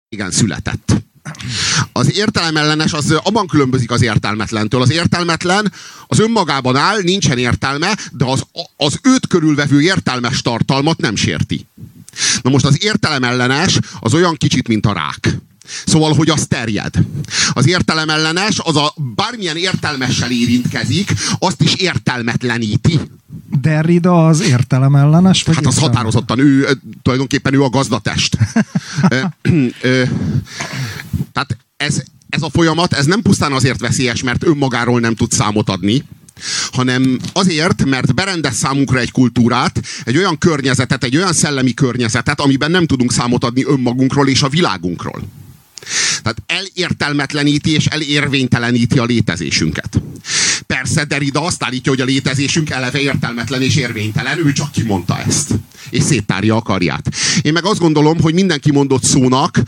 igen született. Az értelemellenes az abban különbözik az értelmetlentől. Az értelmetlen az önmagában áll, nincsen értelme, de az őt körülvevő értelmes tartalmat nem sérti. Na most az értelemellenes az olyan kicsit, mint a rák. Szóval, hogy az terjed. Az értelemellenes az bármilyen értelmessel érintkezik, azt is értelmetleníti. Derrida az értelemellenes? Vagy hát az határozottan, tulajdonképpen ő a gazdatest. Tehát ez a folyamat, ez nem pusztán azért veszélyes, mert önmagáról nem tud számot adni, hanem azért, mert berendez számunkra egy kultúrát, egy olyan környezetet, egy olyan szellemi környezetet, amiben nem tudunk számot adni önmagunkról és a világunkról. Tehát elértelmetleníti és elérvényteleníti a létezésünket. Persze Derrida azt állítja, hogy a létezésünk eleve értelmetlen és érvénytelen, ő csak kimondta ezt. És széttárja a karját. Én meg azt gondolom, hogy minden kimondott szónak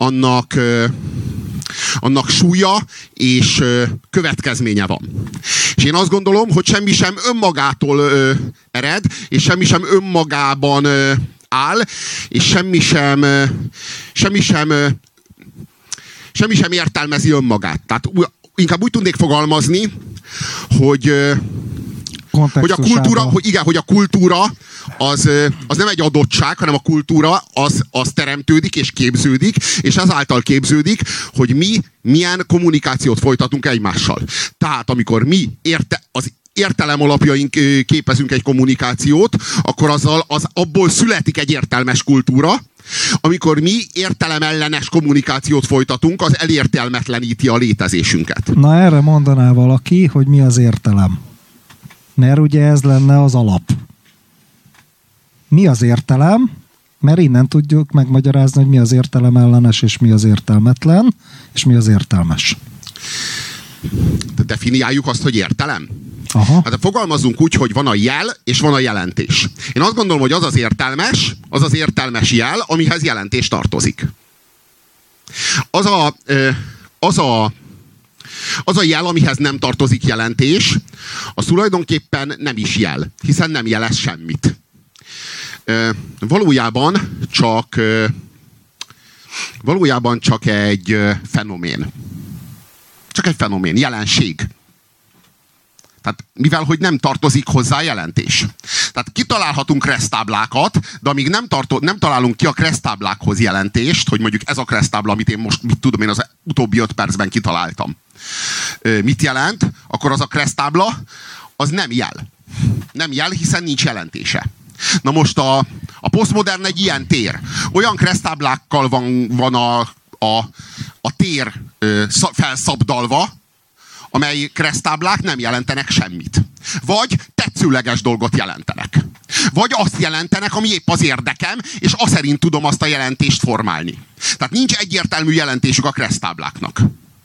annak súlya és következménye van. És én azt gondolom, hogy semmi sem önmagától ered, és semmi sem önmagában áll, és semmi sem értelmezi önmagát. Tehát inkább úgy tudnék fogalmazni, hogy a kultúra az nem egy adottság, hanem a kultúra az teremtődik és képződik, és ezáltal képződik, hogy mi milyen kommunikációt folytatunk egymással. Tehát amikor mi az értelem alapjain képezünk egy kommunikációt, akkor abból születik egy értelmes kultúra. Amikor mi értelemellenes kommunikációt folytatunk, az elértelmetleníti a létezésünket. Na erre mondaná valaki, hogy mi az értelem. Mert ugye ez lenne az alap. Mi az értelem? Mert innen tudjuk megmagyarázni, hogy mi az értelemellenes, és mi az értelmetlen, és mi az értelmes. De definiáljuk azt, hogy értelem? Aha. Hát fogalmazunk úgy, hogy van a jel, és van a jelentés. Én azt gondolom, hogy az az értelmes jel, amihez jelentés tartozik. Az a jel, amihez nem tartozik jelentés, az tulajdonképpen nem is jel, hiszen nem jelez semmit. Valójában csak egy fenomén. Csak egy fenomén, jelenség. Tehát mivel, hogy nem tartozik hozzá jelentés. Tehát kitalálhatunk kresztáblákat, de amíg nem találunk ki a kresztáblákhoz jelentést, hogy mondjuk ez a kresztábla, amit én most, az utóbbi 5 percben kitaláltam. Mit jelent? Akkor az a kresztábla, az nem jel. Nem jel, hiszen nincs jelentése. Na most a posztmodern egy ilyen tér. Olyan kresztáblákkal van a tér felszabdalva, amely kresztáblák nem jelentenek semmit. Vagy tetszőleges dolgot jelentenek. Vagy azt jelentenek, ami épp az érdekem, és azt szerint tudom azt a jelentést formálni. Tehát nincs egyértelmű jelentésük a kresztábláknak.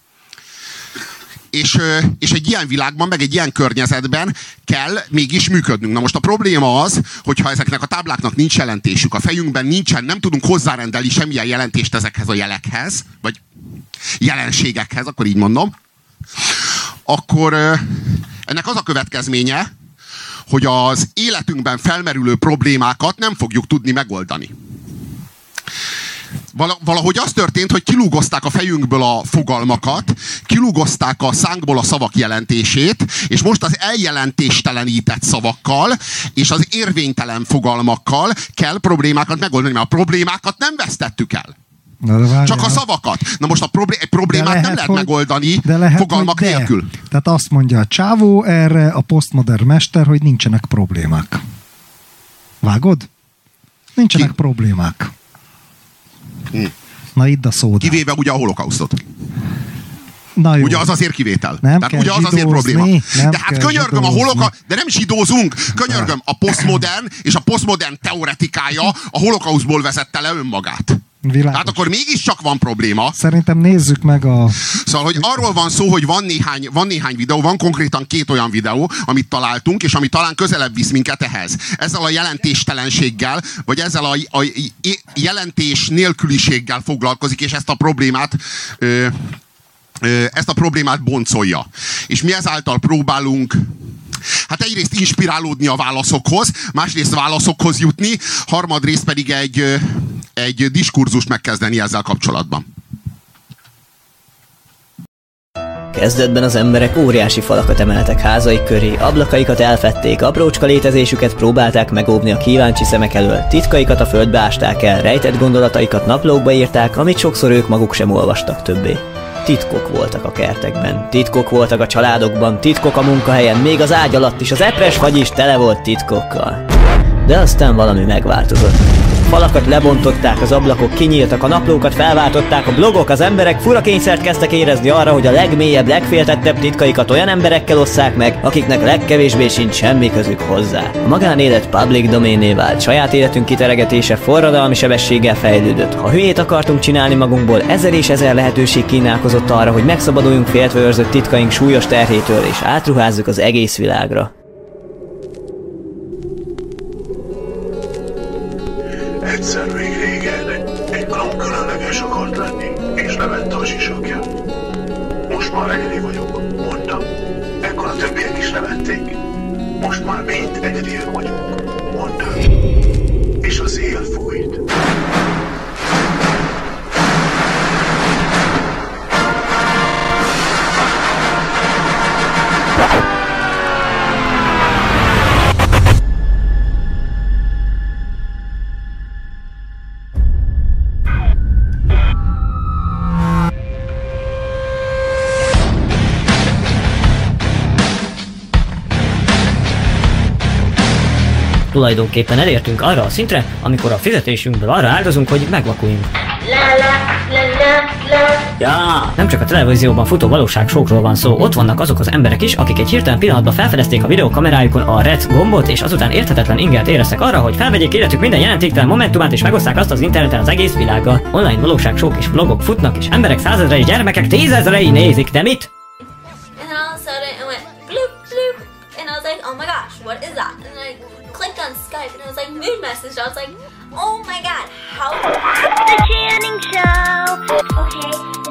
És egy ilyen világban, meg egy ilyen környezetben kell mégis működnünk. Na most a probléma az, hogyha ezeknek a tábláknak nincs jelentésük, a fejünkben nem tudunk hozzárendelni semmilyen jelentést ezekhez a jelekhez, vagy jelenségekhez, akkor így mondom, akkor ennek az a következménye, hogy az életünkben felmerülő problémákat nem fogjuk tudni megoldani. Valahogy az történt, hogy kilúgozták a fejünkből a fogalmakat, kilúgozták a szánkból a szavak jelentését, és most az eljelentéstelenített szavakkal és az érvénytelen fogalmakkal kell problémákat megoldani, mert a problémákat nem vesztettük el. Csak a szavakat. Na most egy problémát nem lehet megoldani fogalmak nélkül. Tehát azt mondja a csávó erre, a posztmodern mester, hogy nincsenek problémák. Vágod? Nincsenek problémák. Na idd a szódát. Kivéve ugye a holokausztot. Na jó. Ugye az azért kivétel. Nem tehát kell ugye az azért probléma. De hát könyörgöm de nem zsidózunk, könyörgöm, a posztmodern és a posztmodern teoretikája a holokausztból vezette le önmagát. Világos. Tehát akkor mégiscsak van probléma. Szerintem nézzük meg a... Szóval, hogy arról van szó, hogy van néhány videó, van konkrétan 2 olyan videó, amit találtunk, és ami talán közelebb visz minket ehhez. Ezzel a jelentéstelenséggel, vagy ezzel a jelentés nélküliséggel foglalkozik, és ezt a problémát boncolja. És mi ezáltal próbálunk egyrészt inspirálódni a válaszokhoz, másrészt válaszokhoz jutni, harmadrészt pedig egy diskurzust megkezdeni ezzel kapcsolatban. Kezdetben az emberek óriási falakat emeltek házaik köré, ablakaikat elfedték, aprócska létezésüket próbálták megóvni a kíváncsi szemek elől, titkaikat a földbe ásták el, rejtett gondolataikat naplókba írták, amit sokszor ők maguk sem olvastak többé. Titkok voltak a kertekben, titkok voltak a családokban, titkok a munkahelyen, még az ágy alatt is az epres fagy is tele volt titkokkal. De aztán valami megváltozott. Falakat lebontották, az ablakok kinyíltak, a naplókat felváltották, a blogok, az emberek fura kényszert kezdtek érezni arra, hogy a legmélyebb, legféltettebb titkaikat olyan emberekkel osszák meg, akiknek legkevésbé sincs semmi közük hozzá. A magánélet public domainné vált, saját életünk kiteregetése forradalmi sebességgel fejlődött. Ha hülyét akartunk csinálni magunkból, ezer és ezer lehetőség kínálkozott arra, hogy megszabaduljunk féltve őrzött titkaink súlyos terhétől, és átruházzuk az egész világra. Egyszer még régen egy klón különleges akart lenni, és levette a sisakja. Most már egyedi vagyok, mondtam. Ekkor a többiek is levették. Most már mind egyediek vagyunk, mondtam. És az él fújt. Tulajdonképpen elértünk arra a szintre, amikor a fizetésünkből arra áldozunk, hogy megvakuljunk. Ja, nem csak a televízióban futó valóságsókról van szó, ott vannak azok az emberek is, akik egy hirtelen pillanatban felfedezték a videókamerájukon a REC gombot, és azután érthetetlen ingert éreztek arra, hogy felvegyék életük minden jelentéktelen momentumát, és megoszták azt az interneten az egész világgal. Online valóságsók és vlogok futnak, és emberek százezrei, gyermekek tízezrei nézik, de mit? Oh my gosh, what is that? And I clicked on Skype and it was like mood message. I was like, oh my god, how? The Channing Show. Okay,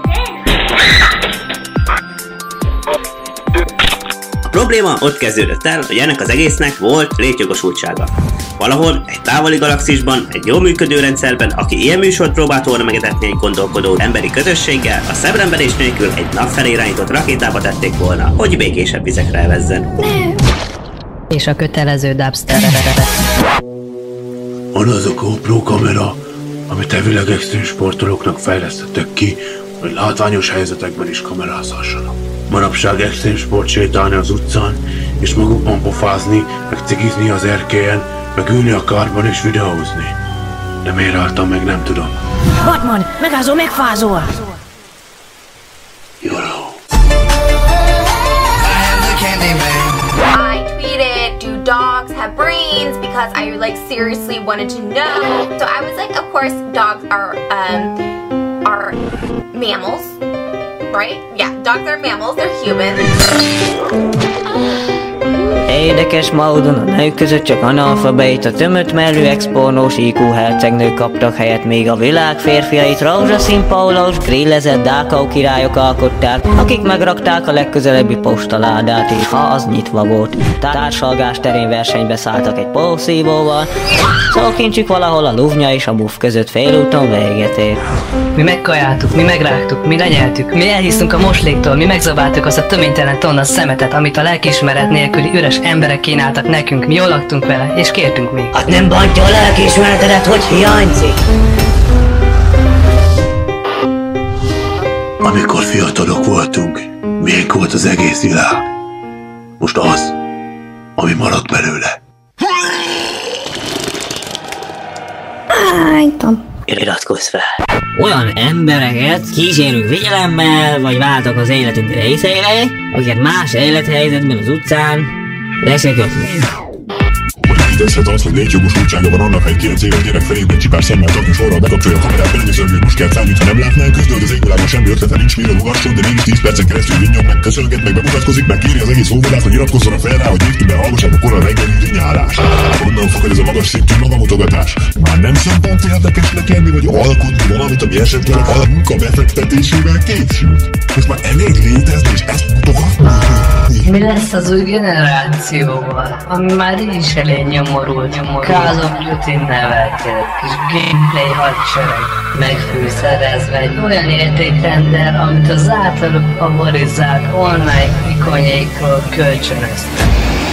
A probléma ott kezdődött el, hogy ennek az egésznek volt létjogosultsága. Valahol, egy távoli galaxisban, egy jól működő rendszerben, aki ilyen műsort próbált volna megetetni egy gondolkodó emberi közösséggel, a szemremberés nélkül egy nap felé irányított rakétába tették volna, hogy békésebb vizekre elvezzen. És a kötelező dubstep. Van az a GoPro kamera, amit elvileg extrém sportolóknak fejlesztettek ki, hogy látványos helyzetekben is kamerázhassanak. Manapság extrém sport sétálni az utcán, és magukban pofázni, meg cigizni az erkélyen, meg ülni a kárban és videózni. De miért álltam meg, nem tudom. Batman, megázol, megfázol! Jó. I tweeted, do dogs have brains? Because I like seriously wanted to know. So I was like, of course, dogs are mammals, right? Yeah, dogs are mammals, they're humans. Érdekes módon a nők között csak analfabeta, tömött mellű expornós IQ hercegnők kaptak helyet, míg a világ férfiait rózsaszín pólós, grillezett dákau királyok alkották, akik megrakták a legközelebbi postaládát, és ha az nyitva volt. Társalgás terén versenybe szálltak egy pószívóval, szókincsük valahol a luvnya és a buff között félúton véget ér. Mi megkajáltuk, mi megrágtuk, mi lenyeltük, mi elhisztünk a mosléktól, mi megzabáltuk azt a töménytelen tonna szemetet, amit a lelkiismeret nélküli üres emberek kínáltak nekünk, mi jól laktunk vele, és kértünk még. Hát nem bantja a lelkiismeretedet, hogy hiányzik? Amikor fiatalok voltunk, milyen volt az egész világ. Most az, ami maradt belőle. Iratkozz fel! Olyan embereket kísérünk figyelemmel, vagy váltak az életünk részeivé, akiket más élethelyzetben az utcán le se kötni. Létezhet az, hogy létjogosultsága van annak, ha egy 9 éves gyerek fejében csipás szemmel tartni sorral bekapcsolja a kamerát, belőszörgőt most kell számít, ha nem látnál, küzdöd az égvilágon semmi ötlete nincs, miről ugasson, de mégis 10 percen keresztül vinnyog, meg köszönget, meg bemutatkozik, meg kéri az egész hóvadász, hogy iratkozzon fel rá, hogy végtében hallgassák a korai reggeli rinyálás. Onnan fakad ez a magas szintű magamutogatás. Már nem szempont érdekesnek lenni, vagy alkotni valamit, ami esetleg a munka befektetésével készült. Most már elég létezni, és ezt mutogatni. látni. Mi lesz az új generációval, ami már így is elég nyomorult, Call of Duty nevelkedett, kis gameplay hadsereg, megfűszerezve egy olyan értékrendel, amit az általuk favorizált online ikonyékról kölcsönöztek.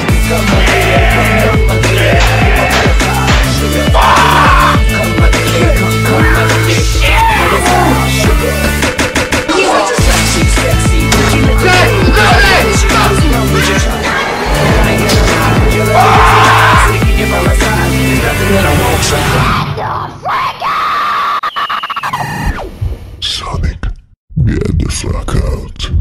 Sonic, get the fuck out.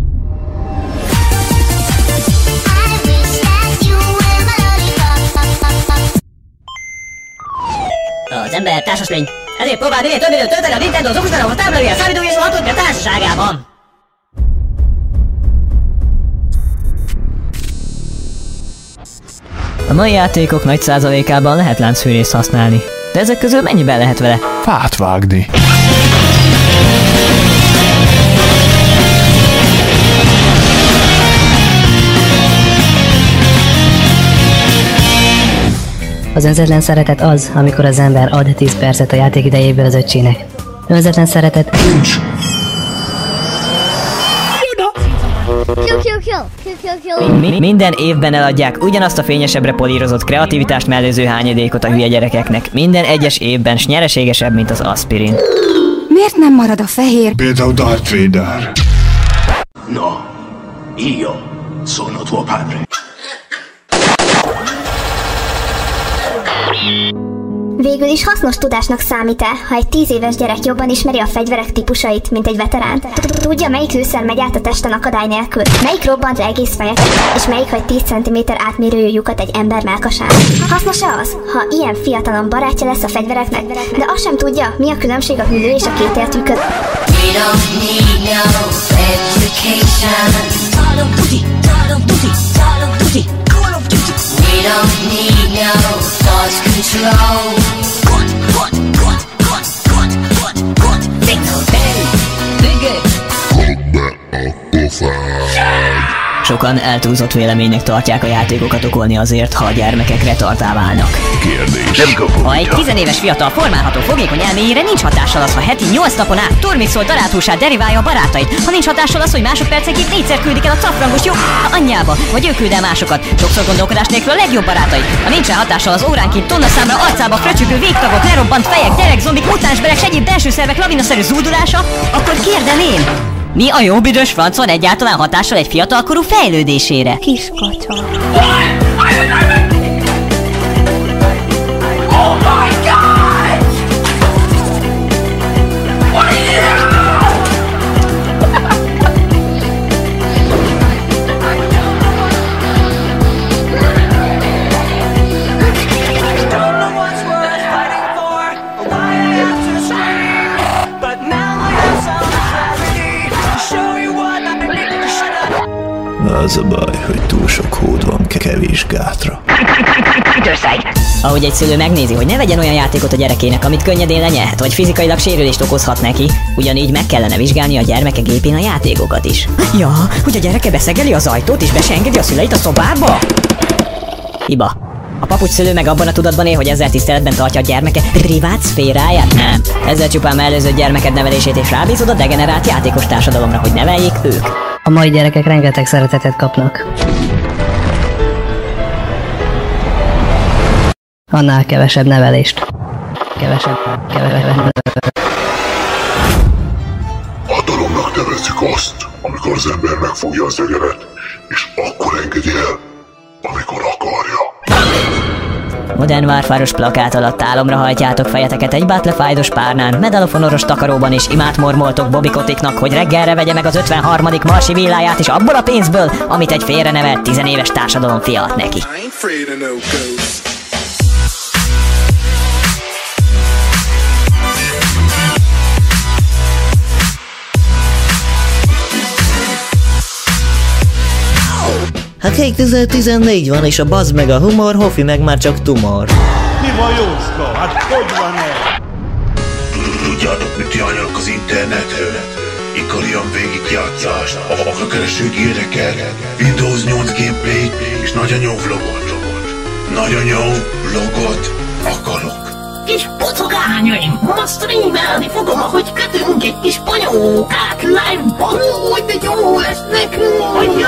Az ember társaslény. Ezért próbál minél több időt tölteni a Nintendo, az okostelefon, a táblavér, a számítógép és a hatódja társaságában. A mai játékok nagy százalékában lehet láncfűrészt használni, de ezek közül mennyiben lehet vele fát vágni? Az önzetlen szeretet az, amikor az ember ad 10 percet a játék idejéből az öccsének. Önzetlen szeretet... Minden évben eladják ugyanazt a fényesebbre polírozott kreativitást mellőző hányadékot a hülye gyerekeknek. Minden egyes évben s nyereségesebb, mint az aspirin. Miért nem marad a fehér? Például Darth Vader. No, io sono tuo padre. Végül is hasznos tudásnak számít-e, ha egy 10 éves gyerek jobban ismeri a fegyverek típusait, mint egy veterán? Tudja, melyik lőszer megy át a testen akadály nélkül? Melyik robbant le egész fejeket? És melyik hagy 10 cm átmérőjű lyukat egy ember mellkasán? Hasznos-e az, ha ilyen fiatalon barátja lesz a fegyvereknek, de azt sem tudja, mi a különbség a hüllő és a kétértű között? We don't need no thought control. Big no day, big it. Sokan eltúlzott véleménynek tartják a játékokat okolni azért, ha a gyermekek retardá válnak. Kérdés. Ha egy 10 éves fiatal formálható fogékony elméjére nincs hatással az, ha heti 8 napon át turmixol darálthúsát deriválja a barátait, ha nincs hatással az, hogy másodpercenként 4-szer küldik el a cafrangos jó anyjába, vagy ő küld el másokat, sokszor gondolkodás nélkül a legjobb barátai. Ha nincsen hatással az óránként tonnaszámra arcába fröcsögő végtagok, lerobbant fejek, gyerek, zombik, mutánsberek, s egyéb belső szervek lavinaszerű zúdulása, akkor kérdem én, mi a jó büdös franc van egyáltalán hatással egy fiatalkorú fejlődésére? Kiskacsa. Oh my God! Az a baj, hogy túl sok hód van kevés gátra. Ahogy egy szülő megnézi, hogy ne vegyen olyan játékot a gyerekének, amit könnyedén lenyelhet, vagy fizikailag sérülést okozhat neki, ugyanígy meg kellene vizsgálni a gyermeke gépén a játékokat is. Ja, hogy a gyereke beszegeli az ajtót és be se engedi a szüleit a szobába? Hiba. A papucsszülő meg abban a tudatban él, hogy ezzel tiszteletben tartja a gyermeke privát szféráját? Nem. Ezzel csupán mellőzött gyermeked nevelését és rábízod a degenerált játékos társadalomra, hogy neveljék ők. A mai gyerekek rengeteg szeretetet kapnak. Annál kevesebb nevelést. Kevesebb. A dolognak nevezzük azt, amikor az ember megfogja az egeret, és akkor engedi el, amikor akarja. Modern Warfare-os plakát alatt álomra hajtjátok fejeteket egy Battlefield-os párnán, Medal of Honor-os takaróban, és imát mormoltok Bobby Koticknak, hogy reggelre vegye meg az 53. marsi villáját is abból a pénzből, amit egy félrenevelt 10 éves társadalom fiat neki. Hát 2014 van, és a bazd meg a humor, Hofi meg már csak tumor. Mi van, Jóska? Hát hogy van-e? Tudjátok, mit járnak az internetről? Ikarian végigjátszást, ablakkereső géreket, Windows 8 gameplay és nagyanyó vlogot. Nagyanyó vlogot akarok. Kis pocogányaim, ma streamelni fogom, ahogy kötünk egy kis panyókát live-ban. Úgy, de jó lesz nekünk.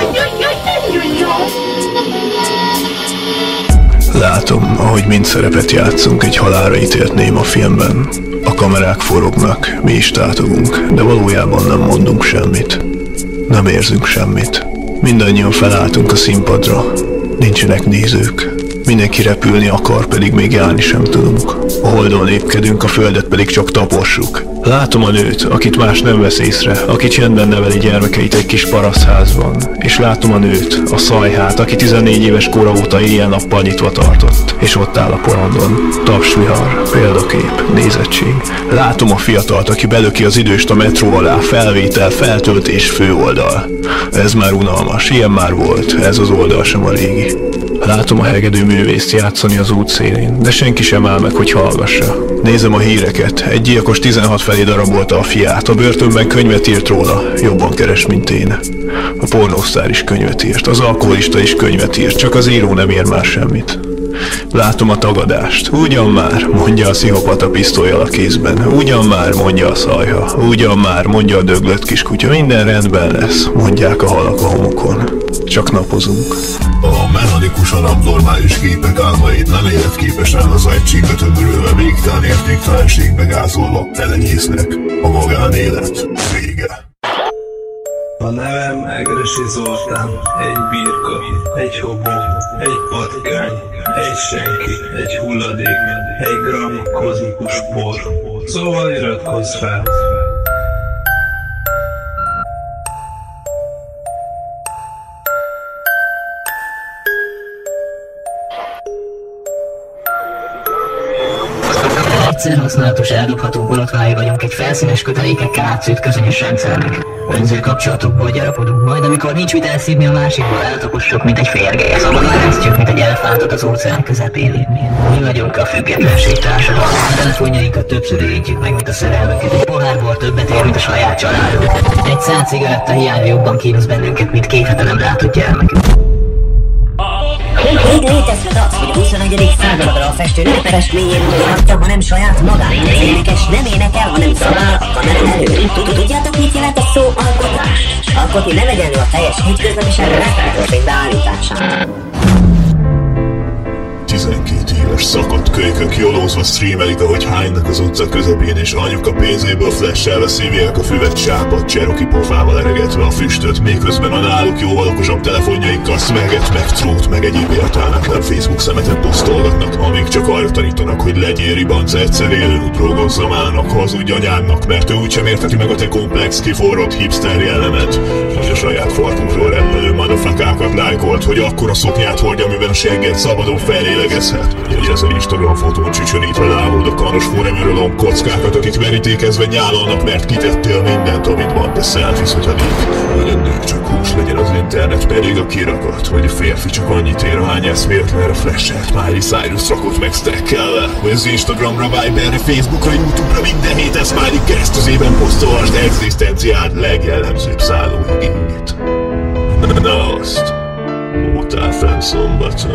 Látom, ahogy mind szerepet játszunk egy halálra ítélt néma filmben. A kamerák forognak, mi is tátogunk, de valójában nem mondunk semmit. Nem érzünk semmit. Mindannyian felálltunk a színpadra. Nincsenek nézők. Mindenki repülni akar, pedig még járni sem tudunk. A holdon lépkedünk, a földet pedig csak tapossuk. Látom a nőt, akit más nem vesz észre, aki csendben neveli gyermekeit egy kis parasztházban. És látom a nőt, a szajhát, aki 14 éves kora óta éjjel-nappal nyitva tartott. És ott áll a porondon. Tapsvihar, példakép, nézettség. Látom a fiatalt, aki belöki az időst a metró alá, felvétel, feltöltés, főoldal. Ez már unalmas, ilyen már volt, ez az oldal sem a régi. Látom a hegedű művészt játszani az útszélén, de senki sem áll meg, hogy hallgassa. Nézem a híreket, egy gyilkos 16 felé darabolta a fiát, a börtönben könyvet írt róla, jobban keres, mint én. A pornósztár is könyvet írt, az alkoholista is könyvet írt, csak az író nem ér már semmit. Látom a tagadást, ugyan már, mondja a pszichopata pisztollyal a kézben, ugyan már, mondja a szajha, ugyan már, mondja a döglött kiskutya, minden rendben lesz, mondják a halak a homokon. Csak napozunk. A mechanikusan abnormális képek álmait nem életképesen az egységbe tömörülve végtelen értéktelenségbe gázolva elenyésznek. A magánélet vége. A nevem Egresi Zoltán, egy birka, egy hobó, egy patkány, egy senki, egy hulladék, egy gram kozmikus por. Szóval iratkozz fel! Egyszer használatos eldobható borotvái vagyunk egy felszínes kötelékekkel átszőtt közönyös rendszernek. Önző kapcsolatokból gyarapodunk, majd amikor nincs mit elszívni a másikból eltapossuk, mint egy férgely. Szabadon eresztjük, mint egy elefántot az óceán közepén. Mi vagyunk a függetlenség társadalma. A telefonjainkat többször érintjük meg, mint a szerelmünket. Egy pohárból többet ér, mint a saját családunk. Egy szál cigaretta hiányra jobban kínos bennünket, mint 2 hete nem látott gyermekünk. Létezhet az, hogy a 21. századra a festő nem festményén mutatja, hanem saját magát. Az énekes nem énekel, hanem szabál a kamera előtt. Tudjátok, mit jelent a szó alkotás? Alkotni nem egyenlő a teljes hétköznapiságban megtörtént beállításán. 12 éves szakadt kölykök jolózva streamelik, ahogy hánynak az utca közepén, és anyuka pénzéből flash-elve szívják a füvet sápadt Cherokee pofával eregetve a füstöt, miközben a náluk jóval okosabb telefonjaikkal szmeget, meg trót, meg egyéb értelmetlen Facebook szemetet posztolgatnak, amíg csak arra tanítanak, hogy legyél ribanc, egyszer élőn utrógozza mának, hazudj anyádnak, mert ő úgysem érteti meg a te komplex, kiforrott hipster jellemet, hogy a saját farkunkról reppelő madafakákat lájkolt, hogy akkora szoknyát hordja, amiben a segged szabadon felélegezhet. Jegyez a Instagram fotón csücsörítve lábod a kanos foremörölom kockákat, akik verítékezve nyálalnak, mert kitettél mindent, amit van, de selfie-zhodik. Hogy a nő csak hús legyen az internet, pedig a kirakat, hogy a férfi csak annyit ér, ahány eszméletlenre flashet, Miley Cyrus rakott meg stack-kel, hogy az Instagramra, Viberre, Facebookra, YouTube-ra minden héten Smiley keresztüzében posztolhasd egzisztenciád legjellemzőbb szállóigényét. Na azt, voltál fenn szombaton.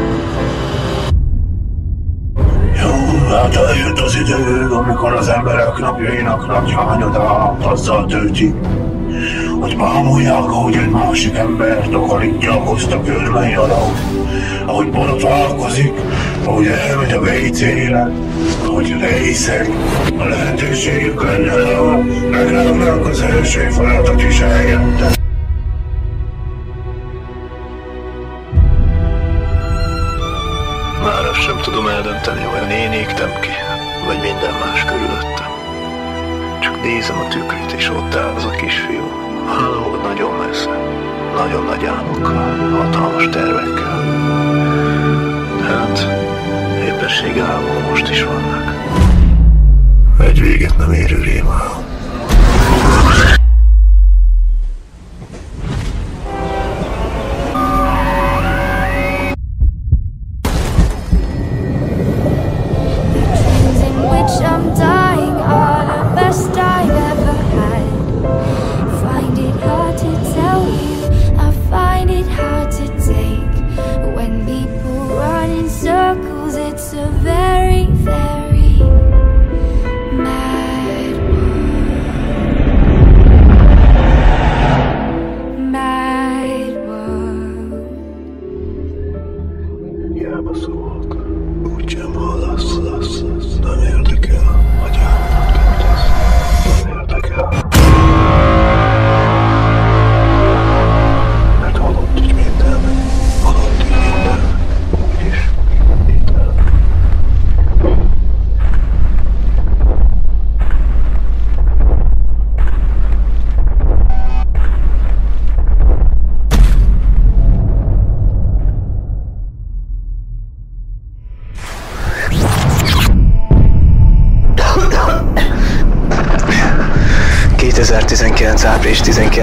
Jó, hát eljött az idő, amikor az emberek napjainak nagy hányadát azzal töltik, hogy bámulják, ahogy egy másik embert takarítja a koszta körmei alatt, ahogy borotválkozik, ahogy elmegy a WC-re, ahogy részeg. A lehetőségük lenne, ha megrágnák az első falatot is helyette. Már azt sem tudom eldönteni, vajon én égtem ki, vagy minden más körülöttem. Csak nézem a tükröt, és ott áll az a kisfiú. Halló, nagyon messze, nagyon nagy álmokkal, hatalmas tervekkel. Hát, éppenséggel most is vannak. Egy véget nem érő rémálom. I'm dying are the best I've ever had. 2019. április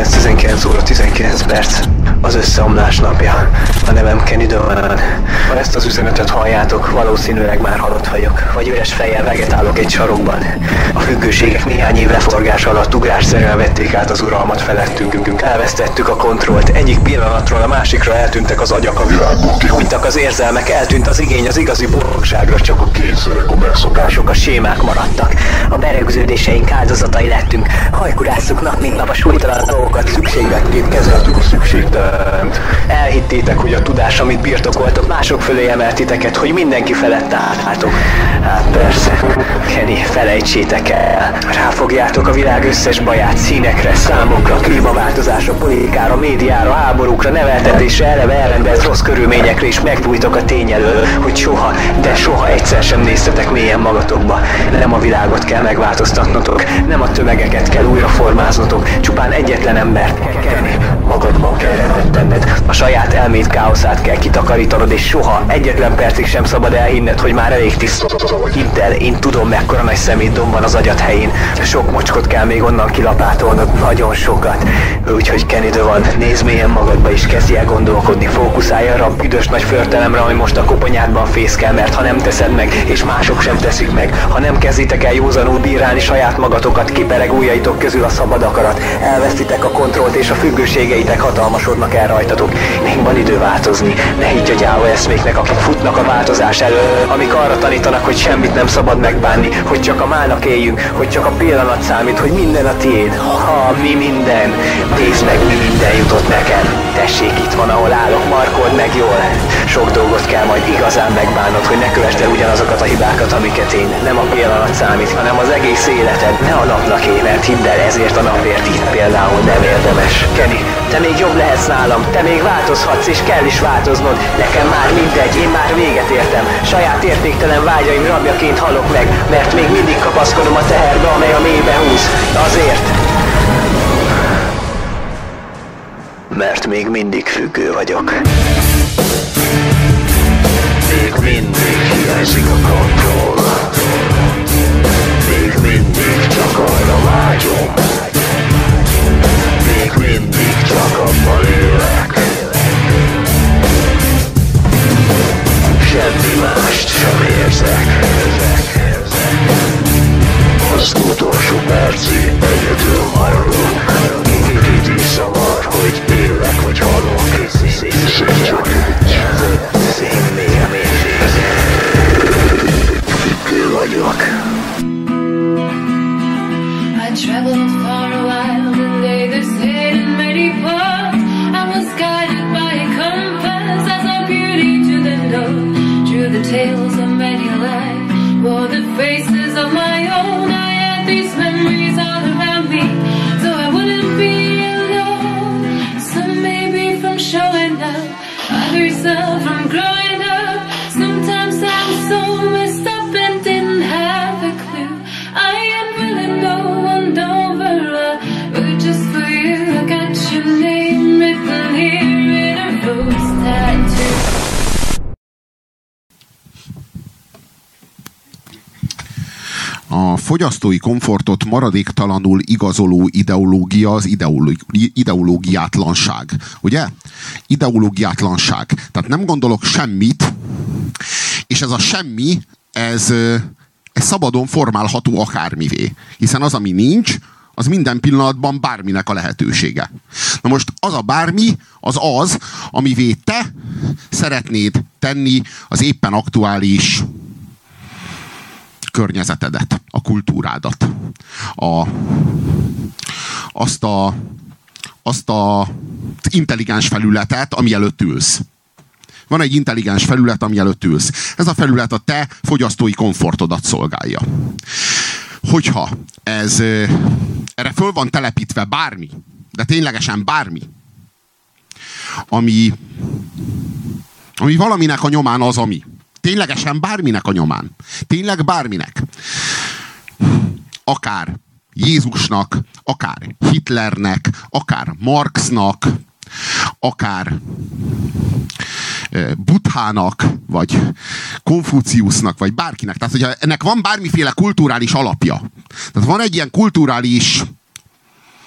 19 óra 19 perc. Az összeomlás napja. A nevem Kenny Dolan. Ha ezt az üzenetet halljátok, valószínűleg már halott vagyok, vagy üres fejjel vegetálok egy sarokban. A függőségek néhány év leforgása alatt ugrásszerűen vették át az uralmat felettünk. Elvesztettük a kontrollt, egyik pillanatról a másikra eltűntek az agyak a világból. Kihújtak az érzelmek, eltűnt az igény az igazi boldogságra, csak a kényszerek, a megszokások, a sémák maradtak. A berögződéseink áldozatai lettünk. Hajkurásszuk nap mint nap a súlytalan dolgokat, szükségletként kezeltük a szükségtelent. Elhittétek, hogy a tudás, amit birtokoltok, mások fölé emelt titeket, hogy mindenki felett álltok. Hát persze, Kenny, felejtsétek el. Ráfogjátok a világ összes baját, színekre, számokra, klímaváltozásra, politikára, médiára, háborúkra, neveltetésre, eleve elrendelt rossz körülményekre, és megbújtok a tény elől, hogy soha, de soha egyszer sem néztetek mélyen magatokba. Nem a világot kell megváltoztatnotok, nem a tömegeket kell újraformáznotok, csupán egyetlen embert kell kenni. Magadban kell rendet tenned, a saját elméd káoszát kell kitakarítanod, és soha, egyetlen percig sem szabad elhinned, hogy már elég tiszta. Hidd el, én tudom, mekkora nagy szemétdomb van az agyad helyén. Sok mocskot kell még onnan kilapátolnod, nagyon sokat. Úgyhogy Kenny Dolan, nézd mélyen magadba és kezdj el gondolkodni, fókuszálj arra a büdös nagy förtelemre, ami most a koponyádban fészkel, mert ha nem teszed meg, és mások sem teszik meg, ha nem kezditek el józanul bírálni saját magatokat, kipereg ujjaitok közül a szabad akarat, elvesztitek a kontrollt és a függőségeitek hatalmasodnak el rajtatok. Még van idő változni, ne higgy a gyáva eszméknek, akik futnak a változás elől, amik arra tanítanak, hogy semmit nem szabad megbánni, hogy csak a mának éljünk, hogy csak a pillanat számít, hogy minden a tiéd. Ha, mi minden. Nézd meg, mi minden jutott nekem. Tessék, itt van, ahol állok, markold meg jól. Sok dolgot kell majd igazán megbánnod, hogy ne kövesd el ugyanazokat a hibákat, amiket én. Nem a pillanat számít, hanem az egész életed. Ne a napnak élj, mert hidd el, ezért a napért itt például nem érdemes. Kenny, te még jobb lehetsz nálam, te még változhatsz, és kell is változnod. Nekem már mindegy, én már véget értem. Saját értéktelen vágyaim rabjaként halok meg, mert még mindig kapaszkodom a teherbe, amely a mélybe húz. Azért. Mert még mindig függő vagyok. Még mindig hiányzik a kontroll. Még mindig csak arra vágyom. Még mindig csak abban élek. Semmi mást sem érzek. Az utolsó percig egyedül maradok. Kicsit visszavar, hogy élek vagy halok. Szép csak szép még függő vagyok. I traveled for a while and lay this head in many parts. I was guided by a compass as our beauty to the north. Through the tales of many lives, wore the faces of my own. I had these memories all around me, so I wouldn't be alone. Some maybe from showing up, others from growing up. Sometimes I'm so messed up and didn't have a clue. I ain't really no one over, but just for you I got your name written here in a rose tattoo. A fogyasztói komfortot maradéktalanul igazoló ideológia az ideológiátlanság. Ugye? Ideológiátlanság. Tehát nem gondolok semmit, és ez a semmi, ez szabadon formálható akármivé. Hiszen az, ami nincs, az minden pillanatban bárminek a lehetősége. Na most az a bármi, az, amivé te szeretnéd tenni az éppen aktuális környezetedet, a kultúrádat, azt a intelligens felületet, ami előtt ülsz. Van egy intelligens felület, ami előtt ülsz. Ez a felület a te fogyasztói komfortodat szolgálja. Hogyha erre föl van telepítve bármi, de ténylegesen bármi, ami valaminek a nyomán az, ami. Ténylegesen bárminek a nyomán. Tényleg bárminek. Akár Jézusnak, akár Hitlernek, akár Marxnak, akár Buddhának, vagy Konfuciusznak, vagy bárkinek. Tehát, hogyha ennek van bármiféle kulturális alapja. Tehát van egy ilyen kulturális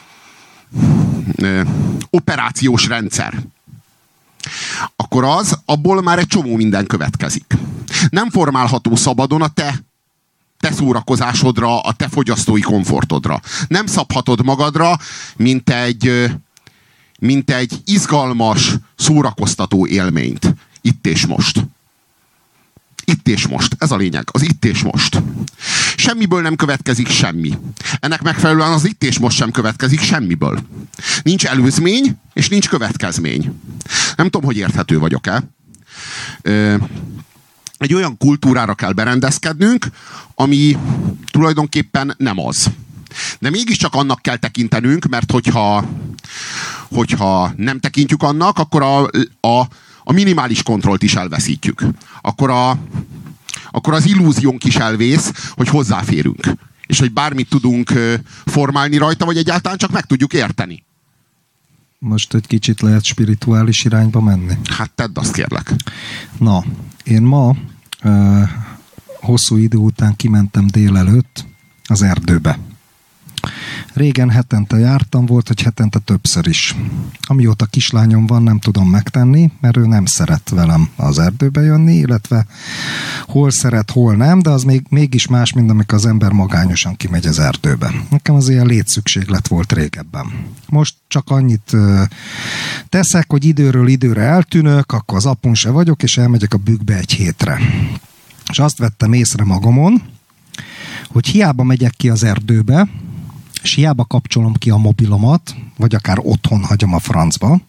operációs rendszer, akkor abból már egy csomó minden következik. Nem formálható szabadon a te szórakozásodra, a te fogyasztói komfortodra. Nem szabhatod magadra, mint egy izgalmas, szórakoztató élményt. Itt és most. Itt és most. Ez a lényeg. Az itt és most. Semmiből nem következik semmi. Ennek megfelelően az itt és most sem következik semmiből. Nincs előzmény, és nincs következmény. Nem tudom, hogy érthető vagyok-e. Egy olyan kultúrára kell berendezkednünk, ami tulajdonképpen nem az. De mégiscsak annak kell tekintenünk, mert hogyha nem tekintjük annak, akkor a minimális kontrollt is elveszítjük. Akkor az illúziónk is elvész, hogy hozzáférünk. És hogy bármit tudunk formálni rajta, vagy egyáltalán csak meg tudjuk érteni. Most egy kicsit lehet spirituális irányba menni? Hát tedd azt, kérlek. Na, én ma hosszú idő után kimentem délelőtt az erdőbe. Régen hetente jártam, volt, hogy hetente többször is. Amióta kislányom van, nem tudom megtenni, mert ő nem szeret velem az erdőbe jönni, illetve hol szeret, hol nem, de az mégis más, mint amikor az ember magányosan kimegy az erdőbe. Nekem az ilyen létszükséglet volt régebben. Most csak annyit teszek, hogy időről időre eltűnök, akkor az apun se vagyok, és elmegyek a bükkbe egy hétre. És azt vettem észre magamon, hogy hiába megyek ki az erdőbe, és hiába kapcsolom ki a mobilomat, vagy akár otthon hagyom a francba,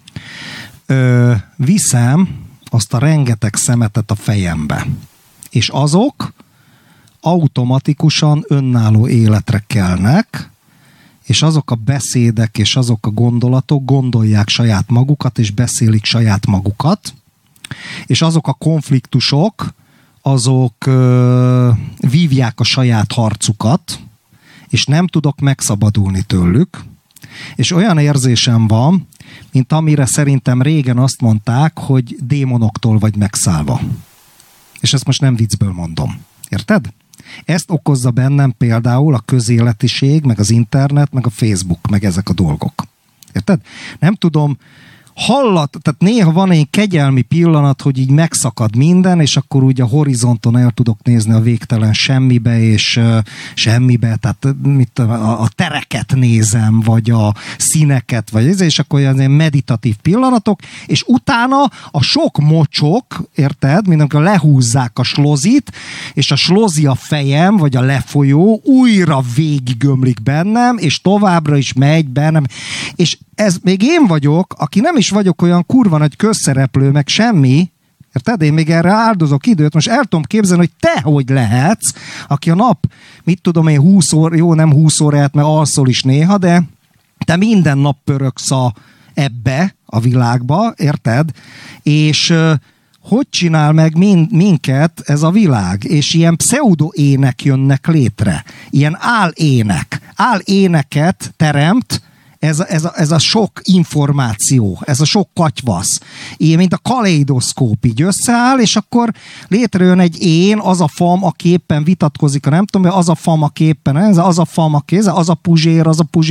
viszem azt a rengeteg szemetet a fejembe. És azok automatikusan önálló életre kelnek, és azok a beszédek és azok a gondolatok gondolják saját magukat, és beszélik saját magukat, és azok a konfliktusok, azok vívják a saját harcukat, és nem tudok megszabadulni tőlük, és olyan érzésem van, mint amire szerintem régen azt mondták, hogy démonoktól vagy megszállva. És ezt most nem viccből mondom. Érted? Ezt okozza bennem például a közéletiség, meg az internet, meg a Facebook, meg ezek a dolgok. Érted? Nem tudom, tehát néha van egy kegyelmi pillanat, hogy így megszakad minden, és akkor úgy a horizonton el tudok nézni a végtelen semmibe, és semmibe, tehát a tereket nézem, vagy a színeket, vagy ez, és akkor ilyen meditatív pillanatok, és utána a sok mocsok, érted, mint amikor lehúzzák a slozit, és a slozi a fejem, vagy a lefolyó újra végigömlik bennem, és továbbra is megy bennem, és ez még én vagyok, aki nem is vagyok olyan kurva nagy közszereplő, meg semmi, érted? Én még erre áldozok időt, most el tudom képzelni, hogy te hogy lehetsz, aki a nap, mit tudom én, 20 óra, jó, nem 20 órát, mert alszol is néha, de te minden nap pöröksz ebbe a világba, érted? És hogy csinál meg minket ez a világ? És ilyen pseudo-ének jönnek létre. Ilyen áléneket teremt, ez a sok információ, ez a sok katyvasz. Ilyen, mint a kaleidoszkóp így összeáll, és akkor létrejön egy én, az a fam, aki éppen vitatkozik, nem tudom, az a fam, aki éppen, az a fam, aki az a puzsér,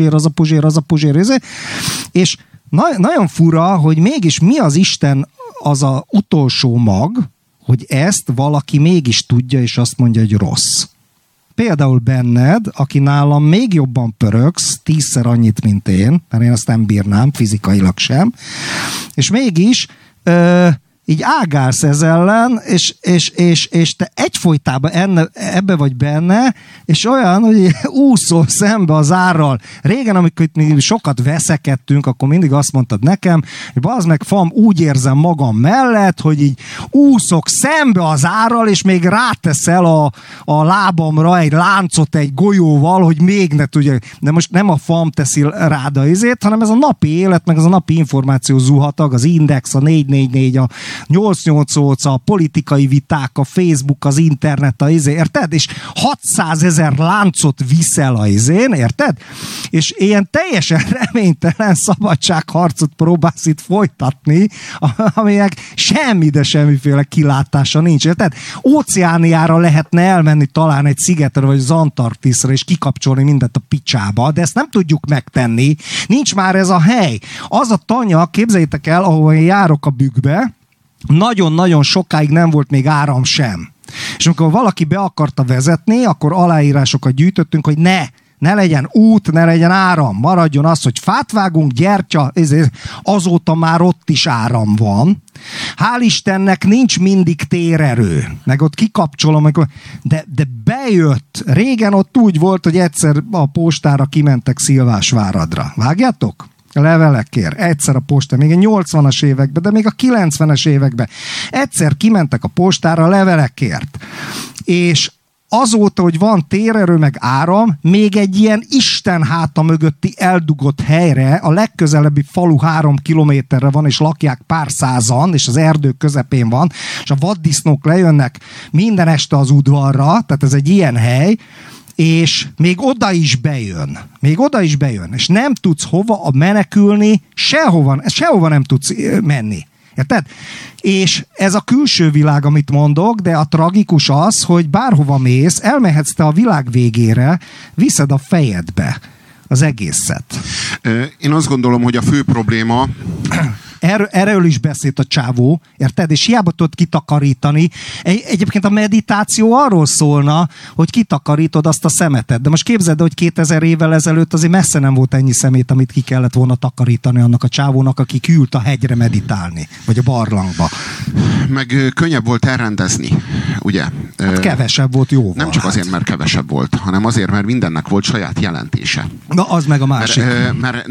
és nagyon fura, hogy mégis mi az Isten az a utolsó mag, hogy ezt valaki mégis tudja, és azt mondja, hogy rossz. Például benned, aki nálam még jobban pöröksz, 10-szer annyit, mint én, mert én azt nem bírnám, fizikailag sem, és mégis így ágálsz ez ellen, és te egyfolytában ebbe vagy benne, és olyan, hogy úszol szembe az árral. Régen, amikor mi sokat veszekedtünk, akkor mindig azt mondtad nekem, hogy bazd meg, fam, úgy érzem magam mellett, hogy így úszok szembe az árral, és még ráteszel a lábamra egy láncot egy golyóval, hogy még ne tudja. De most nem a fam teszi rád a izét, hanem ez a napi élet, meg ez a napi információ zuhatag, az Index, a 444, 888, a politikai viták, a Facebook, az internet, érted? És 600 000 láncot viszel a izén, érted? És ilyen teljesen reménytelen szabadságharcot próbálsz itt folytatni, aminek semmi, de semmiféle kilátása nincs, érted? Óceániára lehetne elmenni talán egy szigetre, vagy az Antarktiszra, és kikapcsolni mindent a picsába, de ezt nem tudjuk megtenni. Nincs már ez a hely. Az a tanya, képzeljétek el, ahol én járok a Bükkbe, nagyon-nagyon sokáig nem volt még áram sem. És amikor valaki be akarta vezetni, akkor aláírásokat gyűjtöttünk, hogy ne legyen út, ne legyen áram, maradjon az, hogy fát vágunk, gyertya, azóta már ott is áram van. Hál' Istennek nincs mindig térerő, meg ott kikapcsolom, de bejött. Régen ott úgy volt, hogy egyszer a postára kimentek Szilvásváradra. Vágjátok? Levelekért. Egyszer a posta, még a 80-as években, de még a 90-es években. Egyszer kimentek a postára levelekért. És azóta, hogy van térerő meg áram, még egy ilyen Isten háta mögötti eldugott helyre, a legközelebbi falu 3 kilométerre van, és lakják pár százan, és az erdő közepén van, és a vaddisznók lejönnek minden este az udvarra, tehát ez egy ilyen hely, és még oda is bejön, és nem tudsz hova menekülni, sehova nem tudsz menni. Érted? És ez a külső világ, amit mondok, de a tragikus az, hogy bárhova mész, elmehetsz te a világ végére, viszed a fejedbe az egészet. Én azt gondolom, hogy a fő probléma... Erről is beszélt a csávó, érted? És hiába tudod kitakarítani. Egyébként a meditáció arról szólna, hogy kitakarítod azt a szemetet. De most képzeld, hogy 2000 évvel ezelőtt azért messze nem volt ennyi szemét, amit ki kellett volna takarítani annak a csávónak, aki kiült a hegyre meditálni, vagy a barlangba. Meg könnyebb volt elrendezni, ugye? Hát kevesebb volt, jóval. Nem csak azért, mert kevesebb volt, hanem azért, mert mindennek volt saját jelentése. Na, az meg a másik. Mert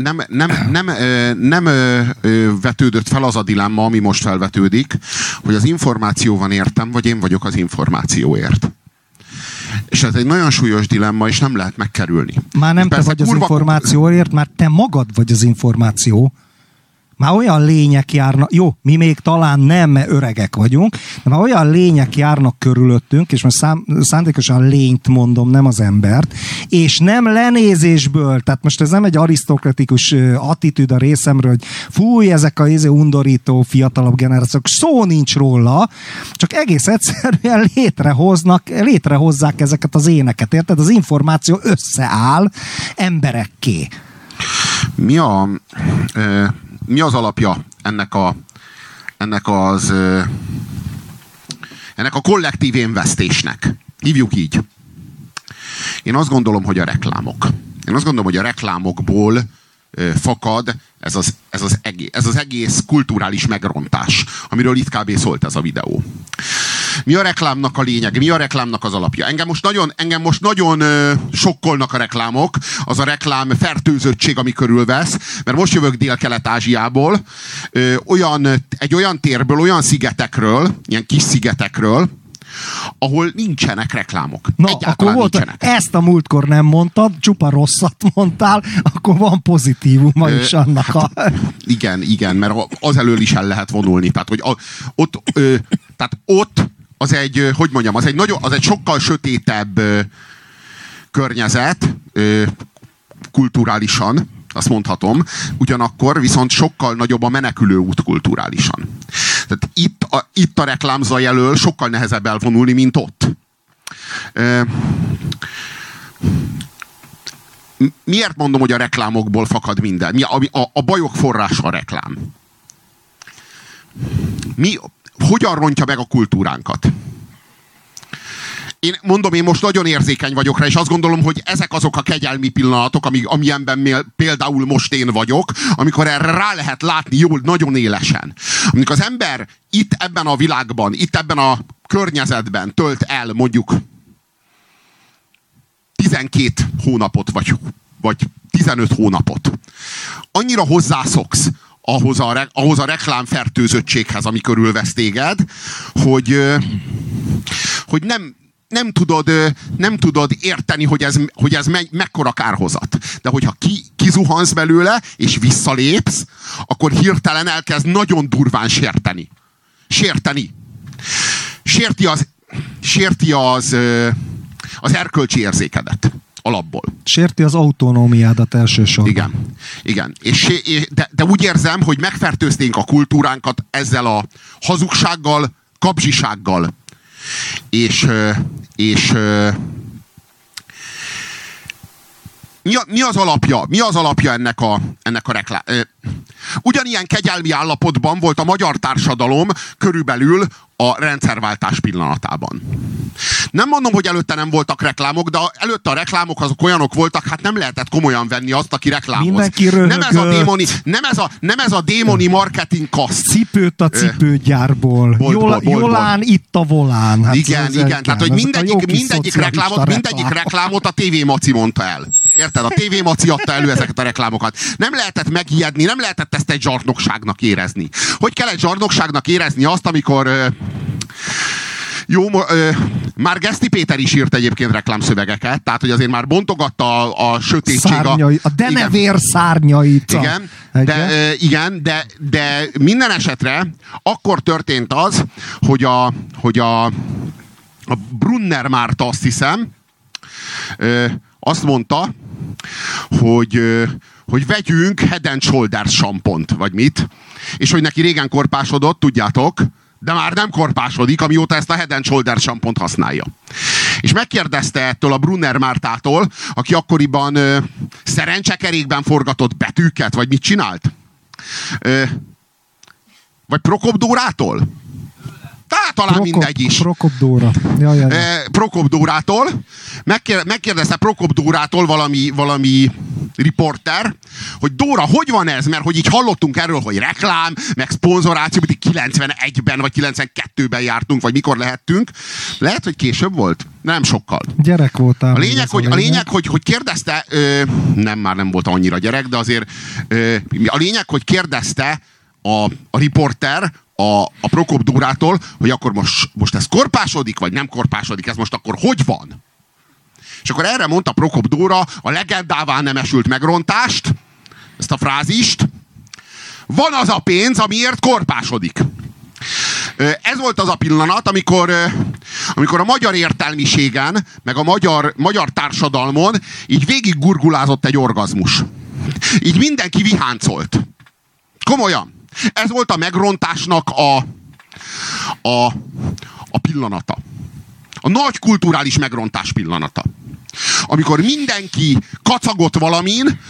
nem vetődött fel az a dilemma, ami most felvetődik, hogy az információ van értem, vagy én vagyok az információért. És ez egy nagyon súlyos dilemma, és nem lehet megkerülni. Már nem te vagy az információért, már te magad vagy az információ. Már olyan lények járnak, jó, mi még talán nem, mert öregek vagyunk, de már olyan lények járnak körülöttünk, és most szándékosan lényt mondom, nem az embert, és nem lenézésből, tehát most ez nem egy arisztokratikus attitűd a részemről, hogy fúj, ezek a undorító fiatalabb generációk, szó nincs róla, csak egész egyszerűen létrehozzák ezeket az éneket, érted? Az információ összeáll emberekké. Mi az alapja ennek a kollektív énvesztésnek? Hívjuk így. Én azt gondolom, hogy a reklámok. Én azt gondolom, hogy a reklámokból fakad ez az egész kulturális megrontás, amiről itt kb. Szólt ez a videó. Mi a reklámnak a lényeg? Mi a reklámnak az alapja? Engem most nagyon sokkolnak a reklámok, az a reklám fertőzöttség, ami körülvesz, mert most jövök Dél-Kelet-Ázsiából, egy olyan térből, olyan szigetekről, ilyen kis szigetekről, ahol nincsenek reklámok. Na, akkor volt, nincsenek. Ezt a múltkor nem mondtad, csupa rosszat mondtál, akkor van pozitívuma is annak a... Igen, mert az elől is el lehet vonulni. Tehát, hogy ott az egy, hogy mondjam, az egy sokkal sötétebb környezet, kulturálisan, azt mondhatom, ugyanakkor viszont sokkal nagyobb a menekülő út kulturálisan. Tehát itt a reklámzaj elől sokkal nehezebb elvonulni, mint ott. Miért mondom, hogy a reklámokból fakad minden? A bajok forrása a reklám. Hogyan rontja meg a kultúránkat? Én most nagyon érzékeny vagyok rá, és azt gondolom, hogy ezek azok a kegyelmi pillanatok, amilyenben például most én vagyok, amikor erre rá lehet látni jól, nagyon élesen. Amikor az ember itt ebben a világban, itt ebben a környezetben tölt el mondjuk 12 hónapot, vagy 15 hónapot. Annyira hozzászoksz ahhoz a reklámfertőzöttséghez, ami körülvesz téged, hogy nem tudod érteni, hogy ez mekkora kárhozat. De hogyha kizuhansz belőle, és visszalépsz, akkor hirtelen elkezd nagyon durván sérteni. sérteni. Sérti az erkölcsi érzékedet. Alapból. Sérti az autonómiádat elsősorban. Igen. De úgy érzem, hogy megfertőznénk a kultúránkat ezzel a hazugsággal, kapzsisággal. És mi az alapja? Mi az alapja ennek a reklám? Ugyanilyen kegyelmi állapotban volt a magyar társadalom körülbelül a rendszerváltás pillanatában. Nem mondom, hogy előtte nem voltak reklámok, de előtte a reklámok azok olyanok voltak, hát nem lehetett komolyan venni azt, aki reklámoz. Mindenki röhögött. Nem ez a démoni marketing kaszt. Cipőt a cipőgyárból. Jolán itt a volán. Hát igen. Tehát, hogy mindegyik reklámot a TV Maci mondta el. Érted? A TV Maci adta elő ezeket a reklámokat. Nem lehetett megijedni, nem lehetett ezt egy zsarnokságnak érezni. Hogy kell egy zsarnokságnak érezni azt, amikor... már Geszti Péter is írt egyébként reklámszövegeket, tehát hogy azért már bontogatta a sötétség. A denevér szárnyait. Igen, de minden esetre akkor történt az, hogy a Brunner Márta, azt hiszem, azt mondta, hogy vegyünk Head and Shoulders sampont, vagy mit, és hogy neki régen korpásodott, tudjátok, de már nem korpásodik, amióta ezt a Head and Shoulders sampont használja. És megkérdezte ettől a Brunner Mártától, aki akkoriban szerencsekerékben forgatott betűket, vagy mit csinált? Vagy Prokop Dórától? Talán mindegy is. Prokop Dóra. Prokop Dórától. Megkérdezte Prokop Dórától valami riporter, hogy Dóra, hogy van ez? Mert hogy így hallottunk erről, hogy reklám, meg szponzoráció, mint 91-ben vagy 92-ben jártunk, vagy mikor lehettünk. Lehet, hogy később volt? Nem sokkal. Gyerek voltál. A lényeg, hogy kérdezte, már nem volt annyira gyerek, de azért a lényeg, hogy kérdezte a riporter a Prokop Dórától, hogy akkor most ez korpásodik, vagy nem korpásodik, ez most akkor hogy van? És akkor erre mondta Prokop Dóra a legendává nem esült megrontást, ezt a frázist: van az a pénz, amiért korpásodik. Ez volt az a pillanat, amikor a magyar értelmiségen, meg a magyar társadalmon így végig gurgulázott egy orgazmus. Így mindenki viháncolt. Komolyan. Ez volt a megrontásnak a pillanata. A nagy kulturális megrontás pillanata. Amikor mindenki kacagott valamin,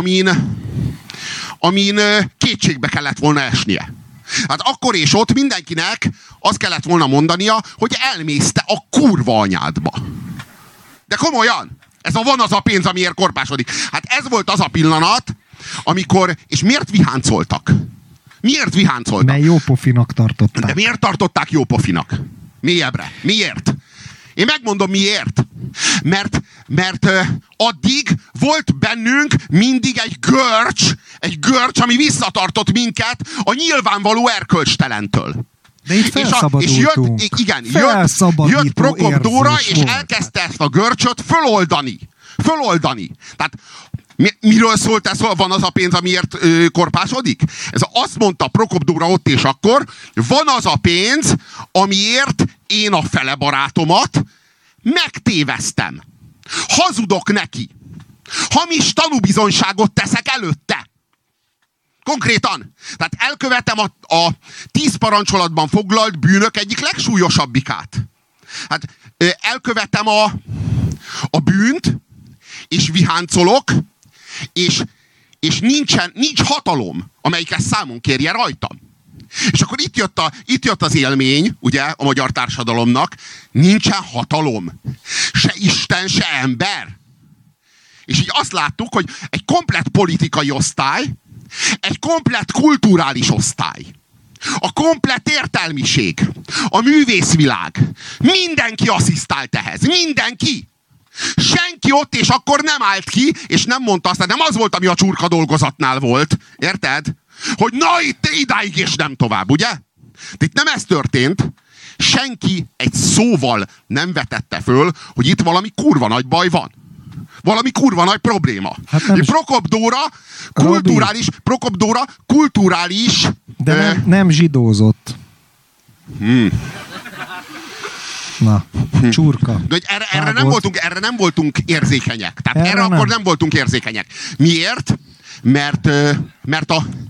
amin kétségbe kellett volna esnie. Hát akkor és ott mindenkinek azt kellett volna mondania, hogy elmészte a kurva anyádba. De komolyan! Van az a pénz, amiért korpásodik. Hát ez volt az a pillanat, amikor... És miért viháncoltak? Miért viháncoltak? Mert jópofinak tartották. De miért tartották jópofinak? Mélyebbre. Miért? Én megmondom miért. Mert addig volt bennünk mindig egy görcs, ami visszatartott minket a nyilvánvaló erkölcstelentől. De itt felszabadultunk. Jött Prokop Dóra, és elkezdte ezt a görcsöt föloldani. Tehát miről szólt ez? Van az a pénz, amiért korpásodik? Ez azt mondta Prokop Dóra ott és akkor, van az a pénz, amiért én a fele barátomat megtévesztem. Hazudok neki. Hamis tanúbizonyságot teszek előtte. Konkrétan. Tehát elkövetem a 10 parancsolatban foglalt bűnök egyik legsúlyosabbikát. Hát elkövetem a bűnt, és viháncolok, és nincs hatalom, amelyik ezt számon kérje rajtam. És akkor itt jött az élmény, ugye, a magyar társadalomnak, nincsen hatalom. Se Isten, se ember. És így azt láttuk, hogy egy komplett politikai osztály, egy komplett kulturális osztály, a komplett értelmiség, a művészvilág, mindenki asszisztált ehhez, mindenki. Senki ott és akkor nem állt ki, és nem mondta azt, nem az volt, ami a csurka dolgozatnál volt, érted? Hogy na itt idáig és nem tovább, ugye? De itt nem ez történt. Senki egy szóval nem vetette föl, hogy itt valami kurva nagy baj van. Valami kurva nagy probléma. Hát Prokop Dóra kulturális... De nem zsidózott. Na, csurka. De erre nem voltunk érzékenyek. Tehát erre akkor nem voltunk érzékenyek. Miért? Mert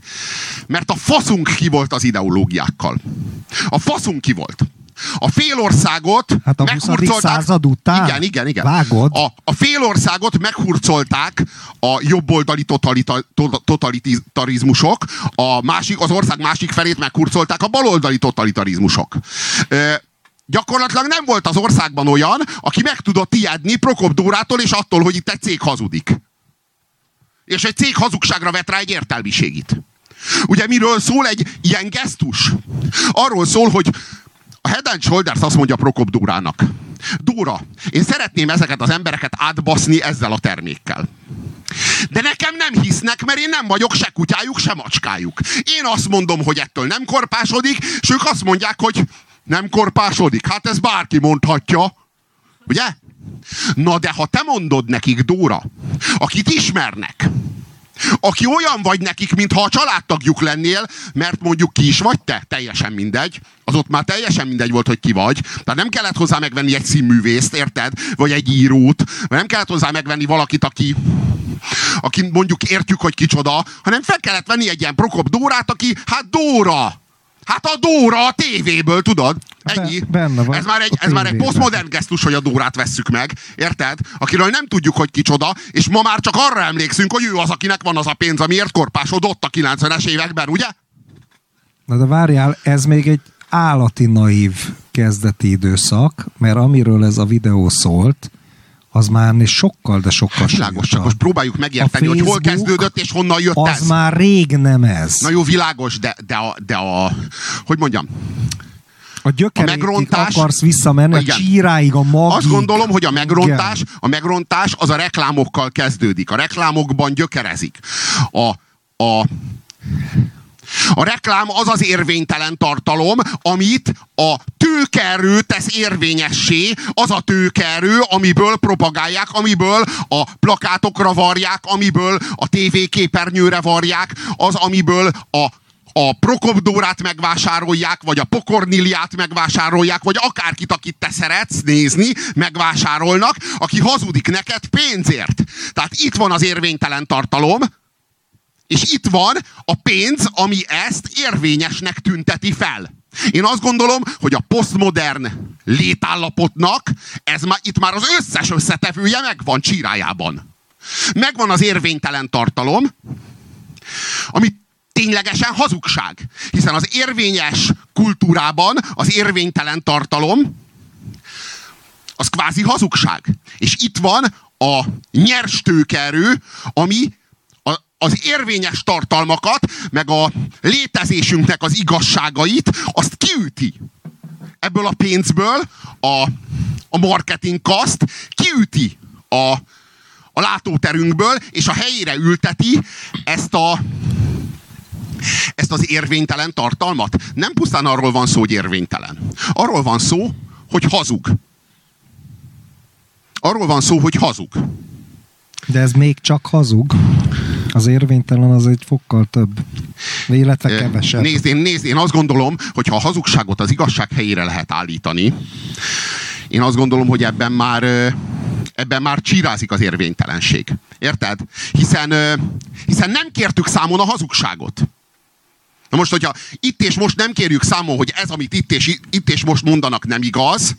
a faszunk ki volt az ideológiákkal. A faszunk ki volt. A félországot hát a 20. század után? Igen. Vágod? A félországot meghurcolták a jobboldali totalitarizmusok, az ország másik felét meghurcolták a baloldali totalitarizmusok. Gyakorlatilag nem volt az országban olyan, aki meg tudott ijedni Prokop Dórától és attól, hogy itt egy cég hazudik. És egy cég hazugságra vet rá egy értelmiségit. Ugye miről szól egy ilyen gesztus? Arról szól, hogy a Head and Shoulders azt mondja Prokop Dórának: Dóra, én szeretném ezeket az embereket átbaszni ezzel a termékkel. De nekem nem hisznek, mert én nem vagyok se kutyájuk, se macskájuk. Én azt mondom, hogy ettől nem korpásodik, és ők azt mondják, hogy nem korpásodik. Hát ez bárki mondhatja. Ugye? Na de ha te mondod nekik, Dóra, akit ismernek, aki olyan vagy nekik, mintha a családtagjuk lennél, mert mondjuk ki is vagy te, teljesen mindegy. Az ott már teljesen mindegy volt, hogy ki vagy. Tehát nem kellett hozzá megvenni egy színművészt, érted? Vagy egy írót. Vagy nem kellett hozzá megvenni valakit, aki mondjuk értjük, hogy kicsoda, hanem fel kellett venni egy ilyen Prokop Dórát, aki, hát Dóra! Hát a Dóra a tévéből, tudod? Ennyi. Ez már egy posztmodern gesztus, hogy a Dórát vesszük meg. Érted? Akiről nem tudjuk, hogy kicsoda, és ma már csak arra emlékszünk, hogy ő az, akinek van az a pénz, amiért korpásodott a 90-es években, ugye? Na de várjál, ez még egy állati naív kezdeti időszak, mert amiről ez a videó szólt, az már sokkal, de sokkal világos, csak most próbáljuk megérteni, hogy hol kezdődött és honnan jött az ez. Az már rég nem ez. Na jó, világos, de hogy mondjam, a gyökeréig akarsz visszamenni, a csíráig, a magig. Azt gondolom, hogy a megrontás az a reklámokkal kezdődik. A reklámokban gyökerezik. A reklám az az érvénytelen tartalom, amit a tőkeerő tesz érvényessé, az a tőkeerő, amiből propagálják, amiből a plakátokra varják, amiből a tévéképernyőre varják, az, amiből a Prokop Dórát megvásárolják, vagy a Pokorniliát megvásárolják, vagy akárkit, akit te szeretsz nézni, megvásárolnak, aki hazudik neked pénzért. Tehát itt van az érvénytelen tartalom, és itt van a pénz, ami ezt érvényesnek tünteti fel. Én azt gondolom, hogy a posztmodern létállapotnak itt már az összes összetevője megvan csírájában. Megvan az érvénytelen tartalom, ami ténylegesen hazugság. Hiszen az érvényes kultúrában az érvénytelen tartalom az kvázi hazugság. És itt van a nyers tőkeerő, ami az érvényes tartalmakat, meg a létezésünknek az igazságait, azt kiüti. Ebből a pénzből a marketing kaszt kiüti a látóterünkből, és a helyére ülteti ezt az érvénytelen tartalmat. Nem pusztán arról van szó, hogy érvénytelen. Arról van szó, hogy hazug. Arról van szó, hogy hazug. De ez még csak hazug. Az érvénytelen az egy fokkal több. Illetve kevesebb. Nézd, én azt gondolom, hogy ha a hazugságot az igazság helyére lehet állítani, én azt gondolom, hogy ebben már csírázik az érvénytelenség. Érted? Hiszen nem kértük számon a hazugságot. Na most, hogyha itt és most nem kérjük számon, hogy ez, amit itt és most mondanak, nem igaz,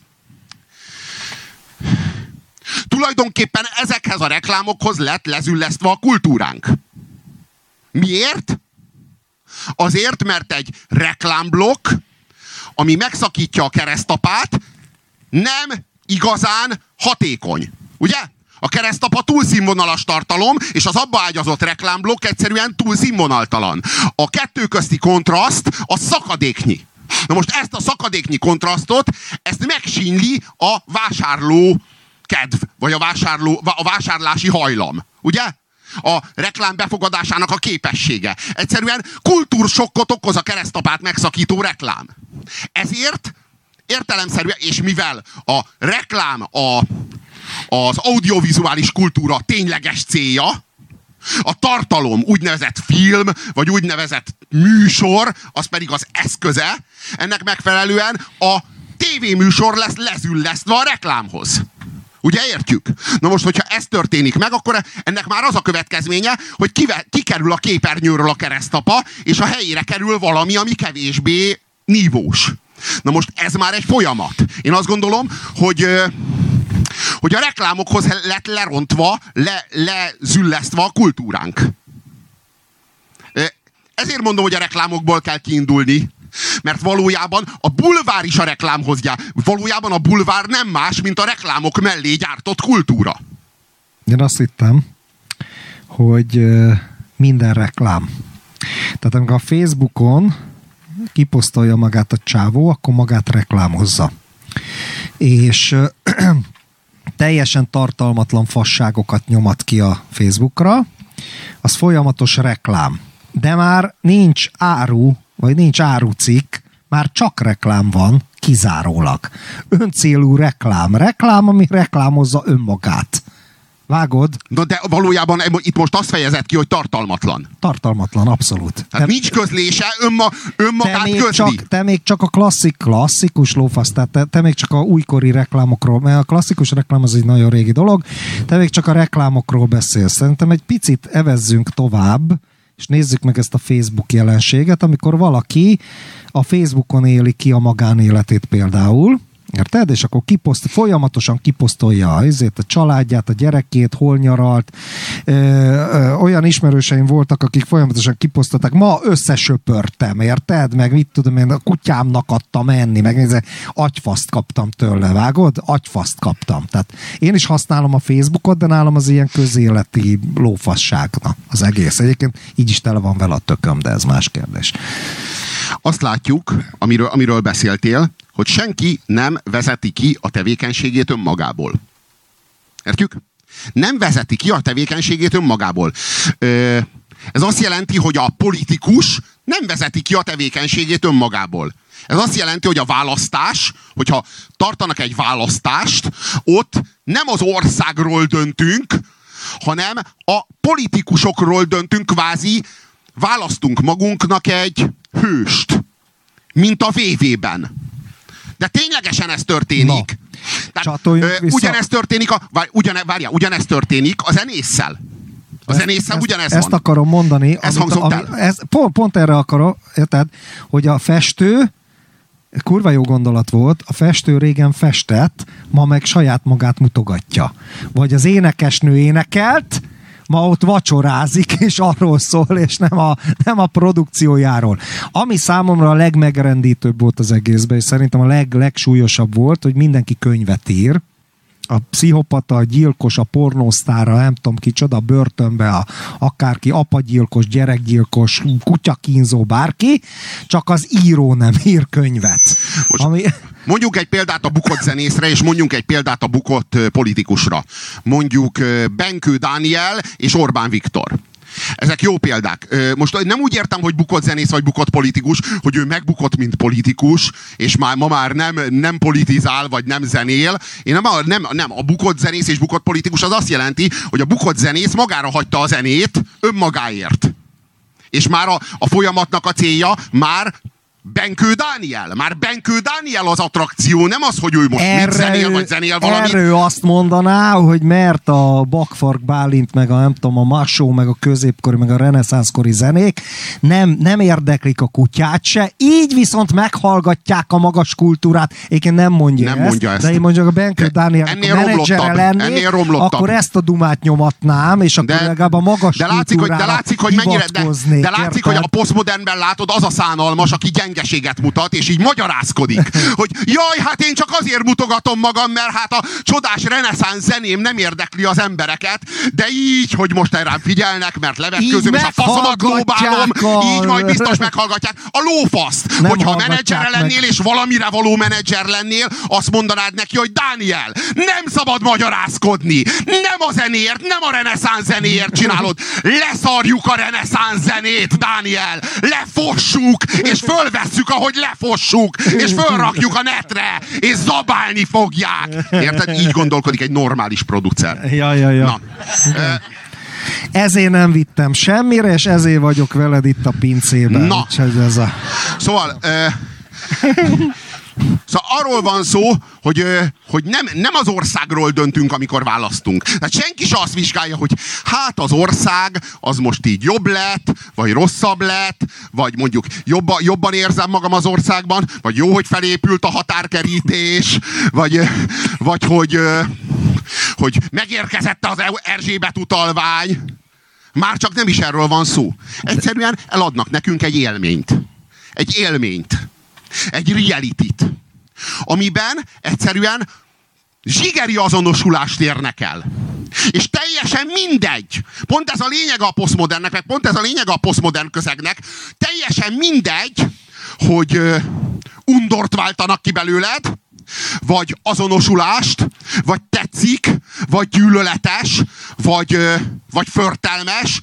tulajdonképpen ezekhez a reklámokhoz lett lezüllesztve a kultúránk. Miért? Azért, mert egy reklámblokk, ami megszakítja a keresztapát, nem igazán hatékony. Ugye? A keresztapa túlszínvonalas tartalom, és az abba ágyazott reklámblokk egyszerűen túlszínvonaltalan. A kettő közti kontraszt az szakadéknyi. Na most ezt a szakadéknyi kontrasztot, ezt megsínli a vásárló kedv, vagy a vásárlási hajlam. Ugye? A reklám befogadásának a képessége. Egyszerűen kultúrsokkot okoz a keresztapát megszakító reklám. Ezért értelemszerűen, és mivel a reklám az audiovizuális kultúra tényleges célja, a tartalom úgynevezett film, vagy úgynevezett műsor, az pedig az eszköze, ennek megfelelően a tévéműsor lesz lezüllesztve a reklámhoz. Ugye értjük? Na most, hogyha ez történik meg, akkor ennek már az a következménye, hogy kikerül a képernyőről a keresztapa, és a helyére kerül valami, ami kevésbé nívós. Na most ez már egy folyamat. Én azt gondolom, hogy a reklámokhoz lett lerontva, lezüllesztve a kultúránk. Ezért mondom, hogy a reklámokból kell kiindulni. Mert valójában a bulvár is a reklámhoz jár. Valójában a bulvár nem más, mint a reklámok mellé gyártott kultúra. Én azt hittem, hogy minden reklám. Tehát amikor a Facebookon kiposztolja magát a csávó, akkor magát reklámozza. És teljesen tartalmatlan fasságokat nyomat ki a Facebookra, az folyamatos reklám. De már nincs áru, vagy nincs árucikk, már csak reklám van, kizárólag. Öncélú reklám. Reklám, ami reklámozza önmagát. Vágod? Na de valójában itt most azt fejezett ki, hogy tartalmatlan. Tartalmatlan, abszolút. Tehát nincs közlése, önmagát közli. Te még csak a klasszikus lófasz, tehát te még csak a újkori reklámokról, mert a klasszikus reklám az egy nagyon régi dolog, te még csak a reklámokról beszélsz. Szerintem egy picit evezzünk tovább, és nézzük meg ezt a Facebook jelenséget, amikor valaki a Facebookon éli ki a magánéletét például, érted? És akkor folyamatosan kiposztolja a családját, a gyerekét, hol nyaralt. Olyan ismerőseim voltak, akik folyamatosan kiposztolták, ma összesöpörtem, érted? Meg mit tudom én, a kutyámnak adtam enni, meg agyfaszt kaptam tőle, vágod? Agyfaszt kaptam. Tehát én is használom a Facebookot, de nálam az ilyen közéleti lófasság. Na, az egész. Egyébként így is tele van vele a tököm, de ez más kérdés. Azt látjuk, amiről beszéltél, hogy senki nem vezeti ki a tevékenységét önmagából. Értjük? Nem vezeti ki a tevékenységét önmagából. Ez azt jelenti, hogy a politikus nem vezeti ki a tevékenységét önmagából. Ez azt jelenti, hogy a választás, hogyha tartanak egy választást, ott nem az országról döntünk, hanem a politikusokról döntünk, kvázi választunk magunknak egy hőst, mint a VV-ben. De ténylegesen ez történik. Ugyanezt történik ugyanezt történik a zenésszel. A zenésszel ugyanez van. Ezt akarom mondani. Ez hangzott el. Pont erre akarom, érted, hogy a festő, kurva jó gondolat volt, a festő régen festett, ma meg saját magát mutogatja. Vagy az énekesnő énekelt, ma ott vacsorázik, és arról szól, és nem a produkciójáról. Ami számomra a legmegrendítőbb volt az egészben, és szerintem a legsúlyosabb volt, hogy mindenki könyvet ír. A pszichopata, a gyilkos, a pornósztára, nem tudom kicsoda, a börtönbe, akárki, apagyilkos, gyerekgyilkos, kutyakínzó, bárki, csak az író nem ír könyvet. Mondjuk egy példát a bukott zenészre, és mondjunk egy példát a bukott politikusra. Mondjuk Benkő Dániel és Orbán Viktor. Ezek jó példák. Most nem úgy értem, hogy bukott zenész vagy bukott politikus, hogy ő megbukott, mint politikus, és ma már nem politizál, vagy nem zenél. Én nem, a bukott zenész és bukott politikus az azt jelenti, hogy a bukott zenész magára hagyta a zenét önmagáért. És már a folyamatnak a célja már Benkő Dániel. Már Benkő Dániel az attrakció, nem az, hogy ő most mit zenél, vagy zenél valamit. Erről azt mondaná, hogy mert a Bakfark Bálint, meg a nem tudom, a Massó, meg a középkori, meg a reneszánszkori zenék nem érdeklik a kutyát se, így viszont meghallgatják a magas kultúrát. Egyébként nem mondja ezt. De én mondjuk a Benkő Dániel menedzsere lennék, akkor ezt a dumát nyomatnám, és akkor legalább a magas kultúrára de látszik, hogy a posztmodernben látod, az a szánalmas, aki gyengeséget mutat, és így magyarázkodik, hogy jaj, hát én csak azért mutogatom magam, mert hát a csodás reneszánsz zeném nem érdekli az embereket, de így, hogy most rám figyelnek, mert levetkőzöm, és a faszomat lóbálom, így majd biztos meghallgatják. A lófaszt! Nem, hogyha menedzser lennél, és valamire való menedzser lennél, azt mondanád neki, hogy Dániel, nem szabad magyarázkodni! Nem a zenéért, nem a reneszánsz zenéért csinálod! Leszarjuk a reneszánsz zenét, Dániel! Lefossuk, és fölvesszük, ahogy lefossuk, és fölrakjuk a netre, és zabálni fogják! Érted? Így gondolkodik egy normális producer. Ja. Na. Ezért nem vittem semmire, és ezért vagyok veled itt a pincében. Na. Szóval Szóval arról van szó, hogy nem az országról döntünk, amikor választunk. Tehát senki se azt vizsgálja, hogy hát az ország az most így jobb lett, vagy rosszabb lett, vagy mondjuk jobban érzem magam az országban, vagy jó, hogy felépült a határkerítés, vagy hogy megérkezett az Erzsébet utalvány. Már csak nem is erről van szó. Egyszerűen eladnak nekünk egy élményt. Egy élményt. Egy realityt. Amiben egyszerűen zsigeri azonosulást érnek el. És teljesen mindegy. Pont ez a lényege a posztmodernnek, meg pont ez a lényege a posztmodern közegnek. Teljesen mindegy, hogy undort váltanak ki belőled, vagy azonosulást, vagy tetszik, vagy gyűlöletes, vagy förtelmes,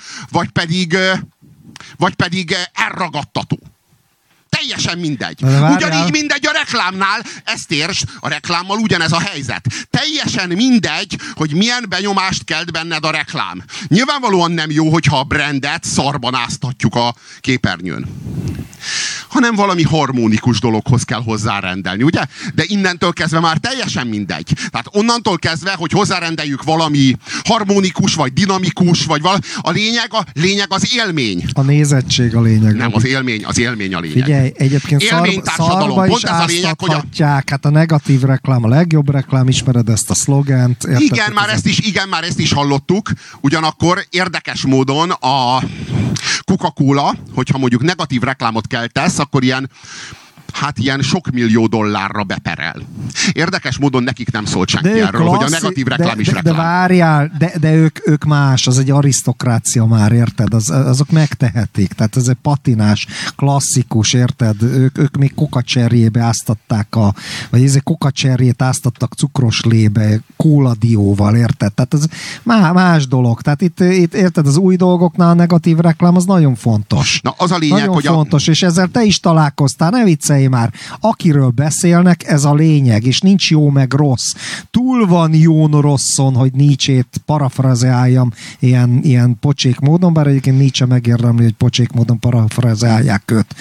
vagy pedig elragadtató. Teljesen mindegy. Ugyanígy mindegy a reklámnál, ezt értsd, a reklámmal ugyanez a helyzet. Teljesen mindegy, hogy milyen benyomást kelt benned a reklám. Nyilvánvalóan nem jó, hogyha a brandet szarban áztatjuk a képernyőn. Hanem valami harmonikus dologhoz kell hozzárendelni, ugye? De innentől kezdve már teljesen mindegy. Tehát onnantól kezdve, hogy hozzárendeljük valami harmonikus, vagy dinamikus, vagy valami, a lényeg az élmény. A nézettség a lényeg. Nem, az élmény a lényeg. Figyelj, egyébként szarba is áztathatják. Hát a negatív reklám a legjobb reklám, ismered ezt a szlogent. Igen, már ezt is hallottuk. Ugyanakkor érdekes módon a Coca-Cola, hogyha mondjuk negatív reklámot keltesz, akkor ilyen sok millió dollárra beperel. Érdekes módon nekik nem szólt senki erről, hogy a negatív reklám is reklám. De várjál, de ők más, az egy arisztokrácia már, érted? Azok megtehetik. Tehát ez egy patinás, klasszikus, érted? Ők még kokacserjébe áztatták vagy ez egy kokacserjét áztattak cukroslébe, kóladióval, érted? Tehát ez más dolog. Tehát itt érted, az új dolgoknál a negatív reklám az nagyon fontos. Na, az a lényeg, nagyon hogy fontos, és ezzel te is találkoztál, ne viccelj már. Akiről beszélnek, ez a lényeg, és nincs jó meg rossz. Túl van jón rosszon, hogy Nietzsét parafrazeáljam ilyen pocsék módon, bár egyébként Nietzsche megérdemli, hogy pocsék módon parafrazeálják őt.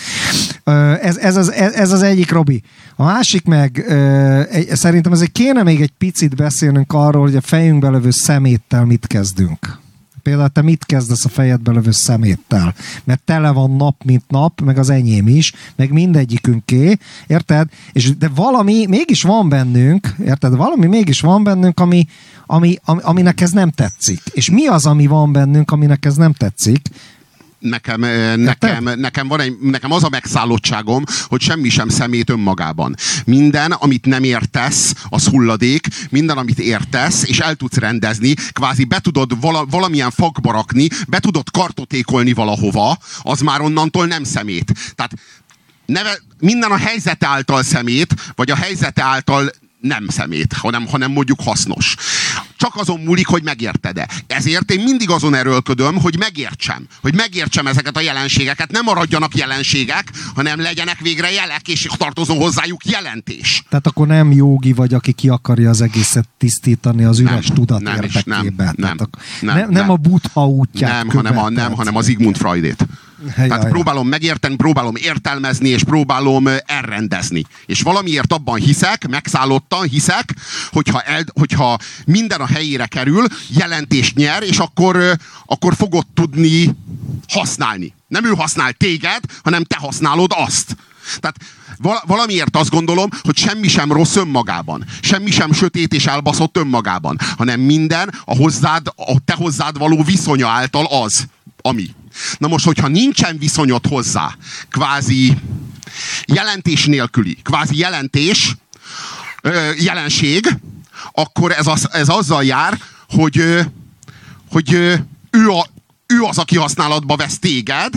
Ez az egyik, Robi. A másik meg, szerintem ezért kéne még egy picit beszélnünk arról, hogy a fejünkbe lövő szeméttel mit kezdünk. Például te mit kezdesz a fejedbe lövő szeméttel? Mert tele van nap, mint nap, meg az enyém is, meg mindegyikünké, érted? De valami mégis van bennünk, érted? Valami mégis van bennünk, aminek ez nem tetszik. És mi az, ami van bennünk, aminek ez nem tetszik? Nekem az a megszállottságom, hogy semmi sem szemét önmagában. Minden, amit nem értesz, az hulladék, minden, amit értesz, és el tudsz rendezni, kvázi be tudod valamilyen fakba rakni, be tudod kartotékolni valahova, az már onnantól nem szemét. Tehát minden a helyzete által szemét, vagy a helyzete által nem szemét, hanem mondjuk hasznos. Csak azon múlik, hogy megérted-e. Ezért én mindig azon erőlködöm, hogy megértsem ezeket a jelenségeket. Nem maradjanak jelenségek, hanem legyenek végre jelek, és tartozom hozzájuk jelentés. Tehát akkor nem jógi vagy, aki ki akarja az egészet tisztítani az üres tudat érdekében. Nem a Buddha útját hanem az Sigmund Freudét. Tehát próbálom megérteni, próbálom értelmezni, és próbálom elrendezni. És valamiért abban hiszek, megszállottan hiszek, hogyha minden a helyére kerül, jelentést nyer, és akkor fogod tudni használni. Nem ő használ téged, hanem te használod azt. Tehát valamiért azt gondolom, hogy semmi sem rossz önmagában. Semmi sem sötét és elbaszott önmagában. Hanem minden a te hozzád való viszonya által az, ami. Na most, hogyha nincsen viszonyod hozzá, kvázi jelentés nélküli, kvázi jelenség, akkor ez azzal jár, hogy ő az, aki használatba vesz téged,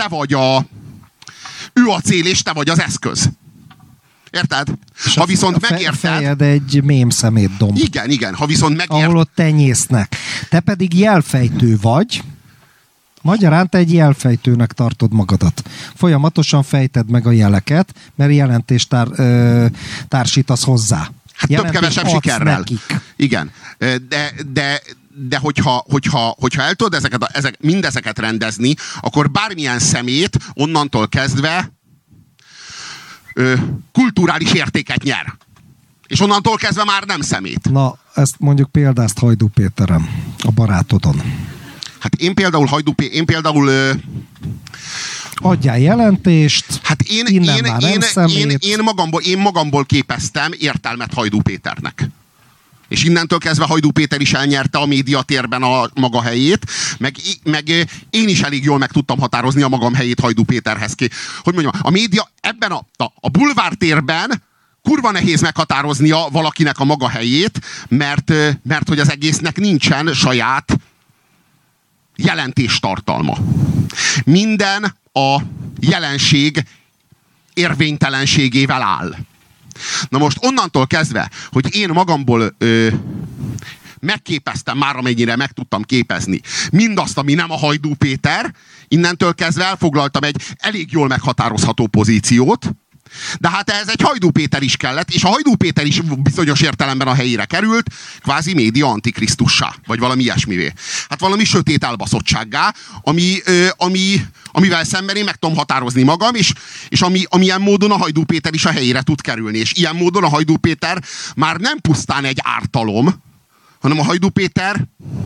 ő a cél, és te vagy az eszköz. Érted? És ha viszont megérted... fejed egy mémszemét domb. Igen, ha viszont megérted... Ahol ott tenyésznek. Te pedig jelfejtő vagy, magyarán te egy jelfejtőnek tartod magadat. Folyamatosan fejted meg a jeleket, mert jelentést társítasz hozzá. Hát több-kevesebb sikerrel. Nekik. Igen. De hogyha el tudod mindezeket rendezni, akkor bármilyen szemét onnantól kezdve kulturális értéket nyer. És onnantól kezdve már nem szemét. Na, ezt mondjuk példázt Hajdú Péteren, a barátodon. Hát én például adjál jelentést, hát én magamból képeztem értelmet Hajdú Péternek. És innentől kezdve Hajdú Péter is elnyerte a médiatérben a maga helyét, meg én is elég jól meg tudtam határozni a magam helyét Hajdú Péterhez. Hogy mondjam, a média ebben a bulvártérben kurva nehéz meghatároznia valakinek a maga helyét, mert hogy az egésznek nincsen saját jelentéstartalma. Minden a jelenség érvénytelenségével áll. Na most onnantól kezdve, hogy én magamból megképeztem már, amennyire meg tudtam képezni mindazt, ami nem a Hajdú Péter, innentől kezdve elfoglaltam egy elég jól meghatározható pozíciót, de hát ehhez egy Hajdú Péter is kellett, és a Hajdú Péter is bizonyos értelemben a helyére került, kvázi média antikrisztussá, vagy valami ilyesmivé. Hát valami sötét elbaszottsággá, amivel szemben én meg tudom határozni magam, és amilyen módon a Hajdú Péter is a helyére tud kerülni. És ilyen módon a Hajdú Péter már nem pusztán egy ártalom, hanem a Hajdú Péterhez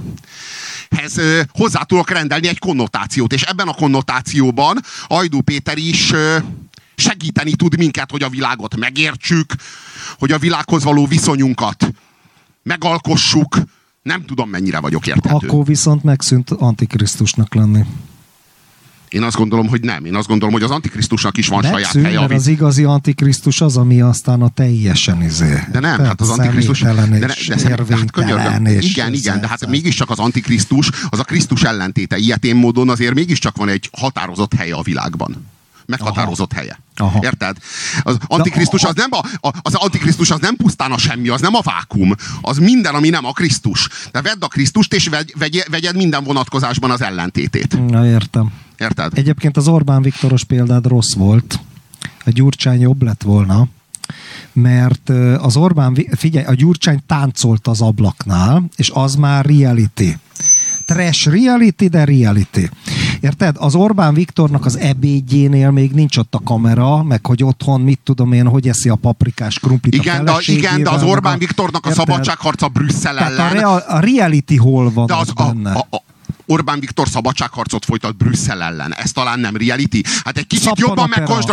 hozzá tudok rendelni egy konnotációt, és ebben a konnotációban a Hajdú Péter is segíteni tud minket, hogy a világot megértsük, hogy a világhoz való viszonyunkat megalkossuk. Nem tudom, mennyire vagyok érthető. Akkor viszont megszűnt antikrisztusnak lenni. Én azt gondolom, hogy nem. Én azt gondolom, hogy az antikrisztusnak is van megszűnt, saját helye. Mert az igazi antikrisztus az, ami aztán a teljesen De nem, hát az antikrisztus... érvénytelen igen, de hát mégiscsak az antikrisztus, az a Krisztus ellentéte. Ilyetén módon azért mégiscsak van egy határozott helye a világban. Meghatározott helye. Aha. Érted? Az antikrisztus az antikrisztus az nem pusztán a semmi, az nem a vákum. Az minden, ami nem a Krisztus. De vedd a Krisztust, és vegyed minden vonatkozásban az ellentétét. Na, értem. Érted? Egyébként az Orbán Viktoros példád rossz volt. A Gyurcsány jobb lett volna, mert az Orbán, figyelj, a Gyurcsány táncolt az ablaknál, és az már reality. Trash reality, de reality. Érted? Az Orbán Viktornak az ebédjénél még nincs ott a kamera, meg hogy otthon, mit tudom én, hogy eszi a paprikás krumplit igen, de az Orbán Viktornak a szabadságharca Brüsszel ellen. A reality hol van az benne? Orbán Viktor szabadságharcot folytat Brüsszel ellen. Ez talán nem reality? Hát egy kicsit jobban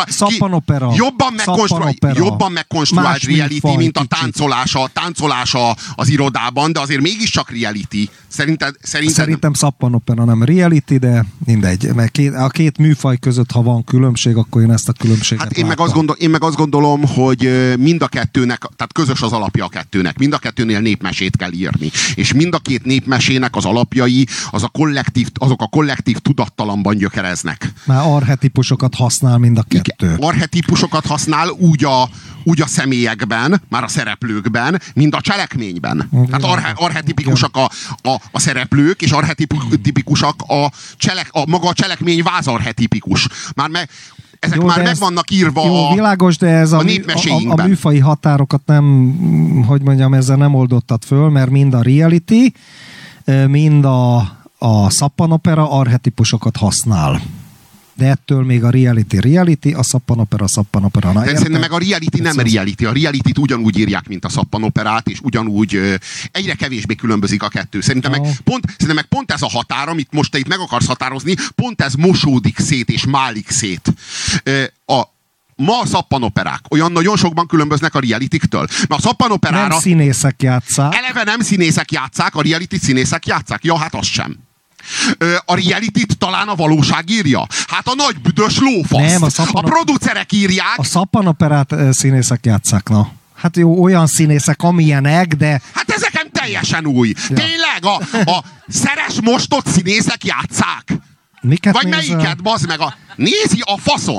megkonstruált reality, mint a táncolása az irodában, de azért mégiscsak reality. Szerintem szappanopera nem reality, de mindegy. Mert a két műfaj között, ha van különbség, akkor én ezt a különbséget hát én meg azt gondolom, hogy mind a kettőnek, tehát közös az alapja a kettőnek. Mind a kettőnél népmesét kell írni. És mind a két népmesének az alapjai, azok a kollektív tudattalamban gyökereznek. Már archetipusokat használ mind a kettő. Igen, archetipusokat használ úgy a személyekben, már a szereplőkben, mint a cselekményben. Tehát archetipikusak a szereplők, és archetipikusak maga a cselekmény vázarchetipikus. Ezek már meg vannak írva világos, de ez a műfai határokat nem, hogy mondjam, ezzel nem oldottad föl, mert mind a reality, mind a szappanopera archetipusokat használ. De ettől még a reality, a szappanopera. De szerintem meg a reality nem reality. A realityt ugyanúgy írják, mint a szappanoperát, és ugyanúgy egyre kevésbé különbözik a kettő. Szerintem meg pont ez a határ, amit most te itt meg akarsz határozni, pont ez mosódik szét és málik szét. Ma a szappanoperák olyan nagyon sokban különböznek a realityktől. Mert a szappanoperára... Nem színészek játsszák. Eleve nem színészek játsszák, a reality színészek játsszák. Ja, hát az sem. A realityt talán a valóság írja? Hát a nagy büdös lófasz. A producerek írják. A szappanoperát színészek játsszák, na. Hát jó, olyan színészek, amilyenek, de... Hát ez nekem teljesen új. Ja. Tényleg, a szeres mostott színészek játsszák. Miket vagy nézel? Melyiket, bazd meg nézi a faszom!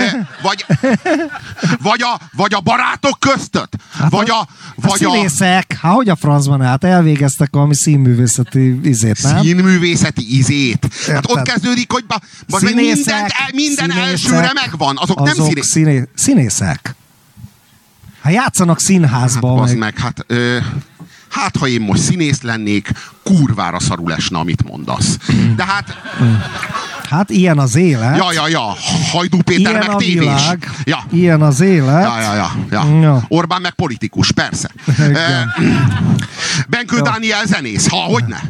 Vagy a barátok köztöt? Hát vagy a színészek, hogy a francban, hát elvégeztek valami színművészeti izét, nem? Színművészeti izét. Hát ott kezdődik, hogy minden elsőre megvan. Azok nem színészek. Hát játszanak színházba. Hát, ha én most színész lennék, kurvára szarul esne, amit mondasz. De hát... Hát ilyen az élet. Ja. Hajdú Péter ilyen meg tévés. Világ, ja. Ilyen az élet. Ja. Orbán meg politikus, persze. Benkő Dániel zenész, hogyne.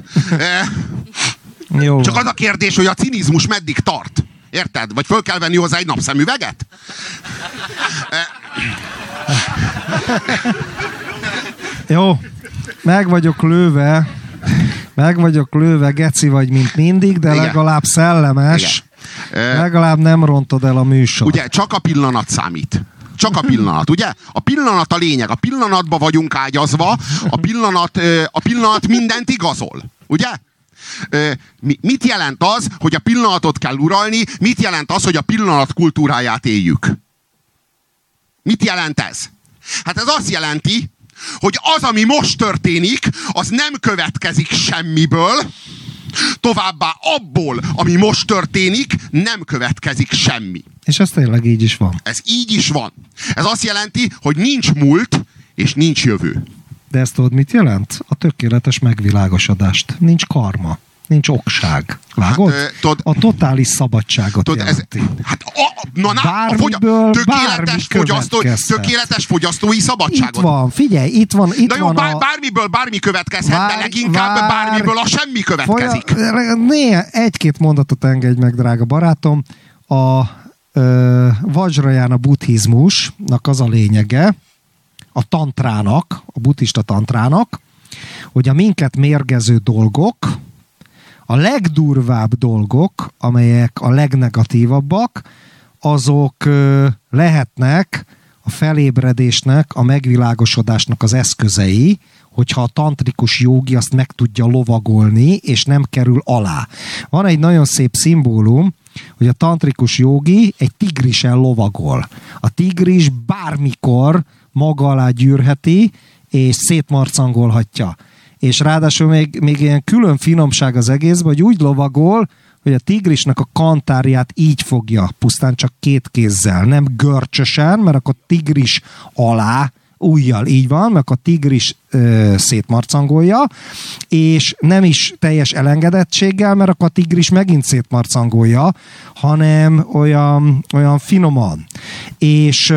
Jó. Csak az a kérdés, hogy a cinizmus meddig tart. Érted? Vagy föl kell venni hozzá egy napszemüveget? Jó. Meg vagyok lőve, geci vagy, mint mindig, de igen. Legalább szellemes. Igen. Legalább nem rontod el a műsor. Ugye, csak a pillanat számít. Csak a pillanat, ugye? A pillanat a lényeg. A pillanatba vagyunk ágyazva, a pillanat mindent igazol. Ugye? Mit jelent az, hogy a pillanatot kell uralni? Mit jelent az, hogy a pillanat kultúráját éljük? Mit jelent ez? Hát ez azt jelenti, hogy az, ami most történik, az nem következik semmiből, továbbá abból, ami most történik, nem következik semmi. És ez tényleg így is van. Ez így is van. Ez azt jelenti, hogy nincs múlt, és nincs jövő. De ezt tudod, mit jelent? A tökéletes megvilágosodást. Nincs karma. Nincs okság. Vágod? Hát, a totális szabadságot jelenti. Tökéletes fogyasztói szabadságot. Itt van, figyelj, itt van. Bármiből bármi következhet, de leginkább bármiből a semmi következik. Egy-két mondatot engedj meg, drága barátom. A Vajrayana buddhizmusnak az a lényege, a tantrának, a buddhista tantrának, hogy a minket mérgező dolgok, a legdurvább dolgok, amelyek a legnegatívabbak, azok lehetnek a felébredésnek, a megvilágosodásnak az eszközei, hogyha a tantrikus jógi azt meg tudja lovagolni, és nem kerül alá. Van egy nagyon szép szimbólum, hogy a tantrikus jógi egy tigrisen lovagol. A tigris bármikor maga alá gyűrheti, és szétmarcangolhatja. És ráadásul még ilyen külön finomság az egészben, hogy úgy lovagol, hogy a tigrisnek a kantárját így fogja, pusztán csak két kézzel, nem görcsösen, mert akkor tigris alá, ujjal így van, mert a tigris szétmarcangolja, és nem is teljes elengedettséggel, mert akkor a tigris megint szétmarcangolja, hanem olyan finoman. És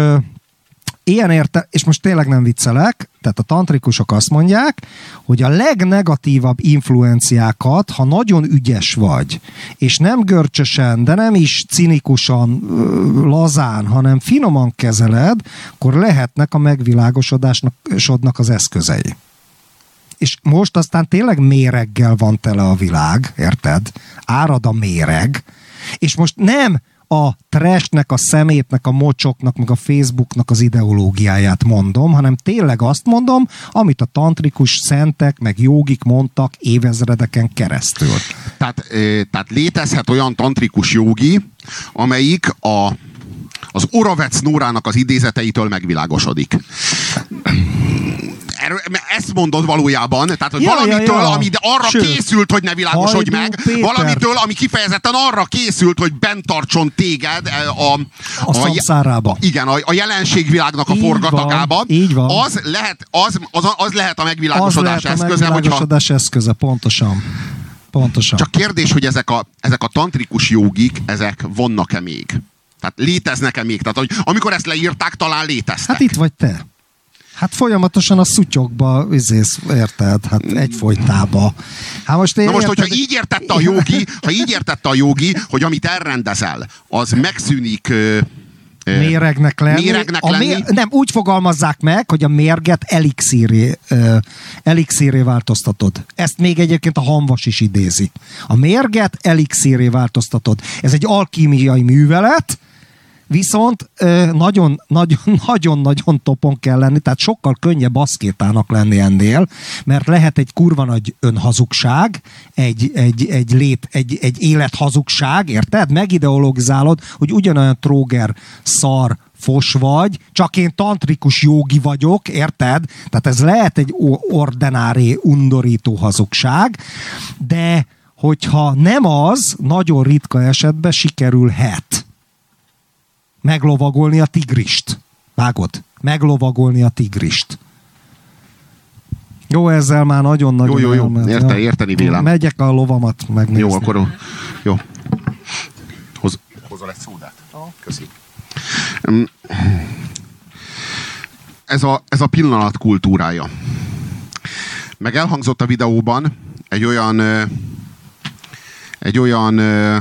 és most tényleg nem viccelek, tehát a tantrikusok azt mondják, hogy a legnegatívabb influenciákat, ha nagyon ügyes vagy, és nem görcsösen, de nem is cinikusan, lazán, hanem finoman kezeled, akkor lehetnek a megvilágosodásnak az eszközei. És most aztán tényleg méreggel van tele a világ, érted? Árad a méreg, és most nem a trashnek, a szemétnek, a mocsoknak, meg a Facebooknak az ideológiáját mondom, hanem tényleg azt mondom, amit a tantrikus szentek, meg jógik mondtak évezredeken keresztül. Tehát létezhet olyan tantrikus jógi, amelyik az Oravec Nórának az idézeteitől megvilágosodik. Ezt mondod valójában, tehát hogy valamitől, ami arra készült, hogy ne világosodj meg, valamitől, ami kifejezetten arra készült, hogy bent tartson téged a szamszárába. Igen, a jelenségvilágnak a forgatagába. Így van. Az lehet a megvilágosodás eszköze. Az lehet a megvilágosodás eszköze, pontosan. Csak kérdés, hogy ezek a tantrikus jógik, ezek vannak-e még? Tehát léteznek-e még? Tehát, hogy amikor ezt leírták, talán léteztek. Hát itt vagy te. Hát folyamatosan a szutyokba, érted? Hát egyfolytába. Hát most hogyha így értette a jogi, hogy amit elrendezel, az megszűnik méregnek lenni. Nem, úgy fogalmazzák meg, hogy a mérget elixíré változtatod. Ezt még egyébként a Hamvas is idézi. A mérget elixíré változtatod. Ez egy alkímiai művelet, viszont nagyon-nagyon topon kell lenni, tehát sokkal könnyebb aszkétának lenni ennél, mert lehet egy kurva nagy önhazugság, egy élethazugság, érted? Megideologizálod, hogy ugyanolyan tróger szar fos vagy, csak én tantrikus jógi vagyok, érted? Tehát ez lehet egy ordinári, undorító hazugság, de hogyha nem az, nagyon ritka esetben sikerülhet meglovagolni a tigrist. Vágod? Meglovagolni a tigrist. Jó, ezzel már nagyon-nagyon... Jó. Érteni vélem. Megyek a lovamat megnézni. Jó, akkor jó. egy szódát? Köszi. Ez a pillanat kultúrája. Meg elhangzott a videóban egy olyan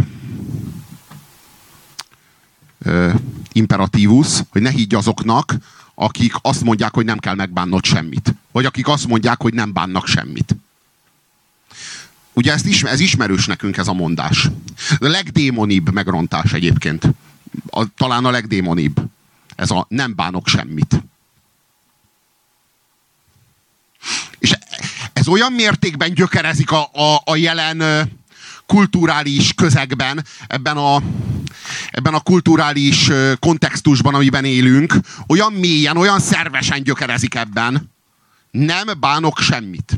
imperatívus, hogy ne higgy azoknak, akik azt mondják, hogy nem kell megbánnod semmit. Vagy akik azt mondják, hogy nem bánnak semmit. Ugye ez ismerős nekünk ez a mondás. A legdémonibb megrontás egyébként. Talán a legdémonibb. Ez a nem bánok semmit. És ez olyan mértékben gyökerezik a jelen kulturális közegben, ebben a kulturális kontextusban, amiben élünk, olyan mélyen, olyan szervesen gyökerezik ebben. Nem bánok semmit.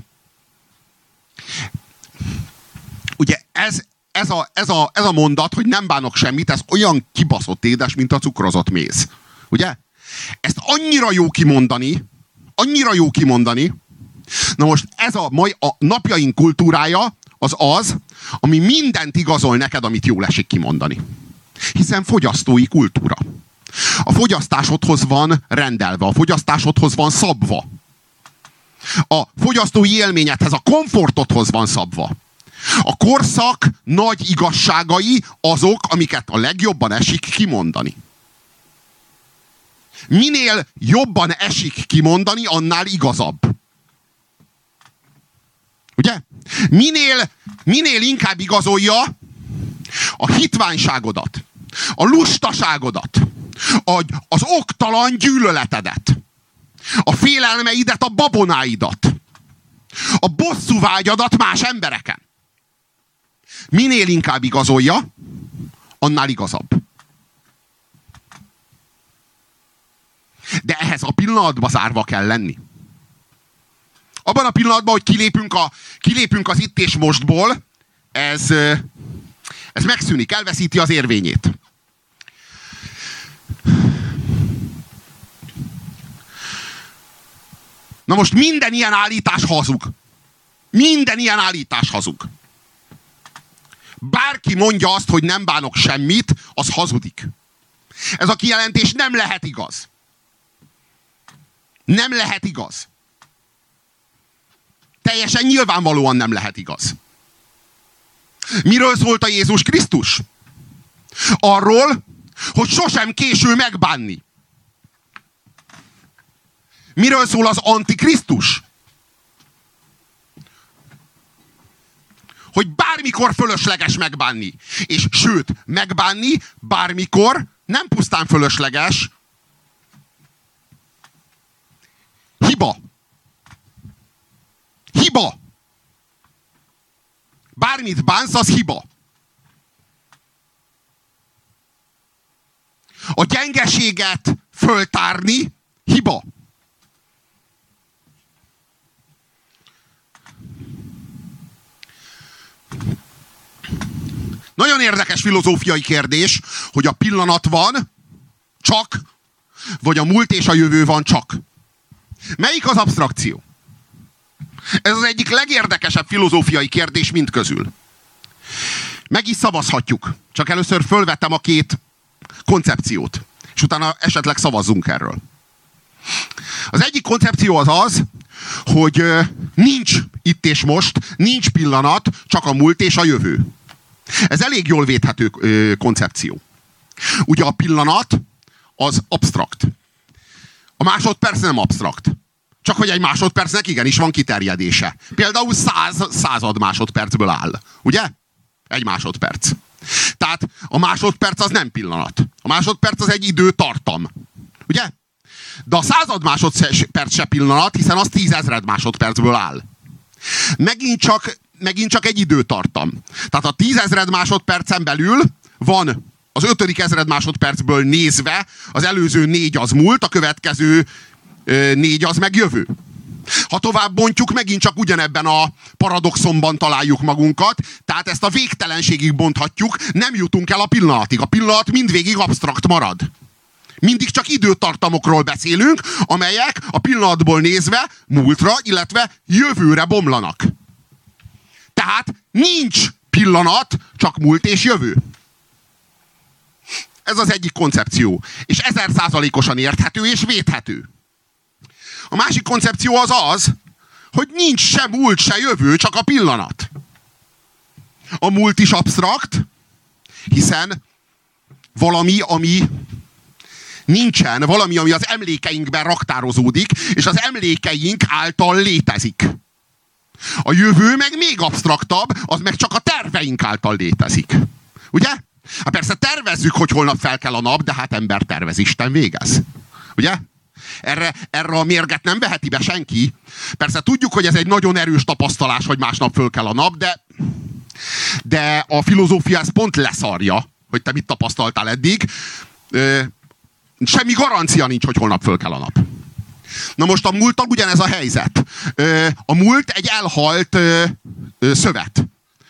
Ugye ez a mondat, hogy nem bánok semmit, ez olyan kibaszott édes, mint a cukrozott méz. Ugye? Ezt annyira jó kimondani. Na most ez a napjaink kultúrája az, ami mindent igazol neked, amit jól esik kimondani. Hiszen fogyasztói kultúra. A fogyasztásodhoz van rendelve, a fogyasztásodhoz van szabva. A fogyasztói élményedhez, a komfortodhoz van szabva. A korszak nagy igazságai azok, amiket a legjobban esik kimondani. Minél jobban esik kimondani, annál igazabb. Ugye? Minél inkább igazolja a hitványságodat, a lustaságodat, az oktalan gyűlöletedet, a félelmeidet, a babonáidat, a bosszúvágyadat más embereken. Minél inkább igazolja, annál igazabb. De ehhez a pillanatban zárva kell lenni. Abban a pillanatban, hogy kilépünk az itt és mostból, ez megszűnik, elveszíti az érvényét. Na most minden ilyen állítás hazug. Minden ilyen állítás hazug. Bárki mondja azt, hogy nem bánok semmit, az hazudik. Ez a kijelentés nem lehet igaz. Nem lehet igaz. Teljesen nyilvánvalóan nem lehet igaz. Miről szólt a Jézus Krisztus? Arról, hogy sosem késő megbánni. Miről szól az Antikrisztus? Hogy bármikor fölösleges megbánni. És sőt, megbánni bármikor nem pusztán fölösleges. Hiba. Hiba. Bármit bánsz, az hiba. A gyengeséget föltárni hiba. Nagyon érdekes filozófiai kérdés, hogy a pillanat van csak, vagy a múlt és a jövő van csak. Melyik az absztrakció? Ez az egyik legérdekesebb filozófiai kérdés mindközül. Meg is szavazhatjuk. Csak először fölvettem a két koncepciót. És utána esetleg szavazzunk erről. Az egyik koncepció az, hogy nincs itt és most, nincs pillanat, csak a múlt és a jövő. Ez elég jól védhető koncepció. Ugye a pillanat az absztrakt. A másodperc nem absztrakt. Csak hogy egy másodpercnek igenis van kiterjedése. Például 100 másodpercből áll. Ugye? Egy másodperc. Tehát a másodperc az nem pillanat. A másodperc az egy időtartam. Ugye? De a 100 másodperc se pillanat, hiszen az 10 000 másodpercből áll. Megint csak egy időtartam. Tehát a 10 000 másodpercen belül van az 5. ezred másodpercből nézve, az előző 4 az múlt, a következő 4 az meg jövő. Ha tovább bontjuk, megint csak ugyanebben a paradoxonban találjuk magunkat, tehát ezt a végtelenségig bonthatjuk, nem jutunk el a pillanatig. A pillanat mindvégig absztrakt marad. Mindig csak időtartamokról beszélünk, amelyek a pillanatból nézve múltra, illetve jövőre bomlanak. Tehát nincs pillanat, csak múlt és jövő. Ez az egyik koncepció. És 1000%-osan érthető és védhető. A másik koncepció az, hogy nincs se múlt, se jövő, csak a pillanat. A múlt is absztrakt, hiszen valami, ami nincsen, valami, ami az emlékeinkben raktározódik, és az emlékeink által létezik. A jövő meg még absztraktabb, az meg csak a terveink által létezik. Ugye? Hát persze tervezzük, hogy holnap fel kell a nap, de hát ember tervez, Isten végez. Ugye? Erre a mérget nem veheti be senki. Persze tudjuk, hogy ez egy nagyon erős tapasztalás, hogy másnap föl kell a nap, de a filozófia ezt pont leszarja, hogy te mit tapasztaltál eddig. Semmi garancia nincs, hogy holnap föl kell a nap. Na most a múlttal ugyanez a helyzet. A múlt egy elhalt szövet.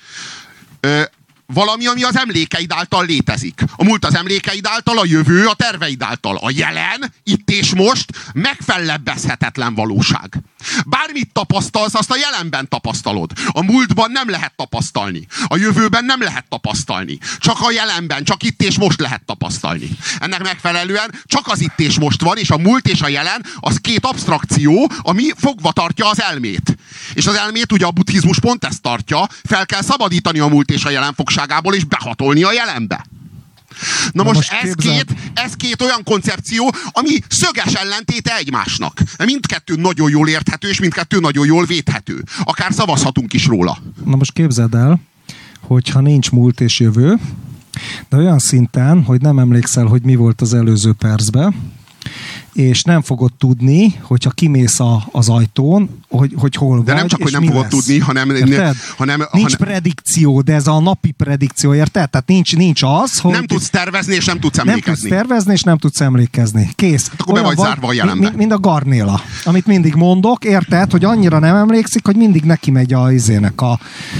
Valami, ami az emlékeid által létezik. A múlt az emlékeid által, a jövő a terveid által. A jelen, itt és most megfellebbezhetetlen valóság. Bármit tapasztalsz, azt a jelenben tapasztalod. A múltban nem lehet tapasztalni. A jövőben nem lehet tapasztalni. Csak a jelenben, csak itt és most lehet tapasztalni. Ennek megfelelően csak az itt és most van, és a múlt és a jelen az két absztrakció, ami fogva tartja az elmét. És az elmét ugye a buddhizmus pont ezt tartja, fel kell szabadítani a múlt és a jelen fogságából, és behatolni a jelenbe. Na most ez két olyan koncepció, ami szöges ellentéte egymásnak. Mindkettő nagyon jól érthető, és mindkettő nagyon jól védhető. Akár szavazhatunk is róla. Na most képzeld el, hogyha nincs múlt és jövő, de olyan szinten, hogy nem emlékszel, hogy mi volt az előző percben, és nem fogod tudni, hogyha kimész az ajtón, hogy hol vagy, de nem csak, hogy nem fogod tudni, hanem nincs predikció, de ez a napi predikció, érted? Tehát nincs az, hogy... Nem tudsz tervezni, és nem tudsz emlékezni. Nem tudsz tervezni, és nem tudsz emlékezni. Kész. Hát akkor be vagy zárva a jelenbe. Mind a Garnéla. Amit mindig mondok, érted? Hogy annyira nem emlékszik, hogy mindig neki megy a izének a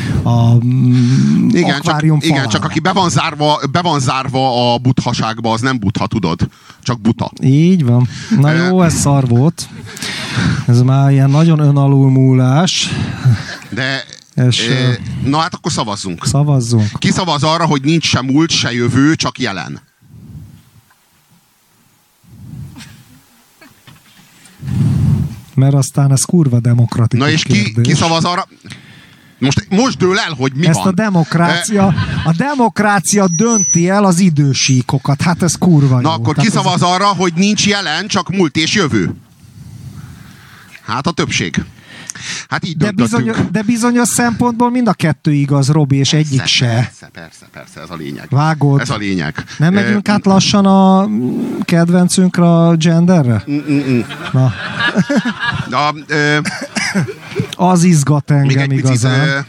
akvárium falára. Igen, csak aki be van zárva a buthaságba, az nem butha, tudod? Csak buta. Így van. Na jó, ez szar volt. Ez már ilyen nagyon önalulmúlás. De na hát akkor szavazzunk. Szavazzunk. Ki szavaz arra, hogy nincs se múlt, se jövő, csak jelen? Mert aztán ez kurva demokratikus. Na és ki szavaz arra? Most dől el, hogy mi ezt van. A demokrácia dönti el az idősíkokat. Hát ez kurva Na jó. akkor ki szavaz arra, hogy nincs jelen, csak múlt és jövő? Hát a többség. Hát így döntöttünk. De bizonyos szempontból mind a kettő igaz, Robi, és egyik se. Persze, ez a lényeg. Vágod. Ez a lényeg. Nem megyünk át lassan a kedvencünkre, a genderre? Na. Az izgat engem igazán.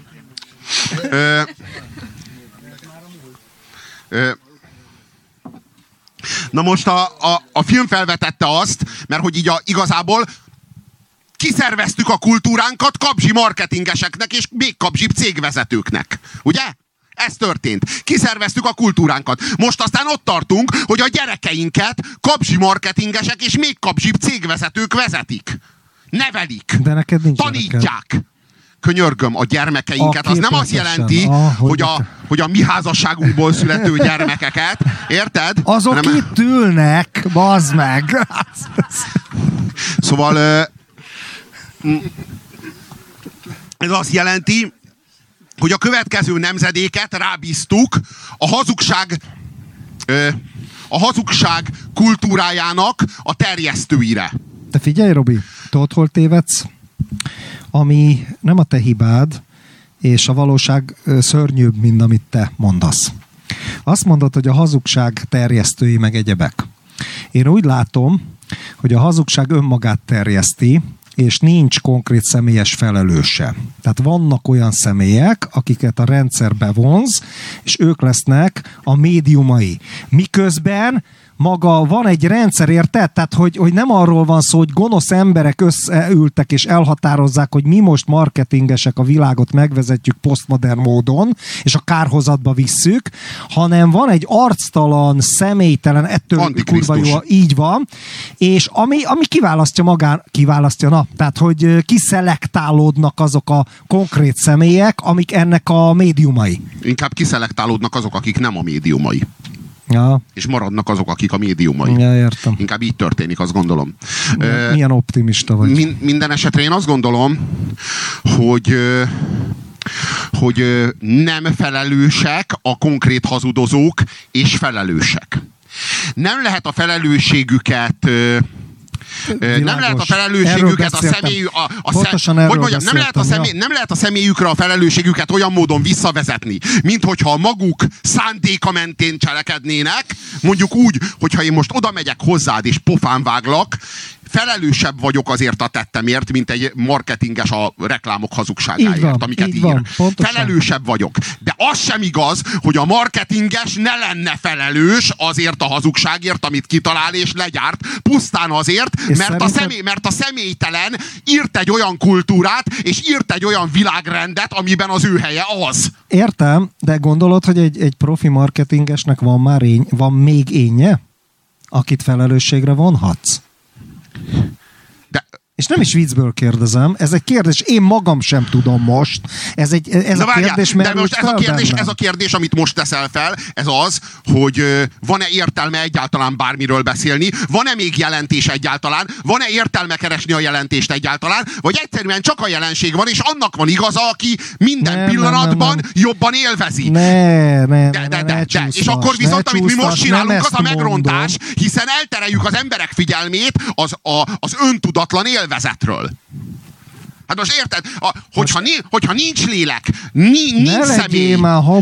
Na most a film felvetette azt, mert hogy így igazából kiszerveztük a kultúránkat kapzsi marketingeseknek és még kapzsibb cégvezetőknek. Ugye? Ez történt. Kiszerveztük a kultúránkat. Most aztán ott tartunk, hogy a gyerekeinket kapzsi marketingesek és még kapzsibb cégvezetők vezetik. Nevelik. De neked nincs tanítják. Gyereked. Könyörgöm, a gyermekeinket. Az nem azt jelenti, hogy a mi házasságunkból születő gyermekeket, érted? Azok itt ülnek, bazd meg! Szóval ez azt jelenti, hogy a következő nemzedéket rábíztuk a hazugság kultúrájának a terjesztőire. Te figyelj, Robi, tudod, hol tévedsz? Ami nem a te hibád, és a valóság szörnyűbb, mint amit te mondasz. Azt mondod, hogy a hazugság terjesztői meg egyebek. Én úgy látom, hogy a hazugság önmagát terjeszti, és nincs konkrét személyes felelőse. Tehát vannak olyan személyek, akiket a rendszer bevonz, és ők lesznek a médiumai. Miközben maga van egy rendszer, érted? Tehát, hogy nem arról van szó, hogy gonosz emberek összeültek és elhatározzák, hogy mi most marketingesek a világot megvezetjük posztmodern módon, és a kárhozatba visszük, hanem van egy arctalan, személytelen, ettől kurva jó, így van, és ami kiválasztja, tehát, hogy kiszelektálódnak azok a konkrét személyek, amik ennek a médiumai. Inkább kiszelektálódnak azok, akik nem a médiumai. Ja. És maradnak azok, akik a médiumai. Ja, értem. Inkább így történik, azt gondolom. Milyen optimista vagy. Minden esetre én azt gondolom, hogy nem felelősek a konkrét hazudozók, és felelősek. Nem lehet a felelősségüket nem lehet a felelősségüket nem lehet a személyükre a felelősségüket olyan módon visszavezetni, mint hogyha a maguk szándéka mentén cselekednének, mondjuk úgy, hogyha én most oda megyek hozzád és pofán váglak, felelősebb vagyok azért a tettemért, mint egy marketinges a reklámok hazugságáért, amiket ír. Felelősebb vagyok. De az sem igaz, hogy a marketinges ne lenne felelős azért a hazugságért, amit kitalál és legyárt, pusztán azért, mert a személytelen írt egy olyan kultúrát, és írt egy olyan világrendet, amiben az ő helye az. Értem, de gondolod, hogy egy profi marketingesnek van még énje, akit felelősségre vonhatsz? És nem is viccből kérdezem, ez egy kérdés, én magam sem tudom most. Ez a kérdés, de most ez a kérdés, amit most teszel fel, ez az, hogy van-e értelme egyáltalán bármiről beszélni, van-e még jelentés egyáltalán, van-e értelme keresni a jelentést egyáltalán, vagy egyszerűen csak a jelenség van, és annak van igaza, aki minden pillanatban jobban élvezi. És akkor viszont, amit mi most csinálunk, az a megrontás, hiszen eltereljük az emberek figyelmét az öntudatlan élvezetről. Hát most érted? Hogyha nincs lélek, nincs személy,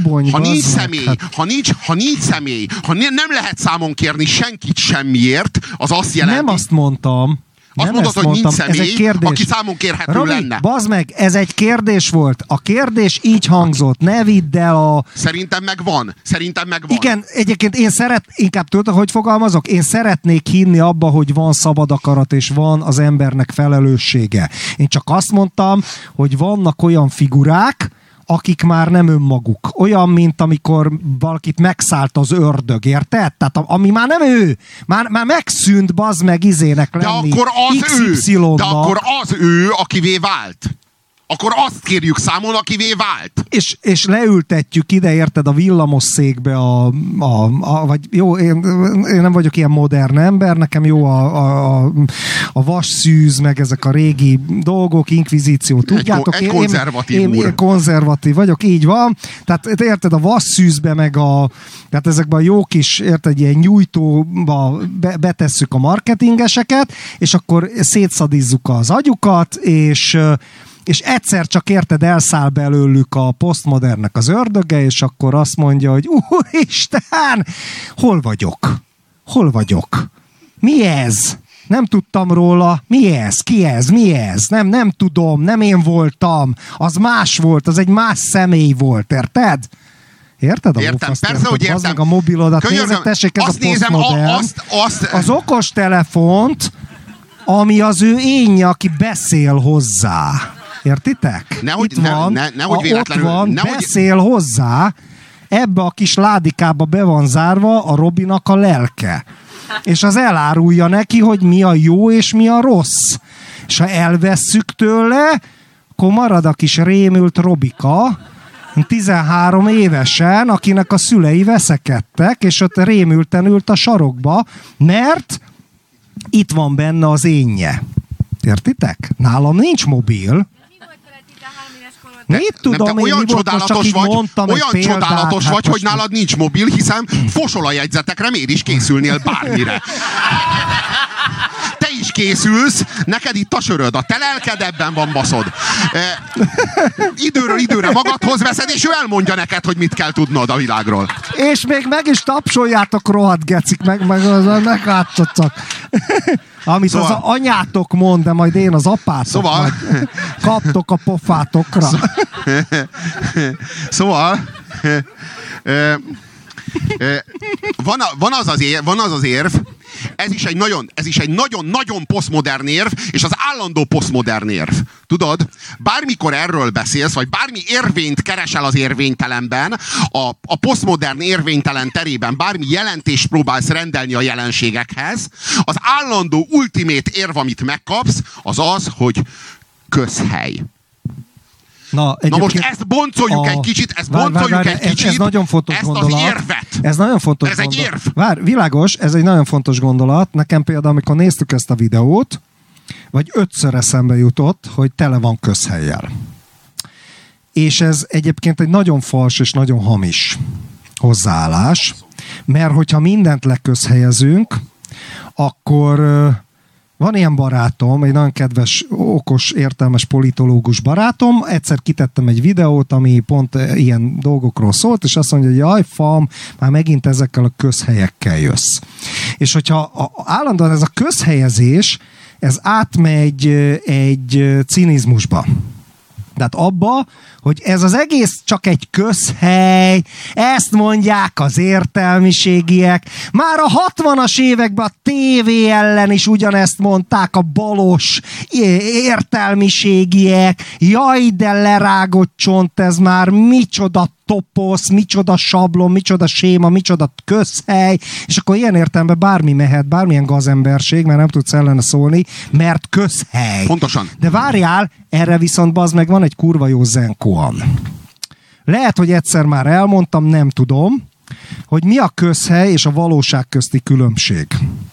ha nem lehet számon kérni senkit semmiért, az azt jelenti... Nem azt mondtam. Azt mondod, hogy nincs személy, aki számon kérhető Robi, lenne. Bazd meg, ez egy kérdés volt. A kérdés így hangzott. Ne vidd el a... Szerintem megvan. Igen, egyébként inkább tudod, hogy fogalmazok? Én szeretnék hinni abba, hogy van szabad akarat, és van az embernek felelőssége. Én csak azt mondtam, hogy vannak olyan figurák, akik már nem önmaguk. Olyan, mint amikor valakit megszállt az ördög, érted? Tehát ami már nem ő. Már megszűnt, bazd meg izének lenni. De akkor az ő, akivé vált. Akkor azt kérjük számon, akivé vált. És leültetjük ide, érted, a villamosszékbe vagy jó, én nem vagyok ilyen modern ember, nekem jó a vasszűz, meg ezek a régi dolgok, inkvizíció, tudjátok? Egy konzervatív úr. Én konzervatív vagyok, így van. Tehát érted, a vasszűzbe, meg tehát ezekben a jó kis, érted, ilyen nyújtóba betesszük a marketingeseket, és akkor szétszadizzuk az agyukat, és egyszer csak érted, elszáll belőlük a posztmodernnek az ördöge, és akkor azt mondja, hogy úristen, hol vagyok? Mi ez? Nem tudtam róla. Mi ez? Ki ez? Mi ez? Nem tudom, nem én voltam. Az más volt, az egy más személy volt, érted? Érted? Értem, persze, hogy értem. Meg a mobilodat nézek, tessék, ez a posztmodern. Az okos telefont, ami az ő énje, aki beszél hozzá. Értitek? Nehogy véletlenül. Ott van, beszél hozzá, ebbe a kis ládikába be van zárva a Robinak a lelke. És az elárulja neki, hogy mi a jó és mi a rossz. És ha elvesszük tőle, akkor marad a kis rémült Robika, 13 évesen, akinek a szülei veszekedtek, és ott rémülten ült a sarokba, mert itt van benne az énje. Értitek? Nálam nincs mobil. Mit tudom én, olyan csodálatos vagy, hogy nálad nincs mobil, hiszen fosolajegyzetekre miért is készülnél bármire. Te is készülsz, neked itt a söröd, a te lelked ebben van, baszod. Időről időre magadhoz veszed, és ő elmondja neked, hogy mit kell tudnod a világról. És még meg is tapsoljátok, rohadt gecik, meglátszatok. Amit szóval, az anyátok mond, de majd én az apátok. Szóval kaptok a pofátokra. Szóval van az az érv, ez is egy nagyon posztmodern érv, és az állandó posztmodern érv. Tudod, bármikor erről beszélsz, vagy bármi érvényt keresel az érvénytelenben, a posztmodern érvénytelen terében bármi jelentést próbálsz rendelni a jelenségekhez, az állandó ultimate érv, amit megkapsz, az az, hogy közhely. Na most ezt boncoljuk egy kicsit, Ez nagyon fontos ezt gondolat. Az érvet. Ez nagyon fontos ez gondolat. Egy érv. Világos, ez egy nagyon fontos gondolat. Nekem például, amikor néztük ezt a videót, vagy 5-ször eszembe jutott, hogy tele van közhellyel. És ez egyébként egy nagyon fals és nagyon hamis hozzáállás, mert hogyha mindent leközhelyezünk, akkor van ilyen barátom, egy nagyon kedves, okos, értelmes politológus barátom, egyszer kitettem egy videót, ami pont ilyen dolgokról szólt, és azt mondja, hogy jaj, fam, már megint ezekkel a közhelyekkel jössz. És hogyha állandóan ez a közhelyezés, ez átmegy egy cinizmusba. Tehát abba, hogy ez az egész csak egy közhely, ezt mondják az értelmiségiek. Már a 60-as években a tévé ellen is ugyanezt mondták a balos értelmiségiek. Jaj, de lerágott csont ez már, micsoda toposz, micsoda sablon, micsoda séma, micsoda közhely, és akkor ilyen értelemben bármi mehet, bármilyen gazemberség, mert nem tudsz ellene szólni, mert közhely. Pontosan. De várjál, erre viszont bazd meg van egy kurva jó zenkoan. Lehet, hogy egyszer már elmondtam, nem tudom, hogy mi a közhely és a valóság közti különbség.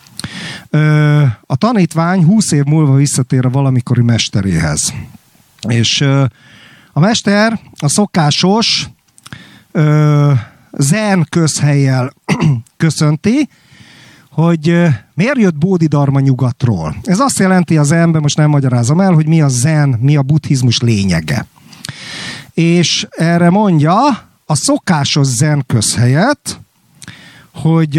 A tanítvány 20 év múlva visszatér a valamikori mesteréhez. És a mester a szokásos zen közhellyel köszönti, hogy miért jött Bódidharma nyugatról. Ez azt jelenti az zenben, most nem magyarázom el, hogy mi a zen, mi a buddhizmus lényege. És erre mondja a szokásos zen közhelyet, hogy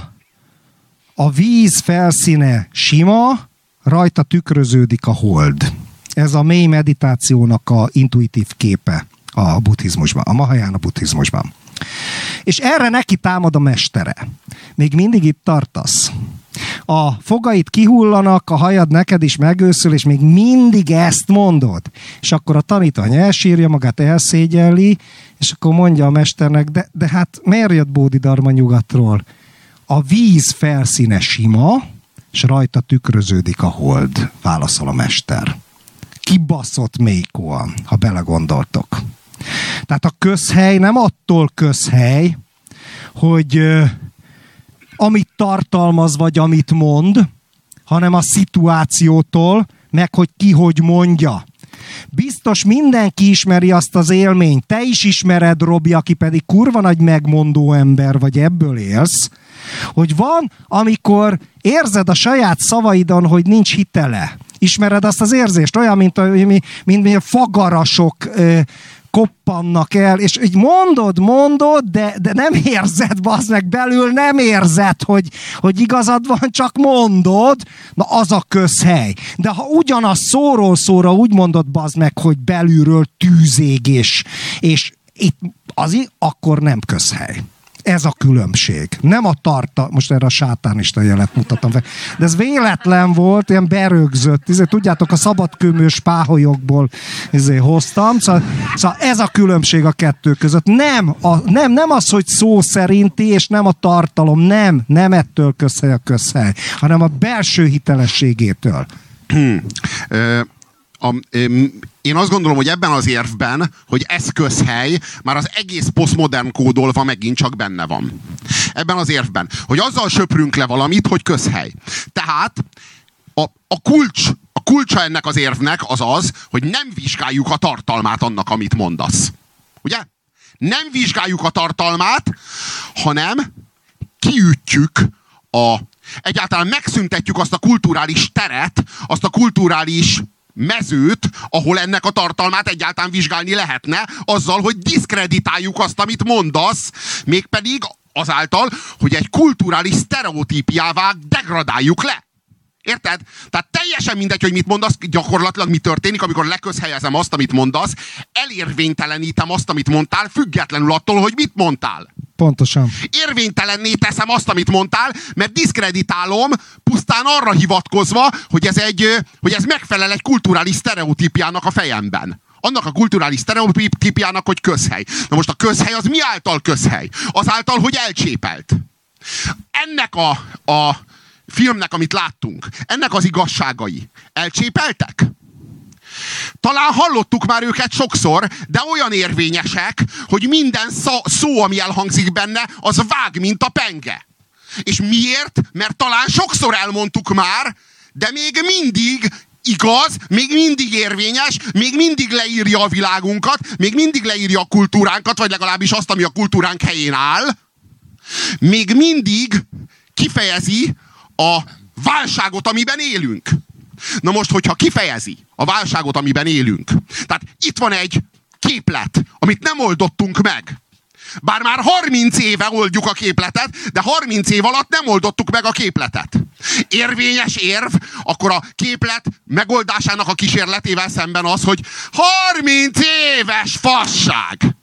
a víz felszíne sima, rajta tükröződik a hold. Ez a mély meditációnak a intuitív képe a buddhizmusban, a Mahayana buddhizmusban. És erre neki támad a mestere. Még mindig itt tartasz. A fogaid kihullanak, a hajad neked is megőszül, és még mindig ezt mondod. És akkor a tanítvány elsírja magát, elszégyelli, és akkor mondja a mesternek, de hát miért jött Bódidharma nyugatról? A víz felszíne sima, és rajta tükröződik a hold, válaszol a mester. Kibaszott mélykoan, ha belegondoltok. Tehát a közhely nem attól közhely, hogy amit tartalmaz, vagy amit mond, hanem a szituációtól, meg hogy ki hogy mondja. Biztos mindenki ismeri azt az élményt. Te is ismered, Robi, aki pedig kurva nagy megmondó ember, vagy ebből élsz, hogy van, amikor érzed a saját szavaidon, hogy nincs hitele. Ismered azt az érzést? Olyan, mint a fagarasok koppannak el, és így mondod, de nem érzed, bazd meg, belül nem érzed, hogy igazad van, csak mondod, na az a közhely. De ha ugyanaz szóról szóra úgy mondod, bazd meg, hogy belülről tűzégés, és itt akkor nem közhely. Ez a különbség. Nem a most erre a sátánista jelet mutatom fel. De ez véletlen volt, ilyen berögzött. Tudjátok, a szabadkőműs páholyokból hoztam. Szóval ez a különbség a kettő között. Nem az, hogy szó szerinti, és nem a tartalom. Nem ettől közhely a közhely, hanem a belső hitelességétől. Én azt gondolom, hogy ebben az érvben, hogy ez közhely, már az egész posztmodern kódolva megint csak benne van. Ebben az érvben, hogy azzal söprünk le valamit, hogy közhely. Tehát a kulcsa ennek az érvnek az, hogy nem vizsgáljuk a tartalmát annak, amit mondasz. Ugye? Nem vizsgáljuk a tartalmát, hanem kiütjük egyáltalán megszüntetjük azt a kulturális teret, azt a kulturális mezőt, ahol ennek a tartalmát egyáltalán vizsgálni lehetne, azzal, hogy diszkreditáljuk azt, amit mondasz, mégpedig azáltal, hogy egy kulturális sztereotípiává degradáljuk le. Érted? Tehát teljesen mindegy, hogy mit mondasz, gyakorlatilag mi történik, amikor leközhelyezem azt, amit mondasz, elérvénytelenítem azt, amit mondtál, függetlenül attól, hogy mit mondtál. Pontosan. Érvénytelenné teszem azt, amit mondtál, mert diszkreditálom pusztán arra hivatkozva, hogy ez megfelel egy kulturális sztereotípiának a fejemben. Annak a kulturális sztereotípiának, hogy közhely. Na most a közhely az mi által közhely? Azáltal, hogy elcsépelt. Ennek a filmnek, amit láttunk, ennek az igazságai elcsépeltek? Talán hallottuk már őket sokszor, de olyan érvényesek, hogy minden szó, ami elhangzik benne, az vág, mint a penge. És miért? Mert talán sokszor elmondtuk már, de még mindig igaz, még mindig érvényes, még mindig leírja a világunkat, még mindig leírja a kultúránkat, vagy legalábbis azt, ami a kultúránk helyén áll. Még mindig kifejezi a válságot, amiben élünk. Na most, hogyha kifejezi a válságot, amiben élünk, tehát itt van egy képlet, amit nem oldottunk meg. Bár már 30 éve oldjuk a képletet, de 30 év alatt nem oldottuk meg a képletet. Érvényes érv, akkor a képlet megoldásának a kísérletével szemben az, hogy 30 éves fasság!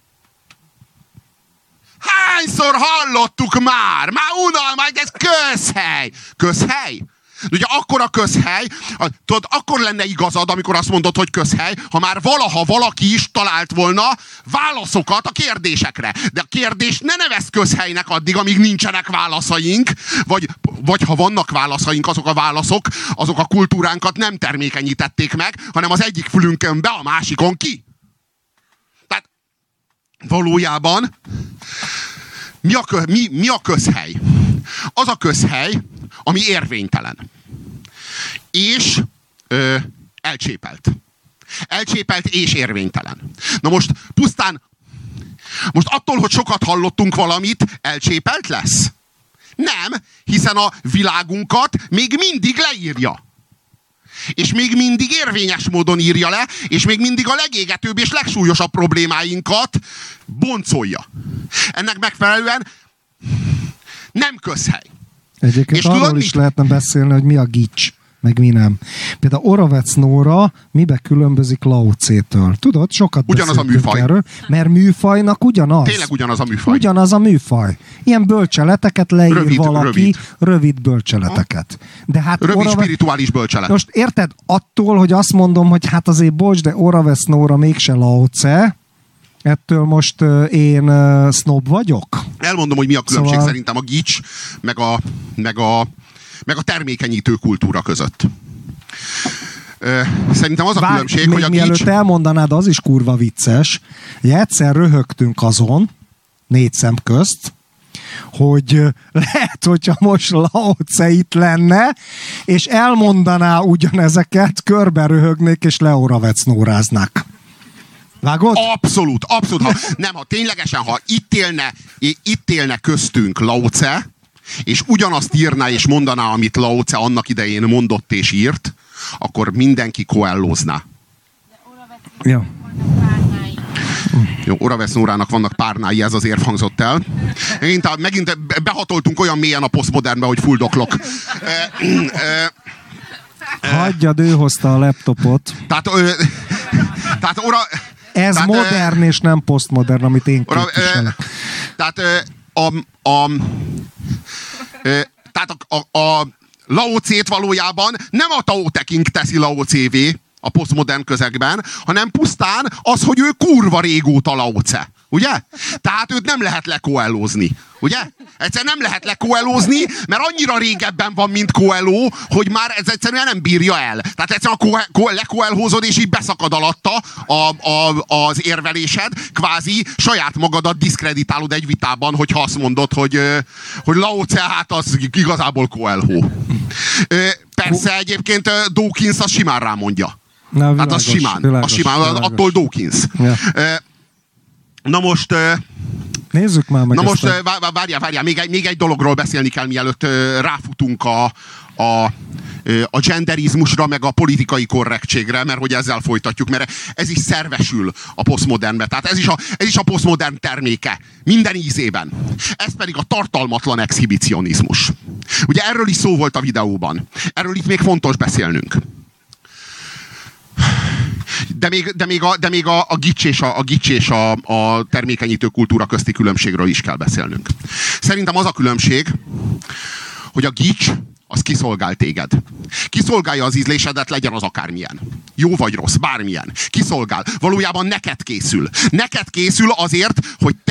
Hányszor hallottuk már? Már unalmas, ez közhely! Közhely? Ugye akkor a közhely, tudod, akkor lenne igazad, amikor azt mondod, hogy közhely, ha már valaha valaki is talált volna válaszokat a kérdésekre. De a kérdést ne nevezd közhelynek addig, amíg nincsenek válaszaink, vagy ha vannak válaszaink, azok a válaszok, azok a kultúránkat nem termékenyítették meg, hanem az egyik fülünkön be, a másikon ki. Tehát valójában mi a közhely? Az a közhely, ami érvénytelen. És elcsépelt. Elcsépelt és érvénytelen. Na most pusztán, most attól, hogy sokat hallottunk valamit, elcsépelt lesz? Nem, hiszen a világunkat még mindig leírja. És még mindig érvényes módon írja le, és még mindig a legégetőbb és legsúlyosabb problémáinkat boncolja. Ennek megfelelően nem közhely. Egyébként arról is lehetne beszélni, hogy mi a gics, meg mi nem. Például Oravec Nóra mibe különbözik Lao Tse-től? Tudod, sokat ugyanaz a műfaj. Erről, mert műfajnak ugyanaz. Tényleg ugyanaz a műfaj. Ugyanaz a műfaj. Ilyen bölcseleteket leír valaki, rövid bölcseleteket. De hát rövid spirituális bölcselet. Most érted, attól, hogy azt mondom, hogy hát azért bocs, de Oravec Nóra mégse Lao Tse, ettől most én sznob vagyok? Elmondom, hogy mi a különbség szerintem a gics, meg a termékenyítő kultúra között. Szerintem az a különbség, hogy a gics... Mielőtt elmondanád, az is kurva vicces, hogy egyszer röhögtünk azon, 4 szem közt, hogy lehet, hogyha most Lao Tse itt lenne, és elmondaná ugyanezeket, körbe röhögnék, és leoravecnóráznák. Vágod? Abszolút. Ha ténylegesen, ha itt élne köztünk Lao Tse, és ugyanazt írná és mondaná, amit Lao Tse annak idején mondott és írt, akkor mindenki koellózná. Ja. Jó, Oravec Nórának vannak párnái, ez az érv hangzott el. Megint behatoltunk olyan mélyen a posztmodernbe, hogy fuldoklok. Hagyjad, ő hozta a laptopot. Ez modern és nem posztmodern, amit én képviselek. Tehát a Lao Tse-t valójában nem a Tao Te Ching teszi Lao Tse-vé a posztmodern közegben, hanem pusztán az, hogy ő kurva régóta Lao Tse. Ugye? Tehát őt nem lehet lekoellózni. Ugye? Egyszerűen nem lehet lekoellózni, mert annyira régebben van, mint Coelho, hogy már ez egyszerűen nem bírja el. Tehát egyszerűen lekoellhózod, és így beszakad alatta az érvelésed, kvázi saját magadat diszkreditálod egy vitában, hogyha azt mondod, hogy Lao Tse, hát az igazából Coelho. Persze egyébként Dawkins az simán rámondja. Hát az simán. Világos. Attól Dawkins. Ja. Na most... Nézzük már meg. Na most várjál, még egy dologról beszélni kell, mielőtt ráfutunk a genderizmusra, meg a politikai korrektségre, mert hogy ezzel folytatjuk, mert ez is szervesül a posztmodernbe. Tehát ez is a posztmodern terméke. Minden ízében. Ez pedig a tartalmatlan exhibicionizmus. Ugye erről is szó volt a videóban. Erről itt még fontos beszélnünk. De még a gics és a termékenyítő kultúra közti különbségről is kell beszélnünk. Szerintem az a különbség, hogy a gics az kiszolgál téged. Kiszolgálja az ízlésedet, legyen az akármilyen. Jó vagy rossz, bármilyen. Kiszolgál. Valójában neked készül. Neked készül azért, hogy te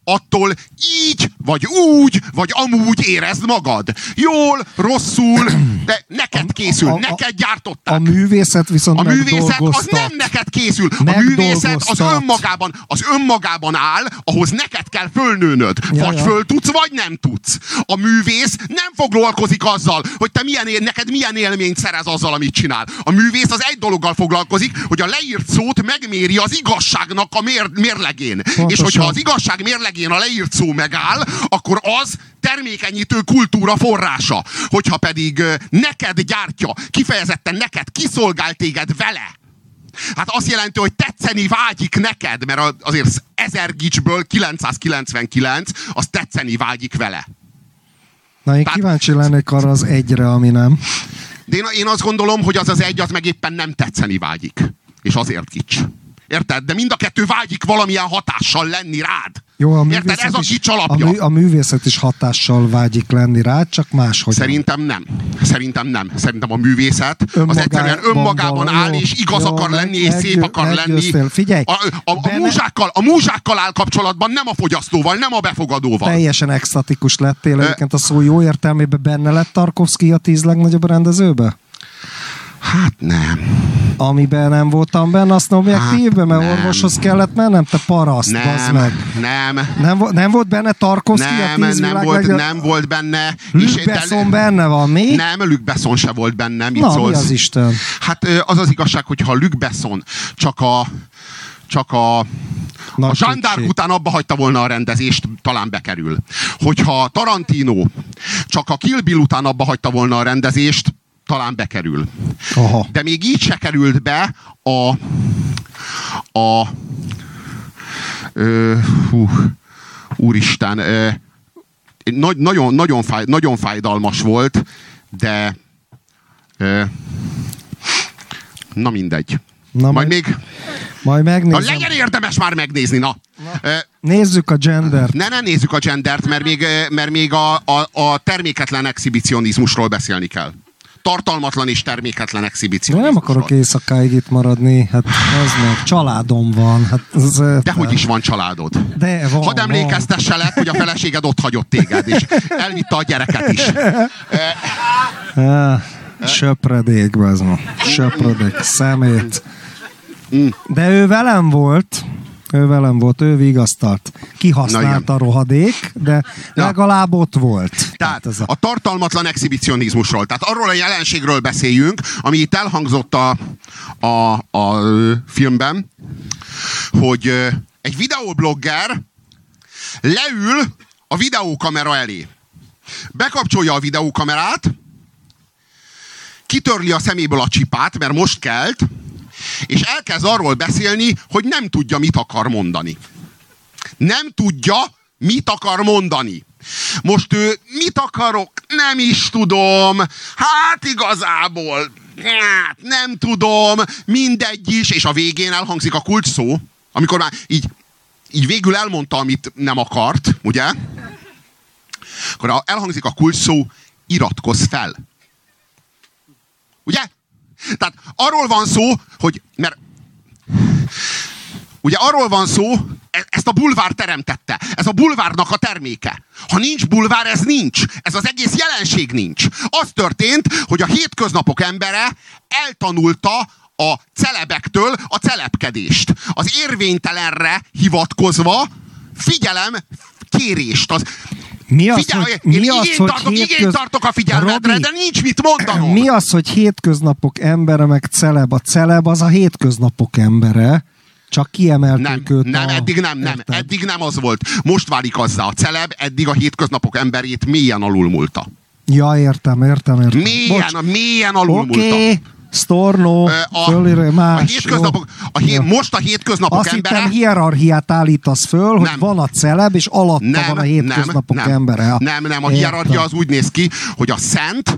attól így, vagy úgy, vagy amúgy érezd magad. Jól, rosszul, de neked készül, neked gyártották. A művészet viszont a művészet az nem neked készül. A művészet az önmagában áll, ahhoz neked kell fölnőnöd. Vagy föl tudsz, vagy nem tudsz. A művész nem foglalkozik azzal, hogy te neked milyen élményt szerez azzal, amit csinál. A művész az egy dologgal foglalkozik, hogy a leírt szót megméri az igazságnak a mérlegén. Pontosan. És hogyha az igazság mérlegén a leírt szó megáll, akkor az termékenyítő kultúra forrása. Hogyha pedig neked gyártja, kifejezetten neked, kiszolgál téged vele, hát azt jelenti, hogy tetszeni vágyik neked, mert azért 1000 gicsből 999 az tetszeni vágyik vele. Na, én kíváncsi lennék arra az egyre, ami nem. De én azt gondolom, hogy az egy, az meg éppen nem tetszeni vágyik. És azért gics. Érted? De mind a kettő vágyik valamilyen hatással lenni rád. Jó, érted? Ez a gics alapja. A művészet is hatással vágyik lenni rád, csak máshogy. Szerintem nem. Szerintem a művészet az egyszerűen önmagában áll, és igaz akar lenni, és szép akar lenni. Figyelj! A múzsákkal áll kapcsolatban, nem a fogyasztóval, nem a befogadóval. Teljesen extatikus lettél egyébként a szó jó értelmében. Benne lett Tarkovszky a 10 legnagyobb rendezőbe? Hát nem. Amiben nem voltam benne, azt objektívben, mert orvoshoz kellett mennem, te paraszt, bazd meg. Nem volt benne Tarkovszky a 10 nem volt benne. Luc Besson benne van, mi? Nem, Luc Besson se volt benne. Mit na, szólsz? Mi az Isten? Hát az az igazság, hogyha Luc Besson csak a Jeanne d'Arc után abba hagyta volna a rendezést, talán bekerül. Hogyha Tarantino csak a Kill Bill után abba hagyta volna a rendezést, talán bekerül. Aha. De még így se került be úristen, nagyon fájdalmas volt, de na mindegy. Majd megnézem. Na legyen érdemes már megnézni, na. Nézzük a gendert. Ne nézzük a gendert, mert még a terméketlen exhibicionizmusról beszélni kell. Tartalmatlan és terméketlen exhibicionizmusról. Nem akarok éjszakáig itt maradni, hát az meg családom van. Hát dehogy is van családod. De van. Hadd emlékeztesselek, hogy a feleséged ott hagyott téged, és elvitte a gyereket is. Söpredék, bazd. Söpredék, szemét. De ő velem volt, ő vigasztalt. Kihasználta a rohadék, de legalább ott volt. Tehát a tartalmatlan exhibicionizmusról, tehát arról a jelenségről beszéljünk, ami itt elhangzott a filmben, hogy egy videoblogger leül a videókamera elé. Bekapcsolja a videókamerát, kitörli a szeméből a csipát, mert most kelt, és elkezd arról beszélni, hogy nem tudja, mit akar mondani. Nem tudja, mit akar mondani. Most ő, mit akarok? Nem is tudom. Hát igazából, nem tudom. Mindegy is. És a végén elhangzik a kulcs szó, amikor már így végül elmondta, amit nem akart, ugye? Akkor elhangzik a kulcs szó, iratkozz fel. Ugye? Tehát arról van szó, hogy, mert ugye arról van szó, ezt a bulvár teremtette. Ez a bulvárnak a terméke. Ha nincs bulvár, ez nincs. Ez az egész jelenség nincs. Az történt, hogy a hétköznapok embere eltanulta a celebektől a celebkedést. Az érvénytelenre hivatkozva kérést. Igényt tartok a figyelmedre, Robi, de nincs mit mondanom. Mi az, hogy hétköznapok embere, meg celeb? A celeb az a hétköznapok embere. Csak kiemeltük őt. Nem, eddig nem az volt. Most válik azzá. A celeb eddig a hétköznapok emberét mélyen alulmúlta. Ja, értem. Mélyen alulmúlta. Oké. Storno, más. Most a hétköznapok azt embere... Azt hittem hierarchiát állítasz föl, hogy van a celeb, és alatta van a hétköznapok embere. Nem, a hierarchia az úgy néz ki, hogy a szent,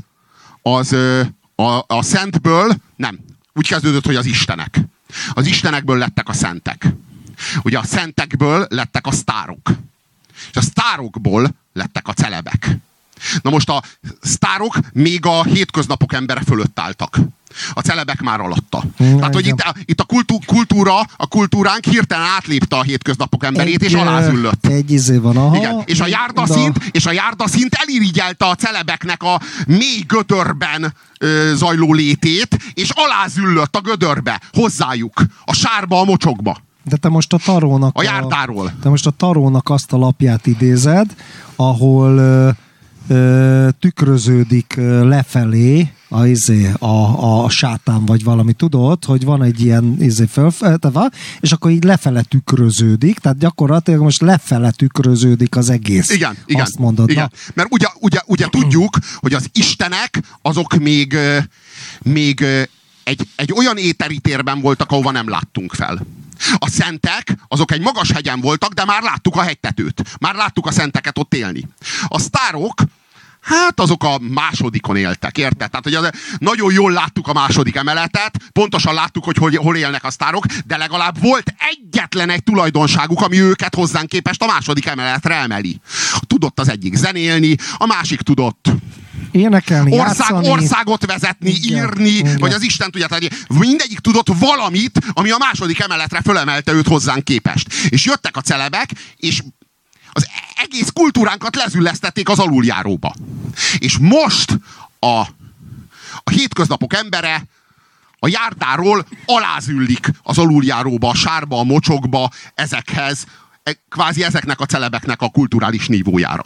a szentből, nem, úgy kezdődött, hogy az istenek. Az istenekből lettek a szentek. Ugye a szentekből lettek a sztárok. És a sztárokból lettek a celebek. Na most a sztárok még a hétköznapok embere fölött álltak. A celebek már alatta. Tehát, hogy itt a kultúránk hirtelen átlépte a hétköznapok emberét, és alázüllött. Egy izé van, aha. Igen. És a járdaszint elirigyelte a celebeknek a mély gödörben zajló létét, és alázüllött a gödörbe, hozzájuk, a sárba, a mocsokba. De te most a tarónak... A járdáról. Te most a tarónak azt a lapját idézed, ahol tükröződik lefelé a sátán vagy valami, tudod, hogy van egy ilyen fölfelteve, és akkor így lefele tükröződik, tehát gyakorlatilag most lefele tükröződik az egész. Igen. Azt mondod. Igen. Mert ugye tudjuk, hogy az istenek azok még egy olyan éteri térben voltak, ahova nem láttunk fel. A szentek, azok egy magas hegyen voltak, de már láttuk a hegytetőt. Már láttuk a szenteket ott élni. A sztárok, hát azok a másodikon éltek, érted? Tehát, hogy nagyon jól láttuk a második emeletet, pontosan láttuk, hogy hol élnek a sztárok, de legalább volt egyetlen egy tulajdonságuk, ami őket hozzánk képest a második emeletre emeli. Tudott az egyik zenélni, a másik tudott énekelni, játszani. Országot vezetni, írni, igen. Vagy az Isten tudja, hogy mindegyik tudott valamit, ami a második emeletre fölemelte őt hozzánk képest. És jöttek a celebek, és az egész kultúránkat lezüllesztették az aluljáróba. És most a hétköznapok embere a járdáról alázüllik az aluljáróba, a sárba, a mocsokba, kvázi ezeknek a celebeknek a kulturális nívójára.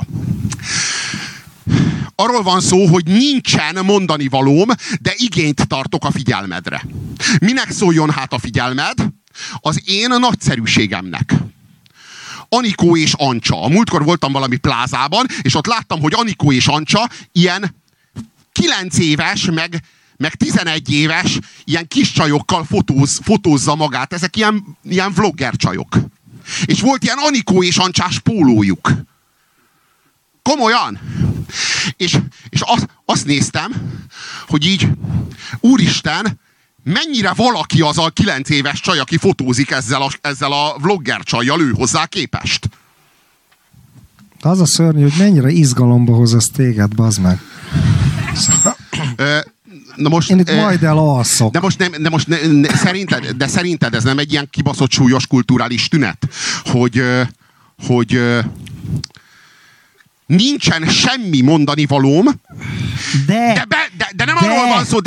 Arról van szó, hogy nincsen mondani valóm, de igényt tartok a figyelmedre. Minek szóljon hát a figyelmed? Az én nagyszerűségemnek. Anikó és Ancsa. A múltkor voltam valami plázában, és ott láttam, hogy Anikó és Ancsa ilyen 9 éves, meg 11 éves ilyen kis csajokkal fotózza magát. Ezek ilyen vlogger csajok. És volt ilyen Anikó és Ancsás pólójuk. Komolyan? És azt néztem, hogy így, úristen, mennyire valaki az a 9 éves csaj, aki fotózik ezzel a vlogger csajjal ő hozzá képest. Az a szörnyű, hogy mennyire izgalomba hoz ez téged, bazd meg. Na most, én itt majd elalszok. De szerinted ez nem egy ilyen kibaszott súlyos kulturális tünet, hogy nincsen semmi mondani valóm, de nem arról van szó,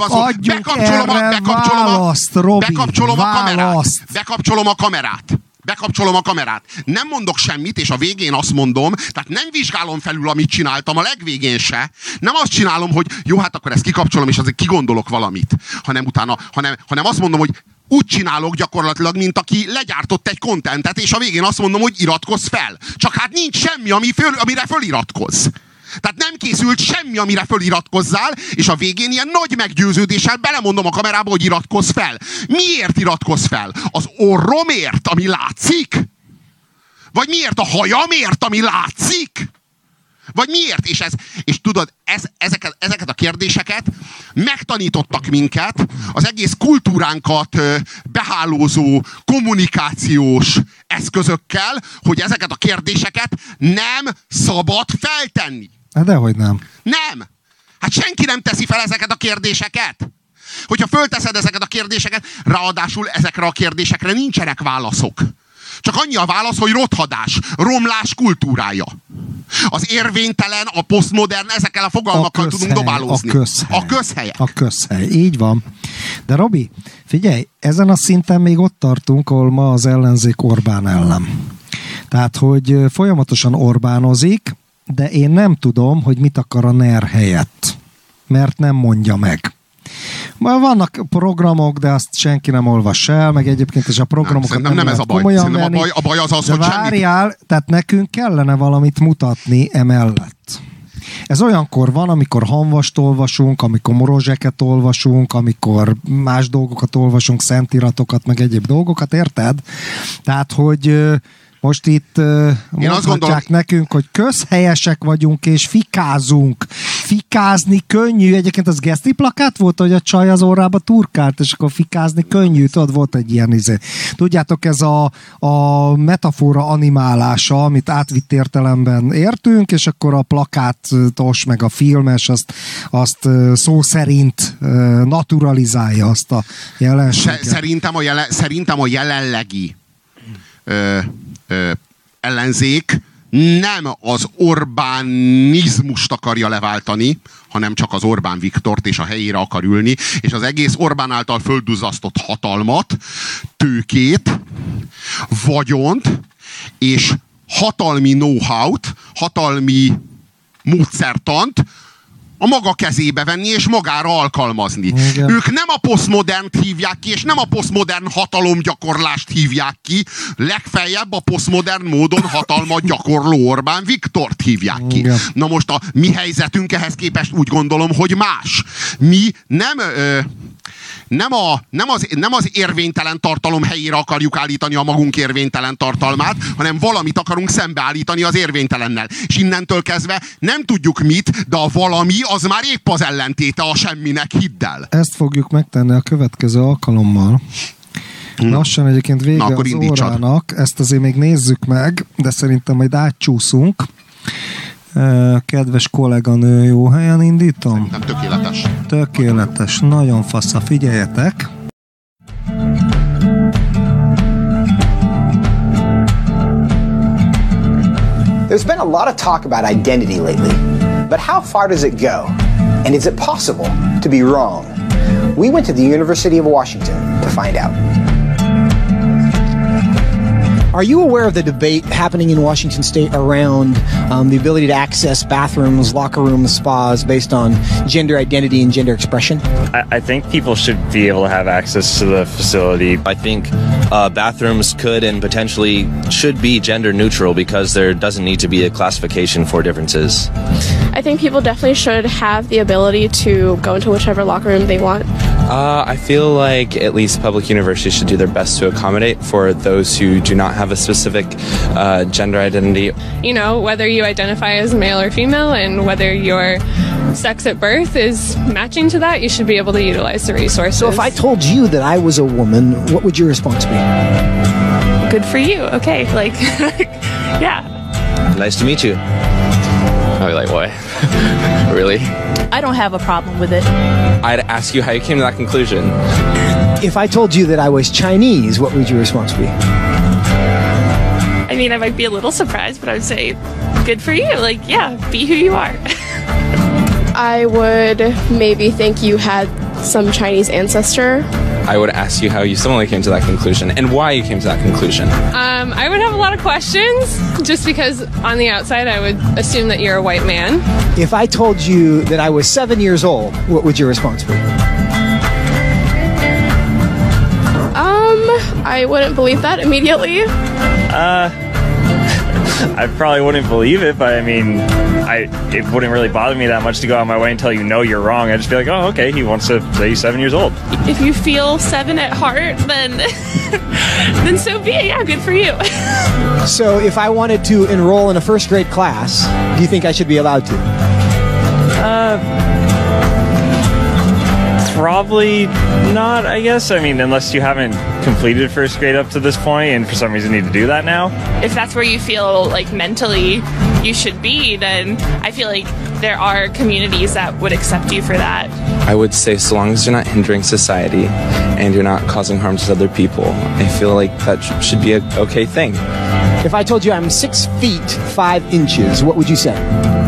Bekapcsolom a kamerát. Nem mondok semmit, és a végén azt mondom, tehát nem vizsgálom felül, amit csináltam, a legvégén se. Nem azt csinálom, hogy jó, hát akkor ezt kikapcsolom, és azért kigondolok valamit. Hanem azt mondom, hogy úgy csinálok gyakorlatilag, mint aki legyártott egy kontentet, és a végén azt mondom, hogy iratkozz fel. Csak hát nincs semmi, amire föliratkozz. Tehát nem készült semmi, amire föliratkozzál, és a végén ilyen nagy meggyőződéssel belemondom a kamerába, hogy iratkozz fel. Miért iratkozz fel? Az orromért, ami látszik? Vagy miért a hajamért, ami látszik? Vagy miért? És tudod, ezeket a kérdéseket megtanítottak minket az egész kultúránkat behálózó kommunikációs eszközökkel, hogy ezeket a kérdéseket nem szabad feltenni. Hát dehogy nem. Nem! Hát senki nem teszi fel ezeket a kérdéseket. Hogyha fölteszed ezeket a kérdéseket, ráadásul ezekre a kérdésekre nincsenek válaszok. Csak annyi a válasz, hogy rothadás, romlás kultúrája. Az érvénytelen, a posztmodern, ezekkel a fogalmakkal tudunk dobálózni. A közhely, így van. De Robi, figyelj, ezen a szinten még ott tartunk, ahol ma az ellenzék Orbán ellen. Tehát, hogy folyamatosan Orbánozik, de én nem tudom, hogy mit akar a NER helyett. Mert nem mondja meg. Vannak programok, de azt senki nem olvas el, meg egyébként is a programokat nem ez a baj. A baj az, hogy várjál, tehát nekünk kellene valamit mutatni emellett. Ez olyankor van, amikor Hanvast olvasunk, amikor Morozseket olvasunk, amikor más dolgokat olvasunk, szentiratokat, meg egyéb dolgokat, érted? Tehát, hogy most itt mondhatják nekünk, hogy közhelyesek vagyunk, és fikázunk, fikázni könnyű, egyébként az geszti plakát volt, hogy a csaj az orrába turkált, és akkor fikázni könnyű, tudod, volt egy ilyen izé. Tudjátok, ez a metafora animálása, amit átvitt értelemben értünk, és akkor a plakátos, meg a filmes, azt szó szerint naturalizálja azt a jelenséget. Szerintem a jelenlegi ellenzék nem az Orbánizmust akarja leváltani, hanem csak az Orbán Viktort, és a helyére akar ülni, és az egész Orbán által földduzzasztott hatalmat, tőkét, vagyont, és hatalmi know-how-t, hatalmi módszertant a maga kezébe venni, és magára alkalmazni. Igen. Ők nem a posztmodernt hívják ki, és nem a posztmodern hatalomgyakorlást hívják ki, legfeljebb a posztmodern módon hatalmat gyakorló Orbán Viktort hívják ki. Igen. Na most a mi helyzetünk ehhez képest úgy gondolom, hogy más. Mi nem az érvénytelen tartalom helyére akarjuk állítani a magunk érvénytelen tartalmát, hanem valamit akarunk szembeállítani az érvénytelennel. És innentől kezdve nem tudjuk mit, de a valami az már épp az ellentéte a semminek, hidd el. Ezt fogjuk megtenni a következő alkalommal. Lassan egyébként vége az órának, ezt azért még nézzük meg, de szerintem majd átcsúszunk. Kedves kolléganő, jó helyen indítom? Szerintem tökéletes. Tökéletes, nagyon fasza, figyeljetek! There's been a lot of talk about identity lately, but how far does it go? And is it possible to be wrong? We went to the University of Washington to find out. Are you aware of the debate happening in Washington State around the ability to access bathrooms, locker rooms, spas based on gender identity and gender expression? I think people should be able to have access to the facility. I think bathrooms could and potentially should be gender neutral because there doesn't need to be a classification for differences. I think people definitely should have the ability to go into whichever locker room they want. I feel like at least public universities should do their best to accommodate for those who do not have a specific gender identity. You know, whether you identify as male or female and whether your sex at birth is matching to that, you should be able to utilize the resources. So if I told you that I was a woman, what would your response be? Good for you. Okay, like, yeah. Nice to meet you. I'd be like, what? Really? I don't have a problem with it. I'd ask you how you came to that conclusion. If I told you that I was Chinese, what would your response be? I mean, I might be a little surprised, but I would say, good for you. Like, yeah, be who you are. I would maybe think you had some Chinese ancestor. I would ask you how you similarly came to that conclusion and why you came to that conclusion. I would have a lot of questions just because on the outside I would assume that you're a white man. If I told you that I was 7 years old, what would your response be? I wouldn't believe that immediately. I probably wouldn't believe it, but I mean, it wouldn't really bother me that much to go out my way and tell you, no, you're wrong. I'd just be like, oh, okay, he wants to say he's 7 years old. If you feel 7 at heart, then then so be it. Yeah, good for you. So if I wanted to enroll in a first grade class, do you think I should be allowed to? Probably not, I guess. I mean, unless you haven't completed first grade up to this point and for some reason need to do that now. If that's where you feel like mentally you should be, then I feel like there are communities that would accept you for that. I would say so long as you're not hindering society and you're not causing harm to other people, I feel like that should be an okay thing. If I told you I'm 6 feet 5 inches, what would you say?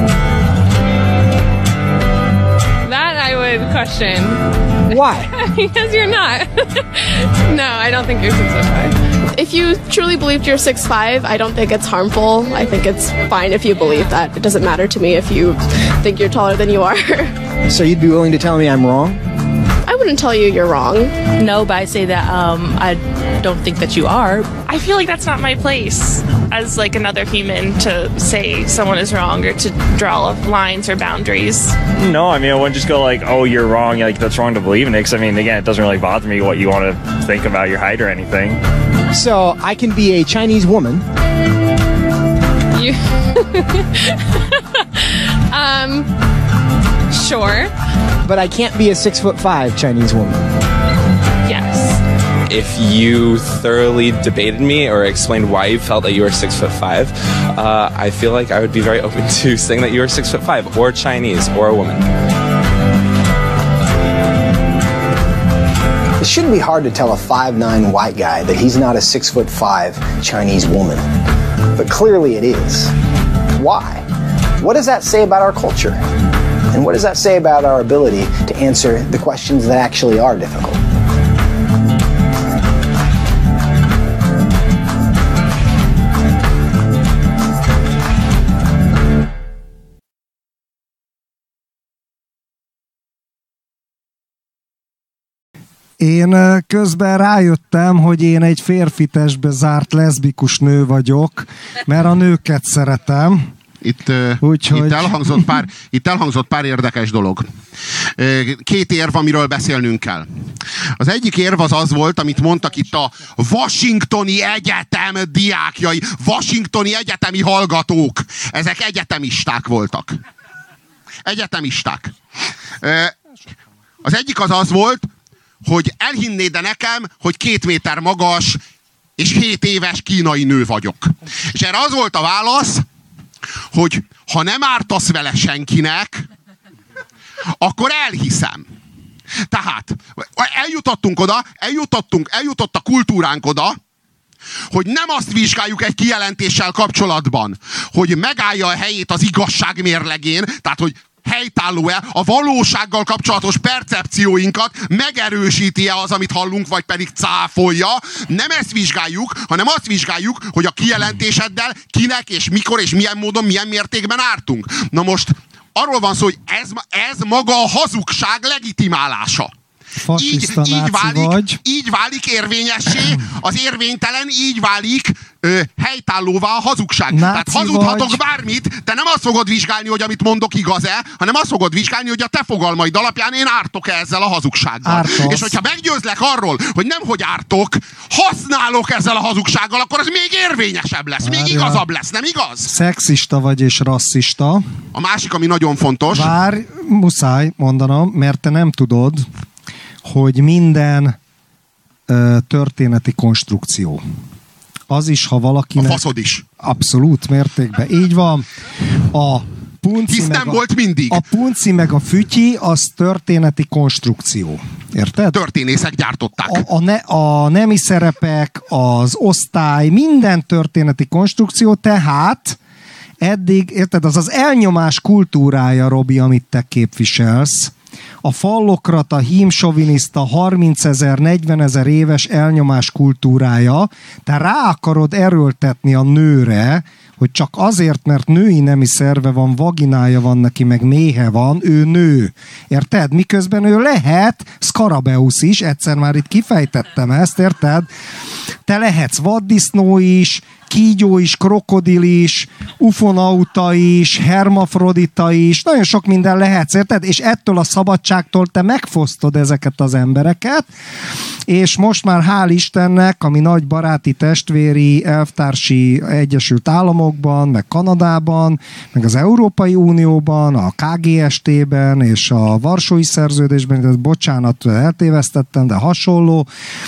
That I would question. Why? Because you're not. No, I don't think you're 6'5". If you truly believed you're 6'5", I don't think it's harmful. I think it's fine if you believe that. It doesn't matter to me if you think you're taller than you are. So you'd be willing to tell me I'm wrong? I wouldn't tell you you're wrong. No, but I say that I don't think that you are. I feel like that's not my place as like another human to say someone is wrong or to draw lines or boundaries. No, I mean, I wouldn't just go like, oh, you're wrong, like that's wrong to believe in it. Because I mean, again, it doesn't really bother me what you want to think about your height or anything. So I can be a Chinese woman. Sure. But I can't be a 6'5" Chinese woman. Yes. If you thoroughly debated me or explained why you felt that you were 6'5", I feel like I would be very open to saying that you were 6'5", or Chinese, or a woman. It shouldn't be hard to tell a 5'9" white guy that he's not a 6'5" Chinese woman. But clearly it is. Why? What does that say about our culture? And what does that say about our ability to answer the questions that actually are difficult? Én közben rájöttem, hogy én egy férfi testbe zárt leszbikus nő vagyok, mert a nőket szeretem. Itt elhangzott pár érdekes dolog. Két érv, amiről beszélnünk kell. Az egyik érv az volt, amit mondtak itt a Washingtoni Egyetem diákjai, Washingtoni egyetemi hallgatók. Ezek egyetemisták voltak. Egyetemisták. Az egyik az volt, hogy elhinnéd nekem, hogy 2 méter magas és 7 éves kínai nő vagyok. És erre az volt a válasz, hogy ha nem ártasz vele senkinek, akkor elhiszem. Tehát eljutottunk oda, eljutott a kultúránk oda, hogy nem azt vizsgáljuk egy kijelentéssel kapcsolatban, hogy megállja a helyét az igazság mérlegén, tehát hogy helytálló-e, a valósággal kapcsolatos percepcióinkat megerősíti-e az, amit hallunk, vagy pedig cáfolja. Nem ezt vizsgáljuk, hanem azt vizsgáljuk, hogy a kijelentéseddel kinek és mikor és milyen módon, milyen mértékben ártunk. Na most arról van szó, hogy ez maga a hazugság legitimálása. Így válik érvényessé, az érvénytelen így válik helytállóvá a hazugság. Tehát hazudhatok bármit, te nem azt fogod vizsgálni, hogy amit mondok igaz-e, hanem azt fogod vizsgálni, hogy a te fogalmaid alapján én ártok-e ezzel a hazugsággal. Ártasz. És hogyha meggyőzlek arról, hogy nemhogy ártok, használok ezzel a hazugsággal, akkor az még érvényesebb lesz, még igazabb lesz, nem igaz? Szexista vagy és rasszista. A másik, ami nagyon fontos. Várj, muszáj mondanom, mert te nem tudod, hogy minden történeti konstrukció. Az is, ha valakinek... A faszod is. Abszolút mértékben. Így van. A punci meg a fütyi, az történeti konstrukció. Érted? Történészek gyártották. A nemi szerepek, az osztály, minden történeti konstrukció, tehát eddig, érted, az elnyomás kultúrája, Robi, amit te képviselsz. A fallokrata, hímsoviniszta, 30 000, 40 000 éves elnyomás kultúrája, te rá akarod erőltetni a nőre, hogy csak azért, mert női nemi szerve van, vaginája van neki, meg méhe van, ő nő. Érted? Miközben ő lehet Skarabeusz is, egyszer már itt kifejtettem ezt, érted? Te lehetsz vaddisznó is, kígyó is, krokodil is, ufonauta is, hermafrodita is, nagyon sok minden lehetsz, érted? És ettől a szabadságtól te megfosztod ezeket az embereket, és most már hál' Istennek, ami nagy baráti, testvéri, elvtársi Egyesült Államokban, meg Kanadában, meg az Európai Unióban, a KGST-ben és a Varsói Szerződésben, bocsánat, eltévesztettem, de hasonló,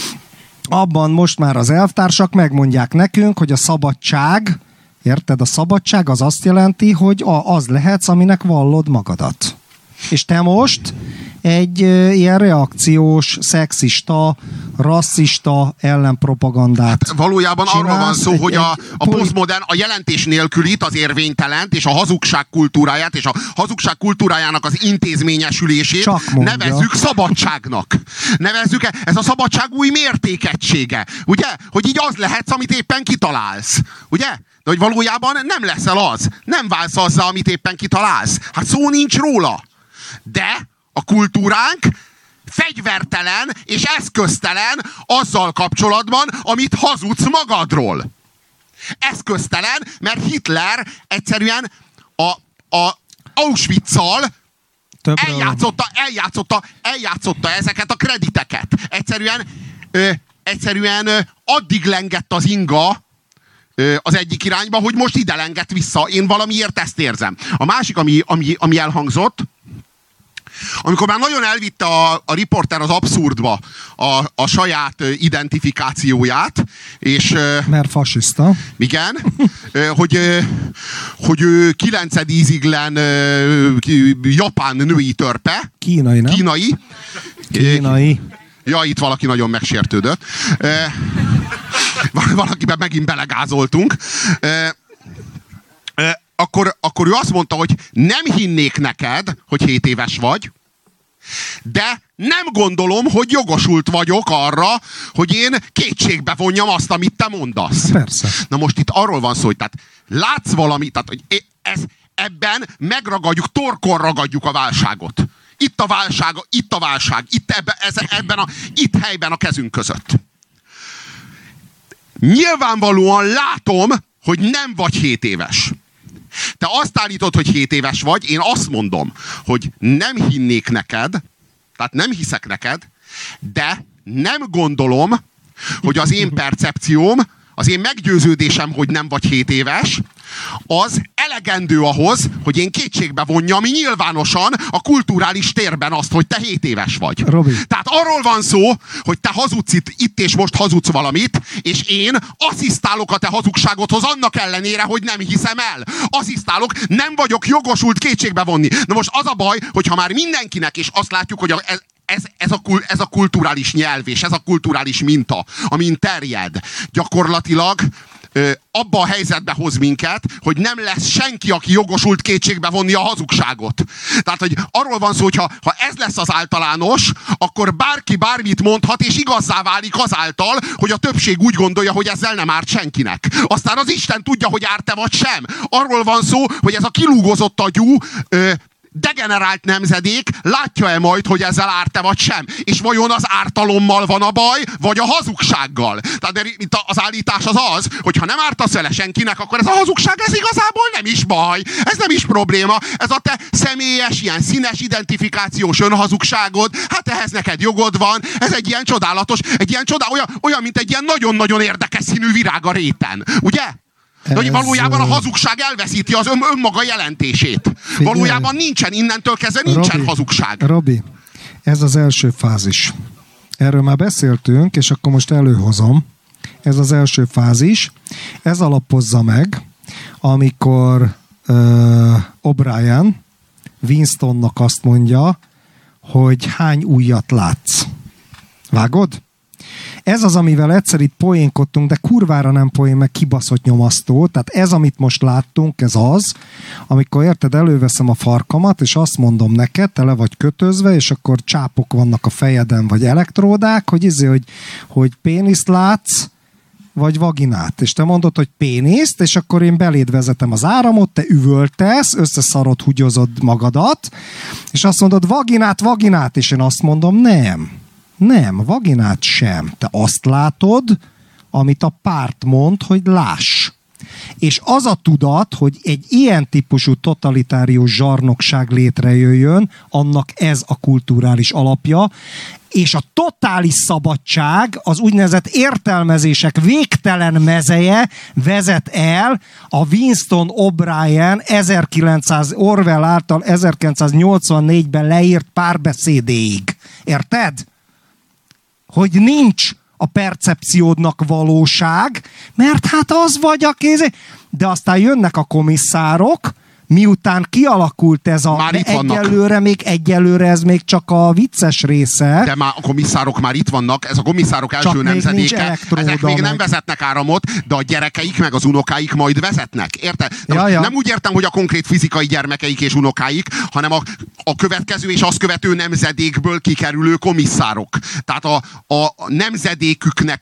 abban most már az elvtársak megmondják nekünk, hogy a szabadság, érted? A szabadság az azt jelenti, hogy az lehetsz, aminek vallod magadat. És te most egy ilyen reakciós, szexista, rasszista ellenpropagandát valójában csinálsz. arról van szó, hogy a posztmodern, a jelentés nélkülit, az érvénytelent és a hazugság kultúráját és a hazugság kultúrájának az intézményesülését nevezzük szabadságnak. Nevezzük, ez a szabadság új mértékegysége. Ugye? Hogy így az lehetsz, amit éppen kitalálsz. Ugye? De hogy valójában nem leszel az. Nem válsz azzal, amit éppen kitalálsz. Hát szó nincs róla. De a kultúránk fegyvertelen és eszköztelen azzal kapcsolatban, amit hazudsz magadról. Eszköztelen, mert Hitler egyszerűen a Auschwitz-szal eljátszotta ezeket a krediteket. Egyszerűen addig lengett az inga az egyik irányba, hogy most ide lengett vissza. Én valamiért ezt érzem. A másik, ami elhangzott, Amikor már nagyon elvitte a riporter az abszurdba a saját identifikációját, és... Mert fasiszta. Igen. hogy ő 9 íziglen japán női törpe. Kínai, nem? Kínai. Ja, itt valaki nagyon megsértődött. Valakiben megint belegázoltunk. Akkor ő azt mondta, hogy nem hinnék neked, hogy 7 éves vagy, de nem gondolom, hogy jogosult vagyok arra, hogy én kétségbe vonjam azt, amit te mondasz. Persze. Na most itt arról van szó, hogy tehát látsz valamit, tehát hogy ebben megragadjuk, torkon ragadjuk a válságot. Itt a válság, itt helyben a kezünk között. Nyilvánvalóan látom, hogy nem vagy 7 éves. Te azt állítod, hogy 7 éves vagy, én azt mondom, hogy nem hinnék neked, tehát nem hiszek neked, de nem gondolom, hogy az én percepcióm, az én meggyőződésem, hogy nem vagy 7 éves, az elegendő ahhoz, hogy én kétségbe vonjam nyilvánosan a kulturális térben azt, hogy te 7 éves vagy. Robi. Tehát arról van szó, hogy te hazudsz itt és most hazudsz valamit, és én asszisztálok a te hazugságodhoz annak ellenére, hogy nem hiszem el. Asszisztálok, nem vagyok jogosult kétségbe vonni. Na most az a baj, hogyha már mindenkinek, és azt látjuk, hogy ez a kulturális nyelv, és ez a kulturális minta, amin terjed, gyakorlatilag abba a helyzetbe hoz minket, hogy nem lesz senki, aki jogosult kétségbe vonni a hazugságot. Tehát, hogy arról van szó, hogy ha ez lesz az általános, akkor bárki bármit mondhat, és igazzá válik azáltal, hogy a többség úgy gondolja, hogy ezzel nem árt senkinek. Aztán az Isten tudja, hogy árt-e vagy sem. Arról van szó, hogy ez a kilúgozott agyú, degenerált nemzedék látja-e majd, hogy ezzel árt-e vagy sem? És vajon az ártalommal van a baj, vagy a hazugsággal? Tehát itt az állítás az, hogy ha nem ártasz vele senkinek, akkor ez a hazugság, ez igazából nem is baj. Ez nem is probléma. Ez a te személyes, ilyen színes identifikációs önhazugságod, hát ehhez neked jogod van. Ez egy ilyen csodálatos, olyan, mint egy ilyen nagyon-nagyon érdekes színű virág a réten. Ugye? De hogy valójában a hazugság elveszíti az önmaga jelentését. Valójában nincsen, innentől kezdve nincsen hazugság. Robi, ez az első fázis. Erről már beszéltünk, és akkor most előhozom. Ez az első fázis. Ez alapozza meg, amikor O'Brien Winstonnak azt mondja, hogy hány ujjat látsz. Vágod? Ez az, amivel egyszer itt poénkodtunk, de kurvára nem poén, meg kibaszott nyomasztó. Tehát ez, amit most láttunk, ez az, amikor érted, előveszem a farkamat, és azt mondom neked, te le vagy kötözve, és akkor csápok vannak a fejeden, vagy elektródák, hogy péniszt látsz, vagy vaginát. És te mondod, hogy péniszt, és akkor én beléd vezetem az áramot, te üvöltesz, összeszarod, húgyozod magadat, és azt mondod, vaginát, és én azt mondom, nem, vaginát sem. Te azt látod, amit a párt mond, hogy láss. És az a tudat, hogy egy ilyen típusú totalitárius zsarnokság létrejöjjön, annak ez a kulturális alapja, és a totális szabadság, az úgynevezett értelmezések végtelen mezeje vezet el a Winston O'Brien Orwell által 1984-ben leírt párbeszédéig. Érted? Hogy nincs a percepciódnak valóság, mert hát az vagy a kézé. De aztán jönnek a komisszárok, miután kialakult ez a... Egyelőre ez még csak a vicces része. De már a komisszárok már itt vannak, ez a komisszárok első nemzedéke. Ezek még nem vezetnek áramot, de a gyerekeik meg az unokáik majd vezetnek. Érted? Nem úgy értem, hogy a konkrét fizikai gyermekeik és unokáik, hanem a következő és azt követő nemzedékből kikerülő komisszárok. Tehát a nemzedéküknek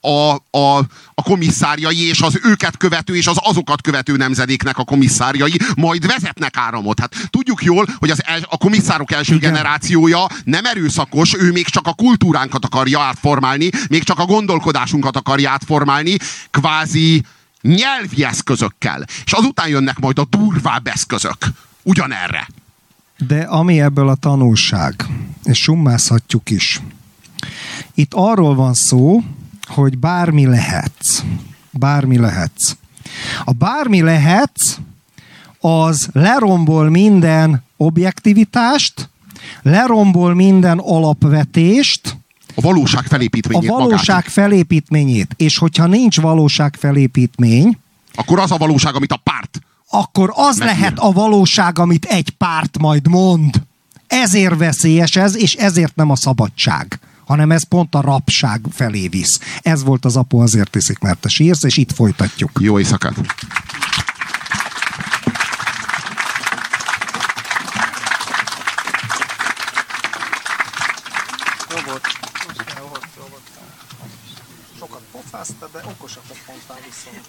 a komisszárjai, és az őket követő és az azokat követő nemzedéknek a komisszárjai majd vezetnek áramot. Hát tudjuk jól, hogy a komisszárok első generációja nem erőszakos, ő még csak a kultúránkat akarja átformálni, még csak a gondolkodásunkat akarja átformálni, kvázi nyelvi eszközökkel. És azután jönnek majd a durvább eszközök. Ugyanerre. De ami ebből a tanulság, és summázhatjuk is. Itt arról van szó, hogy bármi lehetsz. Bármi lehetsz. A bármi lehetsz, az lerombol minden objektivitást, Lerombol minden alapvetést, a valóság felépítményét. A valóság magát. Felépítményét. És hogyha nincs valóság felépítmény, akkor az a valóság, amit a párt. Akkor az lehet a valóság, amit egy párt majd mond. Ezért veszélyes ez, és ezért nem a szabadság, hanem ez pont a rabság felé visz. Ez volt az Apu azért iszik, mert te sírsz, és itt folytatjuk. Jó éjszakát! Sokat pofáztad, de okosakat mondtál viszont.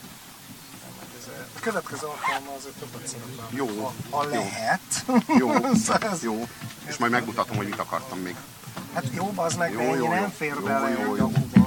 A következő alkalommal azért többet szeretném. Jó. Ha lehet. Jó. Jó. És majd megmutatom, hogy mit akartam még. Hát jó, bazd meg, de ennyi nem fér bele. Jó.